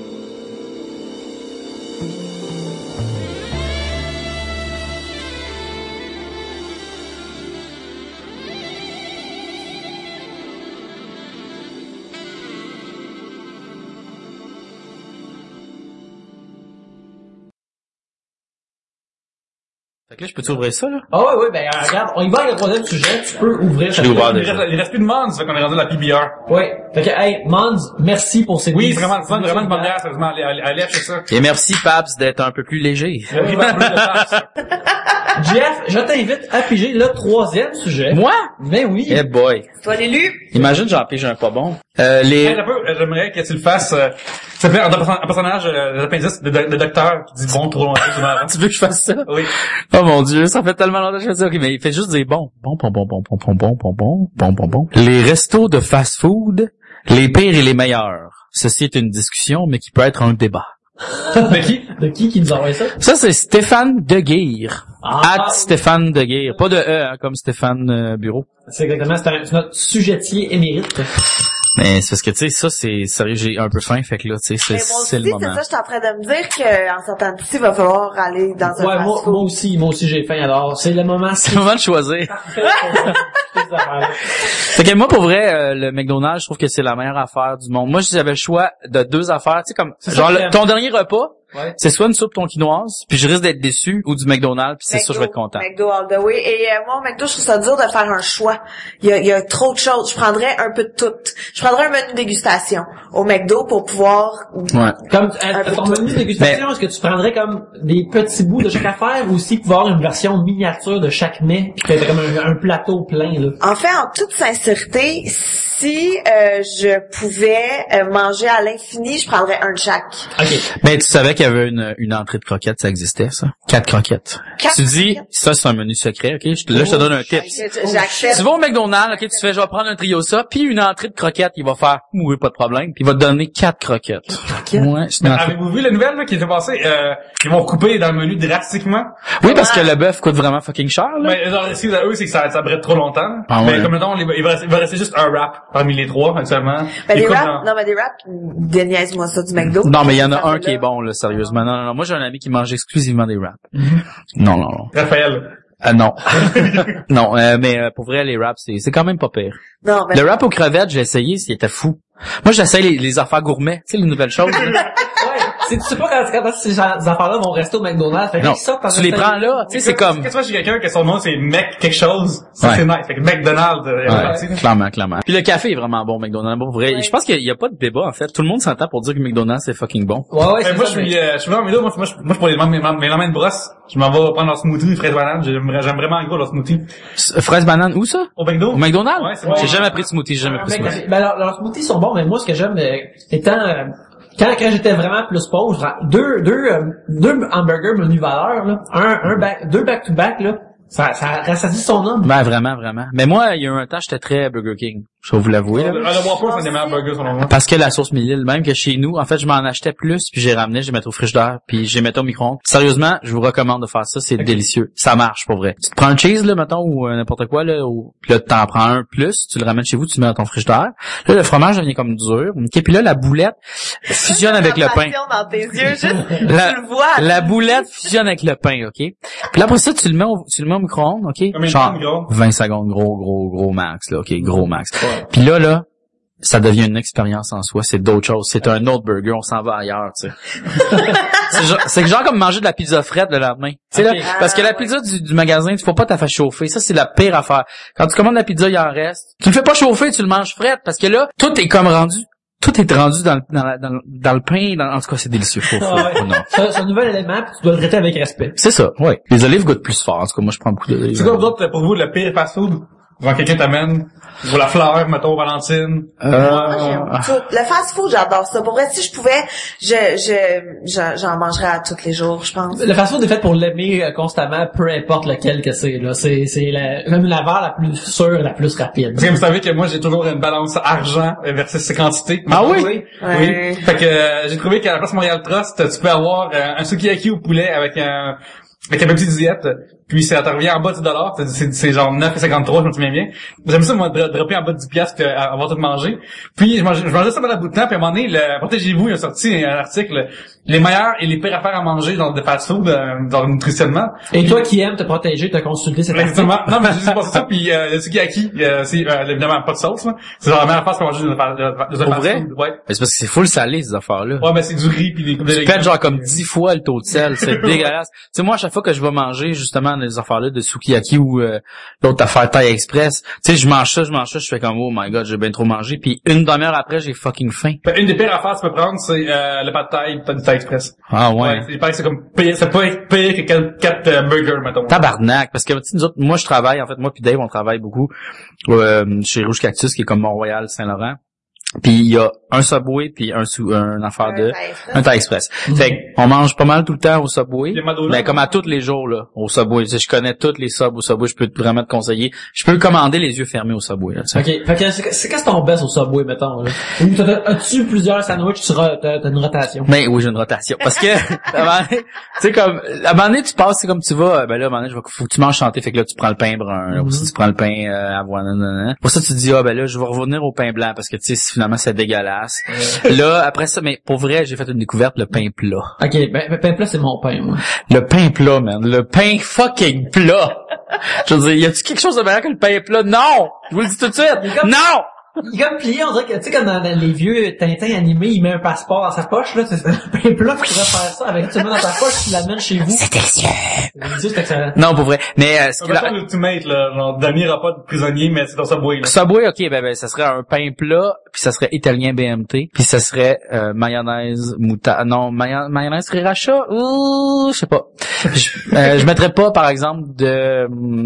Fait que là, je peux t'ouvrir ça, là? Ah ouais, ouais, ben regarde, on y va avec le troisième sujet, tu peux ouvrir. Je l'ai ouvert Il déjà. reste, il reste plus de monde, ça fait qu'on est rendu à la P B R. Ouais. Fait que, hey, Mons, merci pour ces Oui, dix- vraiment, c'est vraiment une bonne bière, sérieusement. Allez, allez, allez acheter ça. Et merci, Paps, d'être un peu plus léger. Oui, ben, plus de place. Jeff, je t'invite à piger le troisième sujet. Moi? Ben oui. Eh boy. Toi l'élu? Imagine, j'en pige un pas bon. Euh, les... Hey, un peu, j'aimerais que tu le fasses, euh, ça fait un, un personnage, euh, l'appendice de, de, de docteur qui dit bon trop longtemps, c'est marrant. Tu veux que je fasse ça? Oui. Oh mon Dieu, ça fait tellement longtemps que je fais ça. Ok, mais il fait juste des bons. Bon, bon, bon, bon, bon, bon, bon, bon, bon, bon, bon, bon. Les restos de fast-food, les pires et les meilleurs. Ceci est une discussion, mais qui peut être un débat. De qui? De qui qui nous envoie ça? Ça, c'est Stéphane Deguire. Ah. At Stéphane Deguire. Pas de E, hein, comme Stéphane euh, Bureau. C'est exactement, c'est, un, c'est notre sujetier émérite. Mais c'est parce que, tu sais, ça, c'est sérieux, j'ai un peu faim, fait que là, tu sais, c'est, Mais moi c'est aussi, le moment. c'est ça, je suis en train de me dire qu'en sortant d'ici, il va falloir aller dans un Ouais, moi, fast-food. moi aussi, moi aussi j'ai faim alors. C'est le moment. C'est le moment de choisir. Fait que moi, pour vrai, euh, le McDonald's, je trouve que c'est la meilleure affaire du monde. Moi, j'avais le choix de deux affaires, tu sais, comme, C'est genre, ça que le- j'aime. ton dernier repas, Ouais. c'est soit une soupe tonkinoise, puis je risque d'être déçu, ou du McDonald's, puis c'est sûr, je vais être content. McDo all the way. Et euh, moi, au McDo, je trouve ça dur de faire un choix. Il y a, il y a trop de choses. Je prendrais un peu de tout. Je prendrais un menu dégustation au McDo pour pouvoir... Ouais. Comme, Un euh, peu ton tout. menu de dégustation, est-ce que tu prendrais comme des petits bouts de chaque affaire ou aussi pouvoir avoir une version miniature de chaque mets, puis que t'as comme un, un plateau plein, là? En fait, en toute sincérité, si euh, je pouvais euh, manger à l'infini, je prendrais un de chaque. OK. Mais tu savais qu'il y avait une, une entrée de croquettes, ça existait, ça? Quatre croquettes. Quatre tu dis, croquettes? ça, c'est un menu secret, ok? Je te- là, je te donne un tip. Je- J'accepte. Tu vas au McDonald's, ok, tu fais, je vais prendre un trio ça, puis une entrée de croquettes, il va faire, oui, pas de problème, puis il va te donner quatre croquettes. croquettes? Ouais, c'est une entrée. Avez-vous vu la nouvelle, là, qui était passée, euh, ils vont couper dans le menu drastiquement? Oui, parce que le bœuf coûte vraiment fucking cher, là. Mais, genre, ce qu'ils eux, c'est que ça, ça brette trop longtemps. Ah mais ouais. comme mettons, il va, il va rester, il va rester juste un wrap parmi les trois, actuellement. Ben, des Écoute, wraps, dans- non, mais des wraps, déniaise-moi ça du McDo. Non, mais il y en a Ça un fait qui là. est bon, là, sérieusement. Non, non, non. Moi, j'ai un ami qui mange exclusivement des wraps. Non, non, non. Raphaël. Ah, non. non, euh, mais euh, pour vrai, les wraps, c'est, c'est quand même pas pire. Non, ben, Le wrap aux crevettes, j'ai essayé, c'était fou. Moi, j'essaye les, les affaires gourmets, tu sais, les nouvelles choses. là. Ouais. C'est, tu sais pas quand, quand ces gens- ces affaires-là vont rester au McDonald's. Fait Non, qu'ils sortent en tu les restaurant. prends là, tu sais, c'est comme... Quand tu vois chez quelqu'un que son nom c'est Mec quelque chose, ça Ouais. c'est nice. Fait que McDonald's, euh, il y a Ouais, parti, là. clairement, clairement. Puis le café est vraiment bon, McDonald's. Pour vrai, Ouais. je pense qu'il y a pas de débat, en fait. Tout le monde s'entend pour dire que McDonald's, c'est fucking bon. Ouais, ouais, Mais c'est moi, ça, je suis, mais- euh, je suis vraiment, mais là, moi, moi, je, moi, je pour les mains, mes, mes mains de brosse, je m'en vais prendre leur smoothie, fraise banane, j'aime, j'aime vraiment gros leur smoothie. S- Fraise banane, où ça? Au McDo? Au McDonald's? Ouais, c'est bon. J'ai jamais pris de smoothie, j'ai jamais Un pris de mec, smoothie. ben, alors, leurs smoothies sont bons, mais moi, ce que j'aime, euh, étant, euh, quand, quand j'étais vraiment plus pauvre, je prends deux, deux, euh, deux hamburgers menu valeur, là, un, un back, deux back to back, là, ça, ça rassasie son homme. Ben, vraiment, vraiment. Mais moi, il y a eu un temps, j'étais très Burger King. Je vais vous l'avouer, là. Le, le Whopper, c'est des meilleurs burgers, selon moi. Parce que la sauce mille, même que chez nous, en fait, je m'en achetais plus, puis j'ai ramené, je les mettais au frigidaire, puis je les mettais au micro-ondes. Sérieusement, je vous recommande de faire ça, c'est délicieux. Ça marche, pour vrai. Tu te prends un cheese, là, mettons, ou euh, n'importe quoi, là, ou, puis là, t'en prends un plus, tu le ramènes chez vous, tu le mets dans ton frigidaire. Là, le fromage devient comme dur. OK, puis là, la boulette fusionne avec le pain. Dans tes yeux, juste, La, tu le vois. la boulette fusionne avec le pain, OK? Puis là, après ça, tu le mets au, tu le mets au micro-ondes, OK? Combien de Genre temps, gros? vingt secondes, gros, gros, gros max, là, OK? Gros max. Puis là, là, ça devient une expérience en soi, c'est d'autres choses. C'est un autre burger, on s'en va ailleurs, tu sais. c'est, genre, c'est genre comme manger de la pizza frette le lendemain. Tu sais, là, Ok. parce que la Ah, pizza du, du magasin, tu faut pas t'en faire chauffer. Ça, c'est la pire affaire. Quand tu commandes la pizza, il en reste. Tu le fais pas chauffer, tu le manges frette, parce que là, tout est comme rendu tout est rendu dans le, dans, la- dans, le- dans le pain, dans, en tout cas, c'est délicieux. Faut, faut, Ah ouais. faut- non. C'est c'est un nouvel élément, puis tu dois le traiter avec respect. C'est ça, ouais. Les olives goûtent plus fort. En tout cas, moi, je prends beaucoup d'olives. C'est quoi, vous autres, pour vous, le pire fast-food? Quand quelqu'un t'amène, pour la fleur, mettons, Valentine. Euh, Moi, j'aime tout. Le fast-food, j'adore ça. Pour vrai, si je pouvais, je, je, je- j'en mangerais à tous les jours, je pense. Le fast-food est fait pour l'aimer euh, constamment, peu importe lequel que c'est, là. C'est, c'est la, même la valeur la plus sûre, la plus rapide. Parce que vous savez que moi, j'ai toujours une balance argent versus ses quantités. Ah oui? Oui. Oui. Ouais. Fait que euh, j'ai trouvé qu'à la place Montréal Trust, tu peux avoir euh, un sukiyaki au poulet avec un avec un petit diète, puis ça te revient en bas de dix dollars, c'est, c'est, c'est genre neuf virgule cinquante-trois, je me souviens bien. J'aime ça, moi, dro- dropper en bas de dix piastres puis euh, avoir tout mangé. Puis je mangeais, je mangeais ça pendant un bout de temps, puis à un moment donné, le Protégez-vous, il a sorti un article, les meilleurs et les pires affaires à manger dans des fast-food, euh, dans nutritionnement. Et toi qui aimes te protéger, t'as consulté cet article. Exactement. Non, mais j'ai passé ça, puis euh, le sukiyaki, euh, c'est euh, évidemment pas de sauce, là. C'est genre la meilleure face pour manger dans un Pour vrai? fast-food. Ouais. Mais c'est parce que c'est full salé, ces affaires-là. Ouais, mais c'est du riz puis des coups de Tu légumes. pètes genre comme dix fois le taux de sel, c'est dégueulasse. Tu sais, moi, à chaque fois que je vais manger, justement, les affaires-là de sukiyaki ou euh, l'autre affaire Thai Express, tu sais, je mange ça, je mange ça, je fais comme, oh my god, j'ai bien trop mangé, puis une demi-heure après, j'ai fucking faim. Fait, une des pires affaires que tu peux prendre, c'est euh, le pad thai, du Thai Express. Ah ouais. Il paraît que c'est comme pire, ça peut être pire que quatre, quatre euh, burgers, mettons. Tabarnak, parce que tu sais, nous autres, moi je travaille, en fait, moi puis Dave, on travaille beaucoup euh, chez Rouge Cactus, qui est comme Mont-Royal, Saint-Laurent. Puis il y a un Subway puis un sou un affaire de un Thai Express. Fait qu'on mange pas mal tout le temps au Subway, Les Madonna. mais comme à tous les jours là, au Subway. Tu sais, je connais tous les subs au Subway, je peux vraiment te conseiller. Je peux commander les yeux fermés au Subway là. tu sais. Ok. Fait que c'est, c'est qu'est-ce que ton best au Subway, mettons, là? Ou t'as, as-tu plusieurs sandwichs, tu ro- t'as, t'as une rotation? Mais oui, j'ai une rotation. Parce que, à un moment donné, tu sais, comme, à un moment donné, tu passes, c'est comme tu vas, ben là, à un moment donné, je vais- faut que tu manges chanté, fait que là, tu prends le pain brun, là, ou si tu prends le pain, euh, avoine, nanana. Pour ça, tu te dis, ah, ben là, je vais revenir au pain blanc, parce que, tu sais, finalement, c'est dégueulasse. Là, après ça, mais pour vrai, j'ai fait une découverte, le pain plat. Ok, ben, ben, pain plat, c'est mon pain, moi. Le pain plat, man. Le pain fucking plat. Je veux dire, y a-tu quelque chose de meilleur que le pain plat? Non! Je vous le dis tout de suite. Non! Il est comme plié, on dirait que, tu sais, comme dans, dans les vieux Tintins animés, il met un passeport dans sa poche, là, c'est c'est un pain plat, tu pourrais faire ça avec, tu le mets dans ta poche, tu l'amènes chez vous. C'est délicieux. C'est excellent. Non, pour vrai. Mais, euh, ce Un que peu l'ultimate, là. Genre, dernier repas de prisonnier, mais c'est dans Subway, là. Subway, ok, ben, ben, ça serait un pain plat, puis ça serait italien B M T, puis ça serait euh, mayonnaise moutarde, non, maya- mayonnaise sriracha, ouh, je sais pas. Je, euh, je mettrais pas, par exemple, de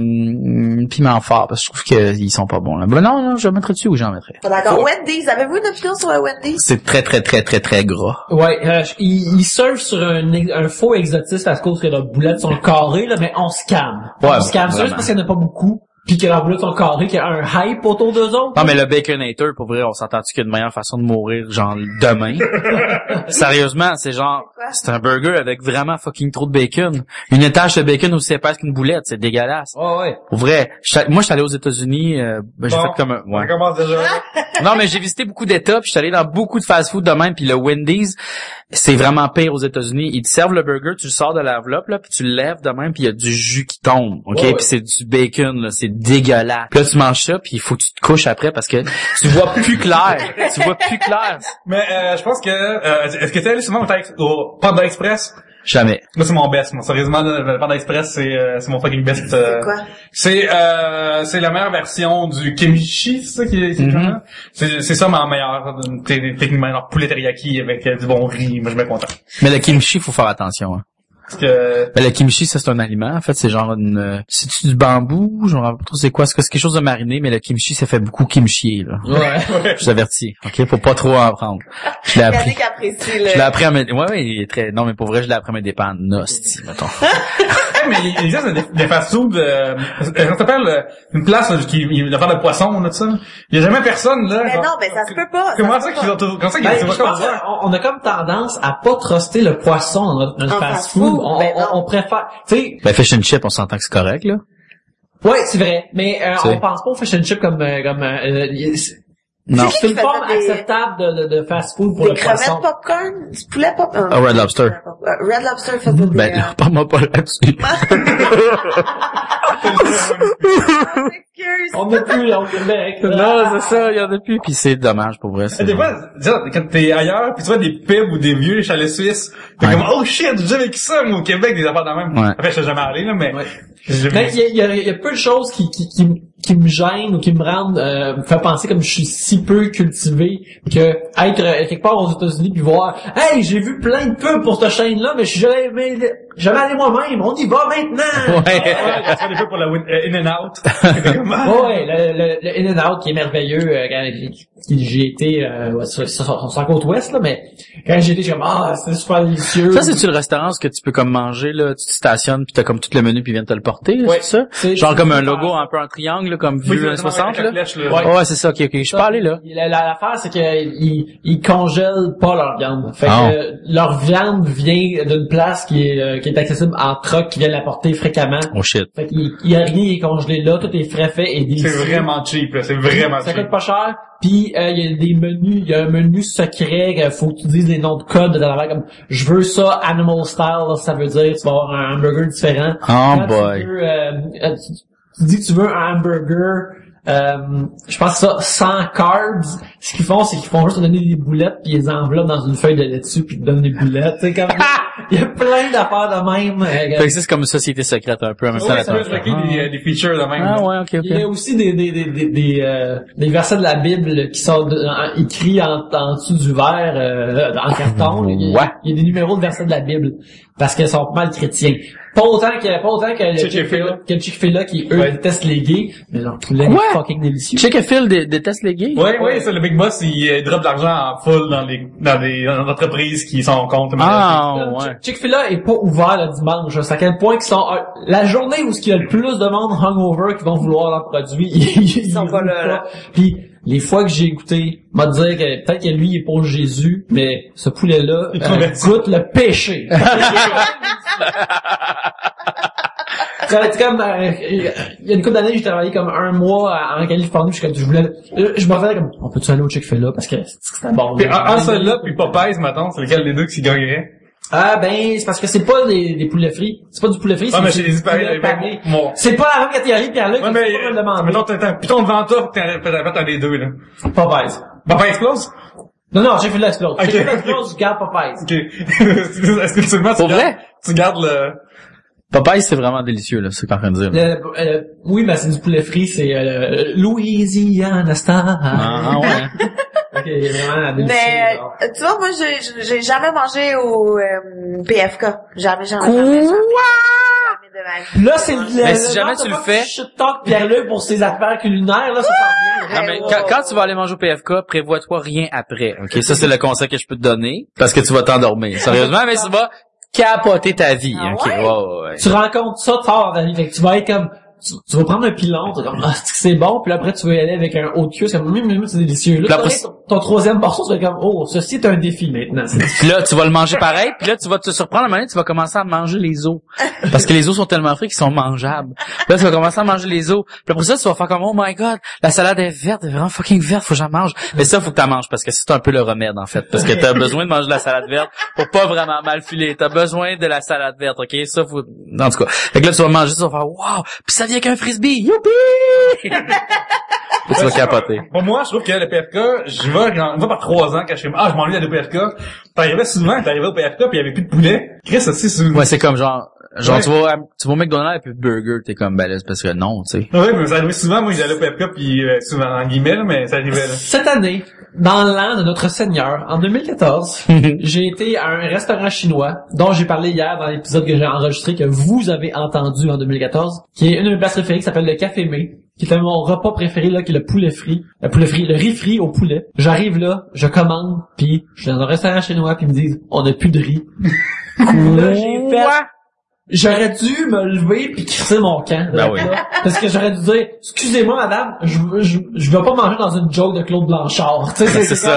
hum, piment fort, parce que je trouve qu'ils sont pas bons, là. Ben non, non, je mettrais dessus ou j'en mettrais. Pas d'accord. Wendy's, avez-vous une opinion sur le Wendy's? C'est très, très, très, très, très gras. Ouais, euh, je- il, il surfe sur un, ex- un faux exotisme à cause que leurs boulettes sont carrées, là, mais on se calme. Ouais, on se calme. C'est vraiment. juste parce qu'il n'y en a pas beaucoup, puis que leurs boulettes sont carrées, qu'il y a un hype autour d'eux autres. Non, mais le Baconator, pour vrai, on s'entend-tu qu'il y a une meilleure façon de mourir, genre, demain? Sérieusement, c'est genre, C'est quoi? c'est un burger avec vraiment fucking trop de bacon. Une étage de bacon aussi épaisse qu'une boulette, c'est dégueulasse. Oh, ouais. Pour vrai, j'étais- moi, j'étais allé aux États-unis, euh, ben, j'ai Bon, fait comme un, ouais. On commence déjà. Non, mais j'ai visité beaucoup d'États, puis j'étais allé dans beaucoup de fast-food de même, puis le Wendy's, c'est vraiment pire aux États-Unis. Ils te servent le burger, tu le sors de l'enveloppe, là, puis tu le lèves de même, puis il y a du jus qui tombe, ok? Ouais, ouais. Puis c'est du bacon, là, c'est dégueulasse. Puis là, tu manges ça, puis il faut que tu te couches après, parce que tu vois plus clair. Tu vois plus clair. Mais, euh, je pense que, euh, est-ce que t'es allé souvent au, Thai- au Panda Express? Jamais. Moi, c'est mon best, moi. Sérieusement, le le Panda Express, c'est, euh, c'est mon fucking best. euh, C'est quoi? C'est, euh, c'est la meilleure version du kimchi, c'est ça qui est, c'est Mhm. comment? c'est, c'est ça ma meilleure, t- techniquement, genre poulet teriyaki avec euh, du bon riz. Moi, je suis bien content. Mais le kimchi, faut faire attention, hein. Parce que, Ben, le kimchi, ça, c'est un aliment. En fait, c'est genre une, euh, c'est-tu du bambou? Je me rappelle pas trop c'est quoi. C'est quelque chose de mariné, mais le kimchi, ça fait beaucoup kimchier, là. Ouais. Je vous avertis. OK? Faut pas trop en prendre. Je l'ai appris. Yannick apprécie le... Je l'ai appris à mes, ouais, ouais, il est très, non, mais pour vrai, je l'ai appris à mes dépens. Nosti, mettons. hey, mais il existe des, des fast-food, euh, ça s'appelle euh, une place là, qui, il va faire de poisson, là, tout ça. Il y a jamais personne, là. Mais genre- non, mais ça se peut pas. Comment se ça peut qu'ils pas. ont toujours, comment ça qu'ils Ben, ont je toujours pense comme ça? qu'on on a comme tendance à pas truster le poisson dans notre, notre En fast-food. fast-food, On, ben on, non. on préfère, tu sais, Ben, fish and chip, on s'entend que c'est correct, là. ouais, c'est vrai, mais euh, C'est- on pense pas au fish and chip comme, euh, comme, euh, euh, c'est Non. c'est une qui forme faisait des- acceptable de, de, de fast-food pour Des le poisson. crevettes popcorn? Du poulet popcorn? Ah, Red Lobster. Red Lobster faisait des... Ben, là, parle-moi pas là-dessus. euh, Excuse. On n'a plus, on est Non, c'est ça, il y en a plus, puis c'est dommage, pour vrai. c'est- Des fois, genre, quand t'es ailleurs, pis tu vois des pubs ou des vieux chalets suisses, t'es Ouais. comme, oh shit, j'ai déjà vécu ça, moi, au Québec, des affaires de même. Ouais. En fait, je suis jamais allé, là, mais, Ouais. j'ai Mais vu. il y a, il y, a, il y a peu de choses qui, qui, qui, qui me gêne ou qui me rendent euh, me fait penser comme je suis si peu cultivé que être euh, quelque part aux États-Unis puis voir hey j'ai vu plein de pubs pour cette chaîne là mais je suis jamais mais, jamais allé moi-même on y va maintenant. Ouais. Ouais, tu fais des fois pour la win- euh, In and Out. Ouais, le, le, le In and Out qui est merveilleux euh, quand qui- j'ai été euh, ouais, sur, sur, sur la côte ouest là, mais quand j'ai été j'ai comme ah c'était super délicieux. Ça c'est-tu le restaurant où que tu peux comme manger là, tu te stationnes puis t'as comme tout le menu puis ils viennent te le porter, là, Ouais. c'est ça? C'est- Genre c'est comme un super. logo un peu en triangle là, comme Oui, vieux années c'est soixante avec là. la flèche, là. Ouais. Ouais, c'est ça, OK, OK, je suis pas allé là. La- la- L'affaire, c'est qu'ils ils congèlent pas leur viande. Fait Ah. que euh, leur viande vient d'une place qui est euh, qui est accessible en truck, qui vient l'apporter fréquemment. Oh shit. Fait qu'il il y a rien qui est congelé là, tout est frais fait et délicieux. C'est vraiment cheap, là. C'est vraiment Ça cheap. coûte pas cher. Puis euh, il y a des menus, il y a un menu secret, qu'il faut que tu dises des noms de code dans la comme je veux ça animal style, là, ça veut dire tu vas avoir un hamburger différent. Oh Quand boy. Tu, veux, euh, euh, tu, tu dis que tu veux un hamburger euh, je pense ça sans carbs, ce qu'ils font c'est qu'ils font juste te donner des boulettes puis ils les enveloppent dans une feuille de laitue puis ils te donnent des boulettes, tu sais comme il y a plein d'affaires de même. euh, Fait que ça, c'est comme une société secrète un peu en même temps. Ouais, la ça peut table. débloquer des, euh, des features de même. Ah là. ouais, OK, Il y a OK. aussi des des des des des, euh, des versets de la Bible qui sont de- en- écrits en, en dessous du verre euh, en carton. Il y, a, Ouais. il y a des numéros de versets de la Bible parce qu'ils sont pas mal chrétiens. Pas autant que pas autant que le Chick-fil-A. Chick-fil-A, que le Chick-fil-A qui eux Ouais. détestent les gays, mais leur poulet Ouais. est fucking délicieux. Chick-fil dé- déteste les gays? Ouais, ouais, ça, le Big Boss, il euh, drop de l'argent en full dans les, dans des dans des entreprises qui sont contre. Ah, Le ouais. Chick- Chick-fil-A est pas ouvert le dimanche. C'est à quel point qu'ils sont euh, la journée où il y a le plus de monde hungover qui vont vouloir leurs produits, ils, ils sont pas roulent là, là. Puis les fois que j'ai goûté, m'a dit que peut-être que lui il est pour Jésus, mais ce poulet-là Il euh, convertit. goûte le péché. C'est comme euh, il y a une couple d'années j'ai travaillé comme un mois en Californie, je suis comme je voulais euh, je me faisais comme on peut-tu aller au Chick-fil-A parce que c'était bon. Puis un, un seul là, puis Popeyes, mettons, c'est lequel des deux qui gagnerait? Ah ben c'est parce que c'est pas des, des poulets frits, c'est pas du poulet frit, Ah, c'est mais du j'ai des poulet pareil, pané. bon. C'est pas la même catégorie Pierre-Luc, Ouais, tu mais, peux pas me euh, demander. mettons, t'as un piton devant toi, pis t'as peut-être t'as les deux, là. Popeyes. Popeyes explose? Non non, j'ai fait l'explose. Ok. J'ai fait l'explose, je garde Popeyes. Ok. Est-ce que seulement tu Pour gardes, vrai? tu gardes le... Popeye, c'est vraiment délicieux, là, c'est ce que t'es en train de dire. là. Le- euh, oui, mais c'est du poulet frit, c'est euh, Louisiana Star. Ah, ouais. Ok, il est vraiment délicieux. Mais alors. euh, tu vois, moi j'ai j'ai jamais mangé au euh, P F K. Jamais, jamais, Quoi? jamais, jamais. Jamais de ma vie. Là, c'est le, Mais si le jamais genre tu de le fois fais- que shit talk Pierre-Luc pour ses affaires culinaires, là, ça s'en vient. Non, mais quand, quand tu vas aller manger au P F K, prévois-toi rien après, ok? Ça, c'est le conseil que je peux te donner, parce que tu vas t'endormir. Sérieusement, mais tu vas capoter ta vie, Ah ok? ouais? Ouais, ouais, ouais. Tu rencontres ça tard dans ta vie. Fait que tu vas être comme, tu, tu vas prendre un pilon, t'es comme, ah, c'est que c'est bon, puis après tu vas y aller avec un haut de queue, c'est comme, hum, hum, c'est délicieux. Là, Puis tu après, vas ton, ton troisième morceau, tu vas être comme, oh, ceci est un défi maintenant. C'est- Puis là, tu vas le manger pareil, puis là, tu vas te surprendre à un moment donné, tu vas commencer à manger les os. Parce que les os sont tellement frais qu'ils sont mangeables. Puis là, tu vas commencer à manger les os. Puis après ça, tu vas faire comme, oh my god, la salade est verte, elle est vraiment fucking verte, faut que j'en mange. Mais ça, faut que t'en manges, parce que c'est un peu le remède, en fait. Parce que t'as besoin de manger de la salade verte pour pas vraiment mal filer. T'as besoin de la salade verte, ok? Ça, faut, en tout cas. Fait que là, tu vas manger, tu vas faire, wow! Puis ça vient qu'un frisbee! Youpi! Puis tu vas capoter. Pour moi, je trouve que le P F K, je vais, j'en vais par trois ans quand je fais, ah, je m'ennuie d'aller au P F K. T'arrivais souvent, t'arrivais au P F K pis il y avait plus de poulet. Chris, aussi, c'est Ouais, c'est comme genre, genre, Ouais. tu vas, à- tu vas au McDonald's et puis burger, t'es comme, ben là, c'est parce que non, tu sais. Ouais, mais ça arrivait souvent, moi, j'allais au P F K pis euh, souvent, en guillemets, là, mais ça arrivait, là. Cette année, dans l'an de notre Seigneur, en deux mille quatorze, j'ai été à un restaurant chinois dont j'ai parlé hier dans l'épisode que j'ai enregistré, que vous avez entendu en deux mille quatorze, qui est une de mes places préférées, qui s'appelle le Café Mé, qui est mon repas préféré, là, qui est le poulet frit. Le poulet frit, le riz frit au poulet. J'arrive là, je commande, puis je suis dans un restaurant chinois, puis ils me disent, on n'a plus de riz. Là, j'ai fait... J'aurais dû me lever puis crisser mon camp. Ben oui. là, parce que j'aurais dû dire, excusez-moi madame, je, je, je vais pas manger dans une joke de Claude Blanchard. Tu sais, C'est ça.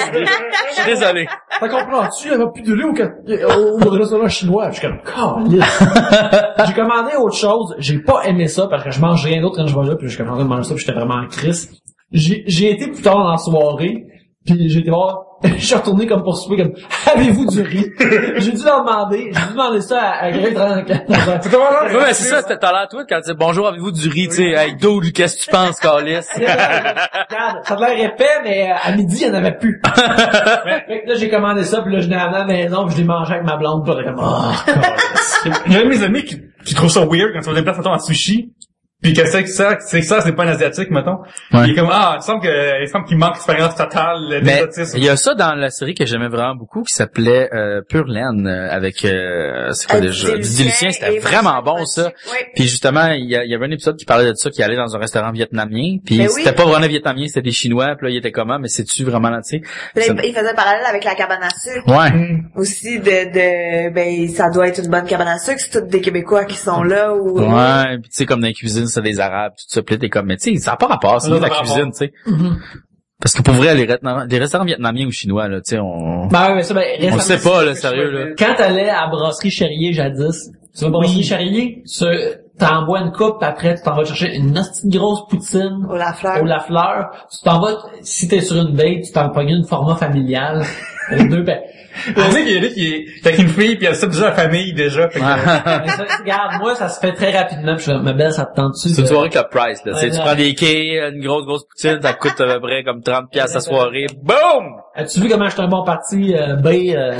Je suis désolé. T'as comprends-tu? Il y avait plus de riz au, ca- au, au restaurant chinois. Je suis comme, calisse. J'ai commandé autre chose. J'ai pas aimé ça parce que je mange rien d'autre quand je vais là. Puis je suis en train de manger ça puis j'étais vraiment en crise. J'ai, j'ai été plus tard dans la soirée. Puis j'ai été voir, je suis retourné comme pour souper, comme, avez-vous du riz? J'ai dû leur demander, j'ai dû demander ça à, à quelqu'un dans Ouais, mais c'est ça, t'as l'air toi quand tu dis bonjour, avez-vous du riz, tu sais, hey, dude, qu'est-ce que tu penses, Calis? Regarde, ça a l'air épais, mais à midi, il y en avait plus. Fait que là, j'ai commandé ça, puis là, je l'ai amené à la maison, puis je l'ai mangé avec ma blonde, puis là, comme, oh, Il y a un de mes amis qui, qui trouve ça weird quand tu vas des places, mettons, à sushi. puis que c'est que ça, c'est que ça, c'est pas un asiatique, mettons. Ouais. Il est comme, ah, il me semble que, il semble qu'il manque d'expérience totale Mais d'exotisme. il y a ça dans la série que j'aimais vraiment beaucoup qui s'appelait euh, Pure Laine euh, avec euh, c'est quoi Euh, déjà Didier Didier Lucien, c'était et vraiment Vincent bon Coty. ça. Oui. Puis justement, il y, a- il y avait un épisode qui parlait de ça, qui allait dans un restaurant vietnamien, puis Ben c'était oui. pas vraiment vietnamien, c'était des chinois, puis là il était comment, mais c'est-tu vraiment là, tu sais. Puis Ça- là, il faisait parallèle avec la cabane à sucre. Ouais. Aussi de, de, ben, ça doit être une bonne cabane à sucre, c'est tous des Québécois qui sont là ou... Ouais, puis tu sais comme dans la cuisine, c'est des arabes, tout ça, puis là, t'es comme mais tu sais, ça a pas rapport, c'est Ça de a la pas cuisine, tu sais. Mhm. Parce que pour vrai les, restaurants- les restaurants vietnamiens ou chinois là, tu sais, on Ben ouais, mais ça, ben, on le récemment, sait pas là, sérieux là. Quand t'allais à Brasserie Cherrier jadis, tu vas à Brasserie Cherrier, tu t'envoies une coupe, puis après tu t'en vas chercher une hostie de grosse poutine Au Lafleur. au Lafleur. Tu t'en vas, si t'es sur une date, tu t'en pognes une format familial. Les deux, ben, Il y en a qui est, qui est, avec une fille, puis elle a déjà la famille, déjà. Fait que, mais ça, regarde, moi, ça se fait très rapidement, puis je fais, ma belle, ça te tente-tu? C'est une de- soirée Club Price, là. Tu sais, Ouais, tu ouais. prends des quais, une grosse, grosse poutine, ça coûte à peu près comme trente piastres la soirée. Boom! As-tu vu comment j'étais un bon parti, euh, B, euh,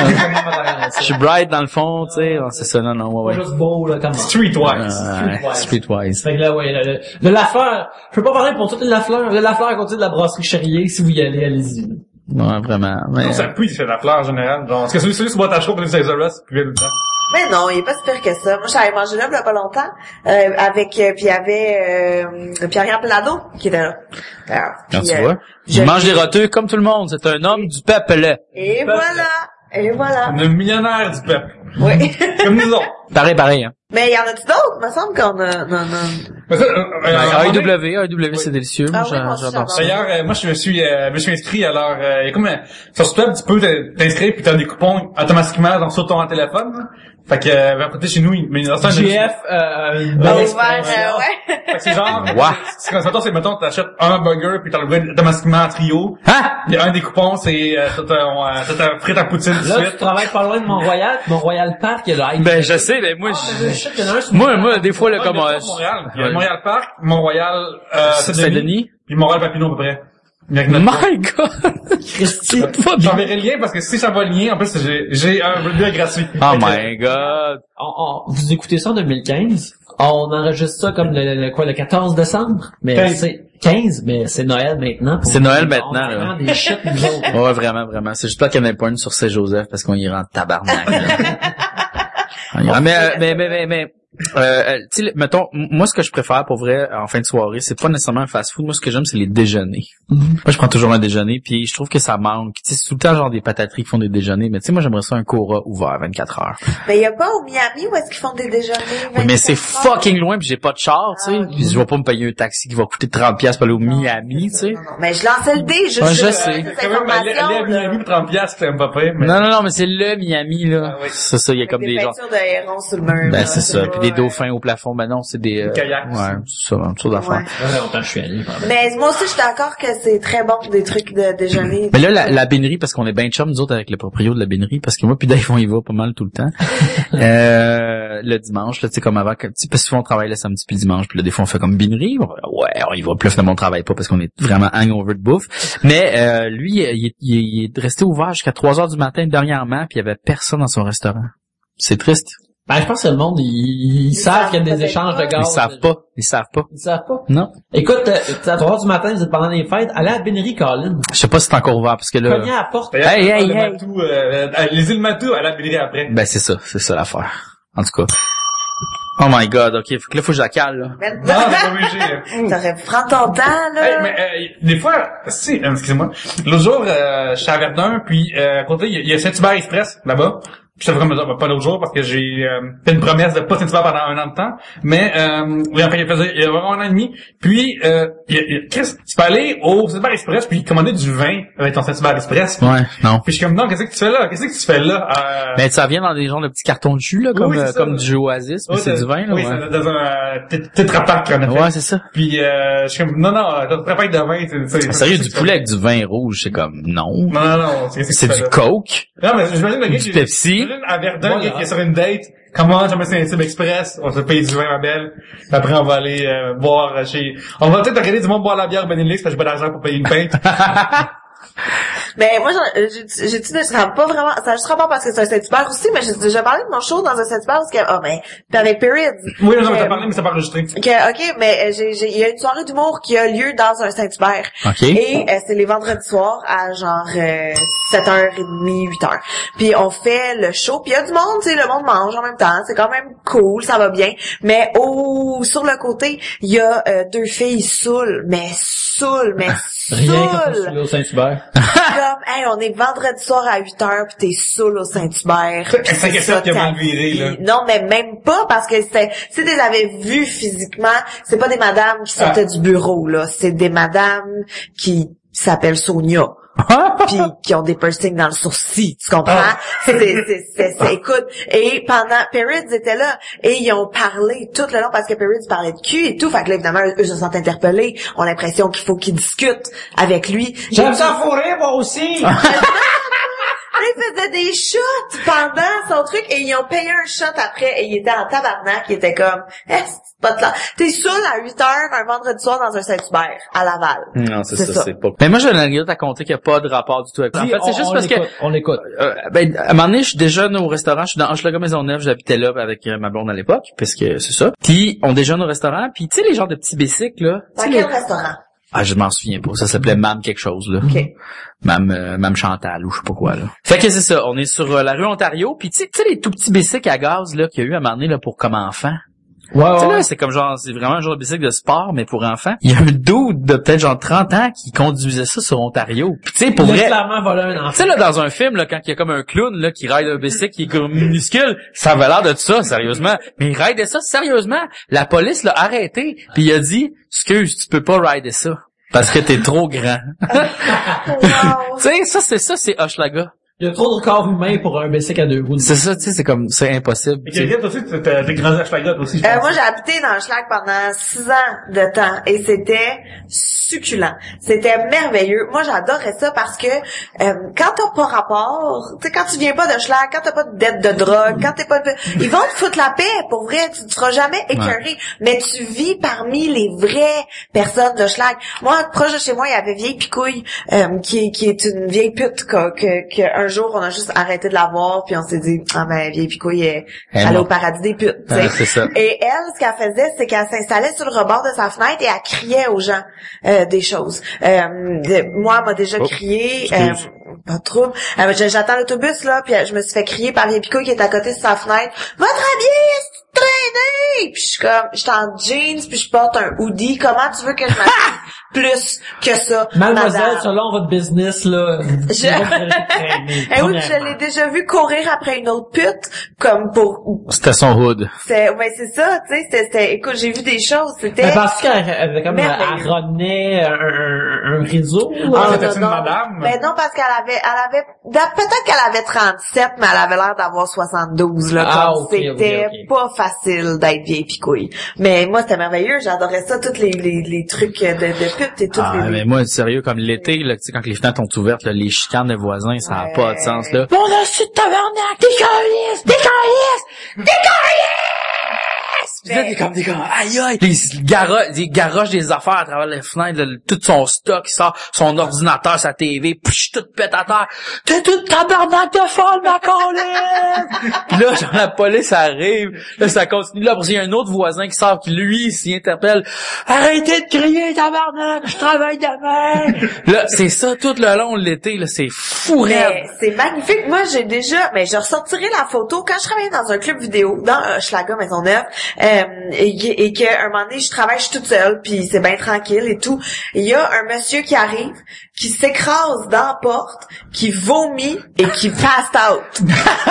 Je suis bright dans le fond, tu sais. C'est ça, non, non, ouais, pas ouais. juste beau, là, comme ça. Streetwise. Ouais, Streetwise. Fait que là, ouais, le, le, le Lafleur, je peux pas parler pour toutes les Lafleur. Le Lafleur à côté de la brasserie Cherrier, si vous y allez, allez-y. Ouais, vraiment. Mais, Non, ça pue, il fait de la fleur en général. Genre, parce que celui, celui sur boîte à chaud pour les Caesar Rust, puis tout le temps. Mais non, il est pas si pire que ça. Moi, j'avais mangé là il y a pas longtemps, euh, avec, euh, puis il y avait euh, Pierre Plado qui était là. Alors, quand puis, tu euh, vois, je- il mange des roteux comme tout le monde. C'est un homme du peuple. Et voilà, et voilà. Le millionnaire du peuple. Oui. Comme nous autres. Pareil, pareil, hein. Mais il y en a-tu d'autres? Il me semble qu'on a... Non, non. Mais ça, euh, euh, à un moment A E donné- W, A E W, c'est délicieux. Ah Moi, oui, moi j'a- aussi, j'adore ça. j'adore. D'ailleurs, euh, moi, je me suis, euh, je me suis inscrit, alors, euh, il y a comme, euh, sur ce web, tu peux te- t'inscrire puis t'as des coupons automatiquement dans, sur ton téléphone, là. Fait que, euh, à côté chez nous, il- mais dans ce temps, G j'ai- F, euh, une On belle a expression. ouvert, euh, ouais. Fait que c'est genre, Ouais. c'est comme, mettons, c'est, mettons, t'achètes un burger puis t'as le droit automatiquement en trio. Hein? Il y a un des coupons, c'est, euh, t'as, ton, euh, t'as ta frite à poutine tout de Là, tu suite. travailles pas loin de Mont-Royal, Mont-Royal Park, il y a le High- Ben, je sais, ben, moi, Ah, je- je sais qu'il y en a un sur moi, Mont-Royal. moi, des fois, là, Ouais, comme, il y a euh, pas Montréal. Il y a ouais. Montréal Park, Montréal, euh, Saint-Denis, Saint-Denis. puis Montréal-Papineau, à peu près. Il y a que notre- My God! Christy. J'enverrai le lien parce que si ça va le lien, en plus, j'ai, j'ai un review gratuit. Oh Fait que- my God! On- on- vous écoutez ça en deux mille quinze. On enregistre ça comme le, le- quoi, le quatorze décembre. Mais quinze. c'est quinze, mais c'est Noël maintenant. C'est Noël On maintenant, prend là. des shit, nous autres. Ouais, vraiment, vraiment. C'est juste pas qu'il y en ait pas une sur Saint-Joseph parce qu'on y rend tabarnak, là. On y rend- mais, euh, mais, mais, mais, mais, euh, euh, tu sais, mettons, m- moi, ce que je préfère, pour vrai, en fin de soirée, c'est pas nécessairement un fast-food. Moi, ce que j'aime, c'est les déjeuners. Moi, je prends toujours un déjeuner, puis je trouve que ça manque. Tu sais, c'est tout le temps genre des patateries qui font des déjeuners, mais tu sais, moi, j'aimerais ça un Cora ouvert vingt-quatre heures. Mais il y a pas au Miami où est-ce qu'ils font des déjeuners? Oui, mais c'est vingt-quatre heures? fucking loin, puis j'ai pas de char, tu sais. Ah, Puis je vais pas me payer un taxi qui va coûter trente piastres pour aller au Miami, tu sais. Non, non, mais je lançais le dé, juste Ouais, je euh, sais. cette Quand même, aller, aller à information, là. Miami pour trente piastres, c'est quand même pas près, mais... Non, non, non, mais c'est le Miami, là. Ah oui. C'est ça, il y a Avec comme des gens. peintures de hérons sur le mur. Ben, là, c'est ça. pas, Puis des euh, dauphins au plafond. Ben non, c'est des... euh, Kayaks. Ouais, c'est ça, une sorte d'affaire. Ouais. Ça fait longtemps que je suis allé. pardon. Mais moi aussi, je suis d'accord que c'est très bon des trucs de déjeuner. Mais là, la, la bénerie, parce qu'on est ben chum, nous autres, avec le proprio de la bénerie, parce que moi puis Dave, on y va pas mal tout le temps. euh, le dimanche, là, tu sais, comme avant, que, tu sais, parce que souvent on travaille le samedi puis le dimanche, puis là, des fois, on fait comme bénerie. On va, ouais, on y va. Puis là, finalement, on travaille pas parce qu'on est vraiment hangover de bouffe. Mais euh, lui, il est, il, est, il est resté ouvert jusqu'à trois heures du matin dernièrement, puis il y avait personne dans son restaurant. C'est triste. Ben, je pense que le monde, ils, ils savent qu'il y a des peut-être échanges pas. de gaz. Ils savent pas. Ils savent pas. Ils savent pas. Non. Écoute, euh, à trois heures du matin, vous êtes pendant les fêtes, allez à la Bénérie, Colin. Je sais pas si c'est encore ouvert, parce que là... Cognez à la porte. D'ailleurs, Hey, hey, le hey. Matou, euh, euh, les îles Matou à la Bédrie après. Ben, c'est ça. C'est ça l'affaire. En tout cas. Oh my God, ok. Faut que là, faut que je la cale, là. Mais- Non, c'est pas obligé. hein. T'aurais pu prendre ton temps, là. Hey, mais euh, des fois, si, euh, excusez-moi, l'autre jour, euh, je suis à Verdun, puis euh, à côté, il y a- il y a Saint-Hubert Express, là-bas. Puis ça fait comme pas l'autre jour parce que j'ai euh, fait une promesse de pas Saint-Hubert pendant un an de temps. Mais euh, oui, enfin, il faisait il y a vraiment un an et demi. Puis euh, il y a, il y a, Chris, tu peux aller au Saint-Hubert Express puis commander du vin avec ton Saint-Hubert Express. Ouais, non. Puis je suis comme non, qu'est-ce que tu fais là? Qu'est-ce que tu fais là? Euh, Ben, ça vient dans des genres de petits cartons de jus, là, comme, oui, c'est euh, ça. comme du jus Oasis, mais ouais, c'est du vin, là, Oui, ouais. c'est dans un euh, té- tétrapack en effet. Ouais, c'est ça. Puis euh, je suis comme non, non, t'as un tétrapack de vin, c'est c'est- Sérieux, c'est- du poulet avec du vin rouge, c'est comme, non. Non, non, non, c'est C'est que tu du fais là? coke. Non, mais j'imagine le gars Du qui Pepsi. j'imagine à Verdun, Voilà. le gars qui est sur une date. Comment jamais c'est un type express? On se paye du vin, ma belle. Puis après, on va aller euh, boire chez... On va peut-être regarder du monde boire la bière au Benelux parce que j'ai pas d'argent pour payer une pinte. Mais moi, j'en- j'ai j'ai dit, ça sera pas vraiment, ça juste rapport parce que c'est un Saint-Hubert aussi, mais j'ai déjà parlé de mon show dans un Saint-Hubert parce que, oh, mais, puis avec Periods. Oui, non, t'as que- parlé, mais c'est pas enregistré. que, ok, mais euh, j'ai, j'ai, il y a une soirée d'humour qui a lieu dans un Saint-Hubert. OK. Et euh, c'est les vendredis soirs à genre euh, sept heures trente, huit heures. Puis on fait le show, puis il y a du monde, tu sais, le monde mange en même temps, c'est quand même cool, ça va bien. Mais au sur le côté, il y a euh, deux filles saoules, mais saoules, mais Rien comme saoules. ça au Saint-Hubert. Comme, hey, on est vendredi soir à huit heures pis t'es saoul au Saint-Hubert. Pis cinq à ça, sept qui a ta mal viré, là. vie. Non, mais même pas parce que c'était, si tu les avais vues physiquement, c'est pas des madames qui sortaient du bureau, là. C'est des madames qui s'appellent Sonia. Puis qui ont des piercings dans le sourcil, tu comprends? C'est, c'est, c'est, c'est, écoute, et pendant, Periods était là, et ils ont parlé tout le long, parce que Periods parlait de cul et tout, fait que là, évidemment, eux se sentent interpellés, ont l'impression qu'il faut qu'ils discutent avec lui. J'aime ça fourrer, moi aussi! Il faisait des shots pendant son truc et ils ont payé un shot après et il était en tabarnak, il était comme, eh, c'est pas de là. T'es saoul à huit heures un vendredi soir dans un Saint-Hubert, à Laval. Non, c'est ça, c'est pas... Mais moi, j'ai une anecdote à compter qui a pas de rapport du tout avec ça. En fait, c'est On- juste on parce que... l'écoute, On l'écoute. Euh, ben, à un moment donné, je déjeune au restaurant, je suis dans Hochelaga Maisonneuve, j'habitais là avec euh, ma blonde à l'époque, parce que c'est ça. Puis, on déjeune au restaurant, puis tu sais, les genres de petits bicycles, là. Dans tu sais, quel les- restaurant? Ah, je m'en souviens pas. Ça s'appelait Mam quelque chose, là. OK. Mam, euh, Mam Chantal, ou je sais pas quoi, là. Fait que c'est ça, on est sur euh, la rue Ontario, puis tu sais, tu sais, les tout petits bicycles à gaz, là, qu'il y a eu à un moment donné, là, pour comme enfant. Ouais, Tu sais, ouais. là, c'est comme genre, c'est vraiment un genre de bicycle de sport, mais pour enfants. Il y a un dude de peut-être genre trente ans qui conduisait ça sur Ontario. Puis tu sais, pour Il a vrai... clairement volé un Tu enfant. sais, là, dans un film, là, quand il y a comme un clown, là, qui ride un bicycle, qui est comme minuscule, ça avait l'air de ça, sérieusement. Mais il rideait ça, sérieusement. La police l'a arrêté, puis il a dit, excuse, tu peux pas rider ça. Parce que t'es trop grand. Wow. Tu sais, ça, c'est ça, c'est Hochelaga. Il y a trop de corps humain pour un bicycle à deux roues. C'est ça, tu sais, c'est comme, c'est impossible. Et tu sais. quelqu'un, toi aussi, t'as t'as grandi à Schlagot aussi, je Euh, pense. moi, j'ai habité dans le Schlag pendant six ans de temps et c'était succulent. C'était merveilleux. Moi, j'adorais ça parce que euh, quand t'as pas rapport, tu sais, quand tu viens pas de Schlag, quand t'as pas de dette de drogue, quand t'es pas... Ils vont te foutre la paix, pour vrai. Tu ne seras jamais écœuré. Mais tu vis parmi les vraies personnes de Schlag. Moi, proche de chez moi, il y avait Vieille Picouille, euh, qui, qui est une vieille pute, que, que, que un jour, on a juste arrêté de la voir, puis on s'est dit, ah ben, Vieille Picouille, elle, Elle est elle est au morte. paradis des putes, tu sais. Ouais, c'est ça. Et elle, ce qu'elle faisait, c'est qu'elle s'installait sur le rebord de sa fenêtre et elle criait aux gens euh, des choses. Euh, de- moi, elle m'a déjà Oh, crié, excuse. euh, pas de trouble. Euh, je- J'attends l'autobus, là, puis euh, je me suis fait crier par Vieille Picouille qui est à côté de sa fenêtre. « Votre habillé, est traîné! » Puis je suis comme, je suis en jeans, puis je porte un hoodie. Comment tu veux que je m'habille plus que ça, Mademoiselle, madame? selon votre business, là, vous Je- devez traîner, Eh oui, je premièrement. l'ai déjà vu courir après une autre pute, comme pour... C'était son hood. C'est, ouais, c'est ça, tu sais, c'était, c'était- écoute, j'ai vu des choses, c'était... Mais parce qu'elle avait comme, Merveilleux. elle rodnait un, un, un réseau, Ah, là. c'était une madame? Ben non, parce qu'elle avait, elle avait, da- peut-être qu'elle avait trente-sept, mais elle avait l'air d'avoir soixante-douze, là. Ah, comme ok, c'était ok, ok. pas facile d'être vieille picouille. Mais moi, c'était merveilleux, j'adorais ça, tous les, les, les trucs de, de pute et tout. Ah, les, mais moi, sérieux, comme l'été, là, tu sais, quand les fenêtres sont ouvertes, là, les chicanes des voisins, ça n'a Ouais. pas de sens, là. Mon assis de tabarnak, des calices, des calices, des calices! Pis là, t'es comme, t'es comme, aïe, aïe! Il garoche, il garoche des affaires à travers les fenêtres, là, tout son stock, il sort son ordinateur, sa T V, pis tout pète à terre. T'es tout tabarnak de folle, ma colline! Pis là, genre, la police arrive, là, ça continue, là, après, il y a un autre voisin qui sort, qui, lui, s'y interpelle. Arrêtez de crier, tabarnak, je travaille demain! Là, c'est ça, tout le long de l'été, là, c'est fou, Mais raide. c'est magnifique. Moi, j'ai déjà, mais je ressortirai la photo quand je travaillais dans un club vidéo dans euh, Schlager Maisonneuve, euh, et, et qu'à un moment donné, je travaille, je suis toute seule, puis c'est bien tranquille et tout. Il y a un monsieur qui arrive, qui s'écrase dans la porte, qui vomit et qui passe out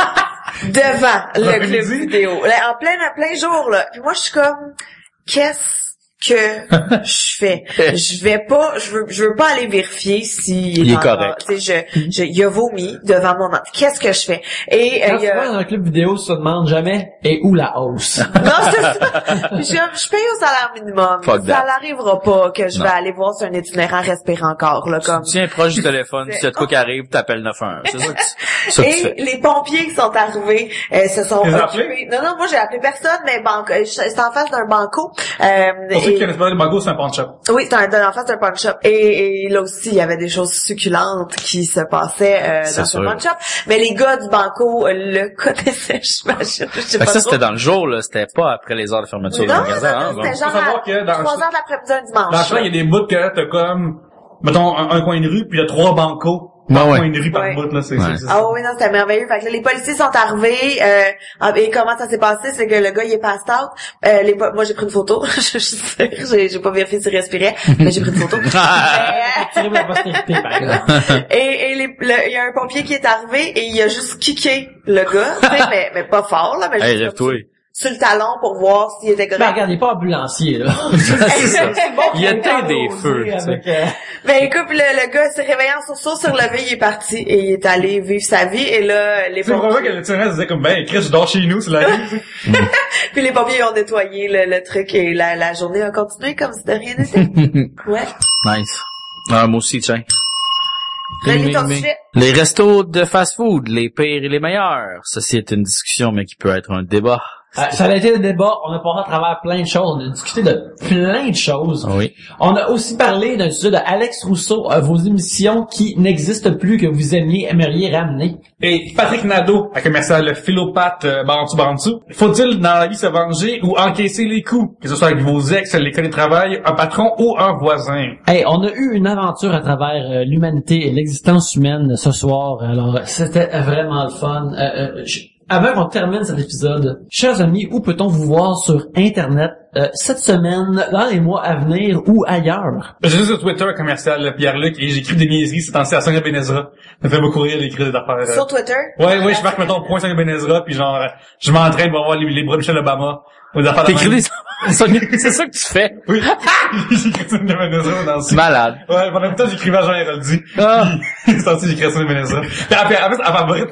devant le club Après-midi? vidéo, là, en plein, en plein jour là. Puis moi, je suis comme, qu'est-ce que je fais? Je vais pas, je veux, je veux pas aller vérifier si Il est encore- correct. tu sais, je, je, il a vomi devant mon ent- Qu'est-ce que je fais? Et, euh, Quand il tu y a- vas dans un club vidéo, tu te demandes jamais, et où la hausse? non, c'est ça. Je, je paye au salaire minimum. Fuck Ça that. n'arrivera pas que je Non. vais aller voir si un itinérant respire encore, là, comme. Tu tiens proche du téléphone, si y a de quoi qui arrive, t'appelles neuf un un. C'est ça que tu, ça que tu Et fais. les pompiers qui sont arrivés euh, se sont Les occupés. appelés? Non, non, moi j'ai appelé personne, mais banco, j'étais en face d'un banco. Euh, Pour et truc Et- qui a l'espace de banco, c'est un pawn shop. Oui, c'est un, dans en face d'un pawn shop. Et, et là aussi, il y avait des choses succulentes qui se passaient euh, C'est dans ce sûr. pawn shop. Mais les gars du banco euh, le connaissaient, j'imagine. Je sais Fait pas que ça, trop. c'était dans le jour, là. C'était pas après les heures de fermeture du Non, magasin, hein, non, bon. c'était genre Faut savoir que à dans trois le- heures de l'après-midi un dimanche. Dans le champ, il y a des bouts que t'as comme, mettons, un, un coin de rue, puis il y a trois bancos par Ouais, ouais. coin de rue par Ouais. bout, là, c'est, Ouais. c'est, c'est Ah oui, non, c'était merveilleux. Fait que là, les policiers sont arrivés, euh, ah, et comment ça s'est passé, c'est que le gars, il est passed out. Euh, les, po- moi, j'ai pris une photo. Je suis sûre, j'ai, j'ai pas vérifié s'il respirait, mais j'ai pris une photo. Euh, Tiré de la postérité, par exemple. et et les- le- il y a un pompier qui est arrivé et il a juste kické le gars, tu sais, mais, mais pas fort, là, mais Hey, juste lève-toi. sur le talon pour voir s'il était Ben, correct. regarde, il est pas ambulancier, là. Il éteint des feux, tu sais. Avec, euh, Ben écoute, le, le gars s'est réveillé en sursaut, se relevé, il est parti et il est allé vivre sa vie. Et là, les c'est vraiment que pompiers, le tirage disait comme, ben, Chris, je dors chez nous, c'est la vie. puis les pompiers ont nettoyé le, le truc et la, la journée a continué comme si de rien n'était. Ouais. Nice. Ah, moi aussi, tiens. Relis ton Mais- sujet. Les restos de fast-food, les pires et les meilleurs. Ceci est une discussion, mais qui peut être un débat. Euh, ça a été le débat, on a passé à travers plein de choses, on a discuté de plein de choses. Oui. On a aussi parlé d'un sujet de Alex Rousseau, euh, vos émissions qui n'existent plus, que vous aimiez, aimeriez ramener. Et Patrick Nadeau, à commercial le philopathe euh, Barantou Barantou. Faut-il dans la vie se venger ou encaisser les coups, que ce soit avec vos ex, l'école de travail, un patron ou un voisin? Hey, on a eu une aventure à travers euh, l'humanité et l'existence humaine ce soir, alors c'était vraiment le fun. Euh, euh, je- Avant qu'on termine cet épisode, chers amis, où peut-on vous voir sur Internet euh, cette semaine, dans les mois à venir ou ailleurs? Je suis sur Twitter, commercial le Pierre-Luc, et j'écris des niaiseries, c'est temps-ci à Sonia Benezra. Ça me fait beaucoup rire d'écrire des affaires. euh. Sur Twitter. Ouais, ouais, je marque, mettons, point Sonia Benezra, puis genre, euh, je m'entraîne pour voir les, les bras de Michelle Obama. Ou des affaires de T'écris même. des... Sonia, c'est ça que tu fais. Oui. J'écris Sonia Benezra dans C'est ce... malade. Ouais, pendant longtemps, j'écrivais à Jean Héroldi. Ah. Puis, c'est temps-ci, j'écris à Sonia Benezra. Puis après, après, à favorite.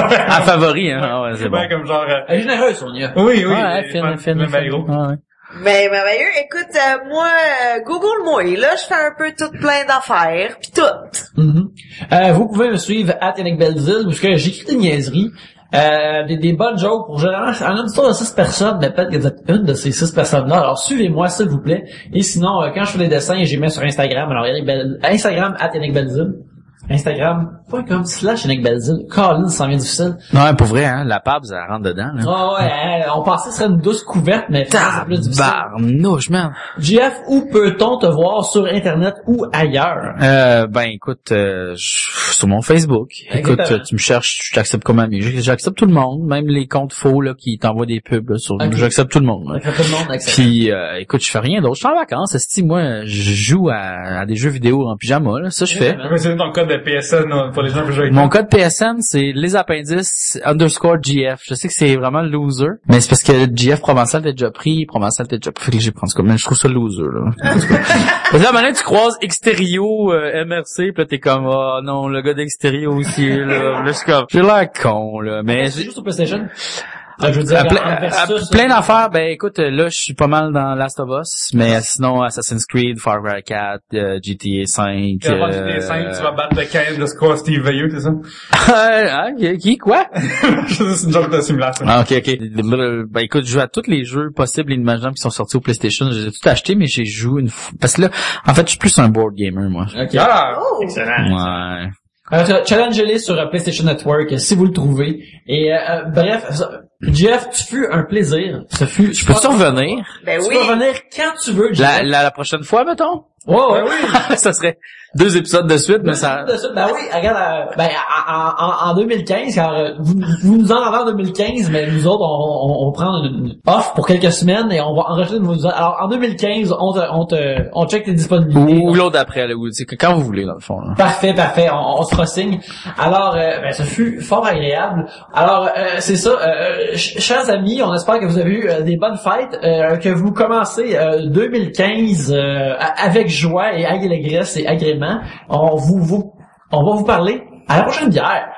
À favori, hein. Ah ouais, c'est bon. Ouais, comme genre, euh, Elle est généreuse, Sonia. oui, oui. Ouais, euh, fine, ouais, fine, le fine. maillot. Ah ouais. Ben merveilleux. Écoute, euh, moi, euh, Google-moi. Là, je fais un peu tout plein d'affaires, pis tout. Mhm. Euh, vous pouvez me suivre à Yannick Belleville, parce que j'écris des niaiseries, euh, des, des bonnes jokes pour généralement un auditoire de six personnes, mais peut-être que vous êtes une de ces six personnes-là. Alors suivez-moi, s'il vous plaît. Et sinon, euh, quand je fais des dessins, j'y mets sur Instagram. Alors Yannick Bell... Instagram at Yannick Belleville. Instagram.com slash Yannick Belleville. Colin, ça vient difficile. Non, pour vrai, hein. La pub, ça rentre dedans, là. Ah ouais, euh, on pensait que ce serait une douce couverte, mais finalement, c'est plus difficile. Tabarnouche, man. J F, où peut-on te voir sur Internet ou ailleurs? Euh, ben, écoute, euh, je- sur mon Facebook. Écoute, Exactement. tu me cherches, je t'accepte comme ami. J- J'accepte tout le monde, même les comptes faux, là, qui t'envoient des pubs, là, sur, Ok. j'accepte tout le monde, là. Avec tout le monde, accepte. Puis, euh, écoute, je fais rien d'autre. Je suis en vacances, esti, moi, je joue à, à des jeux vidéo en pyjama, là. Ça, je fais. Je vais essayer ton code de P S N euh, pour les gens que je vais Mon code P S N, c'est les appendices underscore G F. Je sais que c'est vraiment loser, mais c'est parce que G F Provençal t'es déjà pris, Provençal t'es déjà pris, fait que j'ai pris en tout cas, mais je trouve ça loser, là. En tout cas. Parce que là, maintenant, tu croises Exterio, euh, M R C, pis là, t'es comme, oh non, le gars d'Exterio aussi, là. Là, je suis comme, j'ai l'air con, là, mais C'est juste sur PlayStation? Ah, je veux dire, à plein, en versus, à plein d'affaires, ben écoute, là je suis pas mal dans Last of Us, mais sinon Assassin's Creed, Far Cry quatre, euh, G T A cinq. Tu vas battre euh, les cinq, tu vas battre le quinze de score Steve Veilleux, c'est ça? ah, qui, qui, quoi? C'est une joke de simulation. Ah, ok, ok. Ben écoute, je joue à tous les jeux possibles et inimaginables qui sont sortis au PlayStation. J'ai tout acheté, mais j'ai joué une fois. Parce que là, en fait, je suis plus un board gamer, moi. Ok. Ah! Oh. Excellent. Ouais. Alors, challenge-les sur euh, PlayStation Network euh, si vous le trouvez. Et euh, euh, bref, ça- Jeff, tu fus un plaisir. Ce fut. Je peux-tu revenir? Ben Tu oui. peux revenir quand tu veux, Jeff. La, la, la prochaine fois, mettons? Ouais, ouais. Ben oui! Ça serait deux épisodes de suite, mais ça... De suite, ben oui, regarde, euh, ben, en, en, en deux mille quinze, car euh, vous, vous nous en avez en deux mille quinze, mais nous autres, on, on, on prend une off pour quelques semaines et on va enregistrer de nouveaux. Alors, en deux mille quinze, on te, on te, on check tes disponibilités. Ou, ou l'autre d'après, là, ou, c'est que quand vous voulez, dans le fond. Là. Parfait, parfait, on, on se ressigne. Alors, euh, ben, ce fut fort agréable. Alors, euh, c'est ça, euh, ch- chers amis, on espère que vous avez eu euh, des bonnes fêtes, euh, que vous commencez euh, deux mille quinze euh, avec joie et allégresse et agrément. On vous, vous, on va vous parler à la prochaine bière.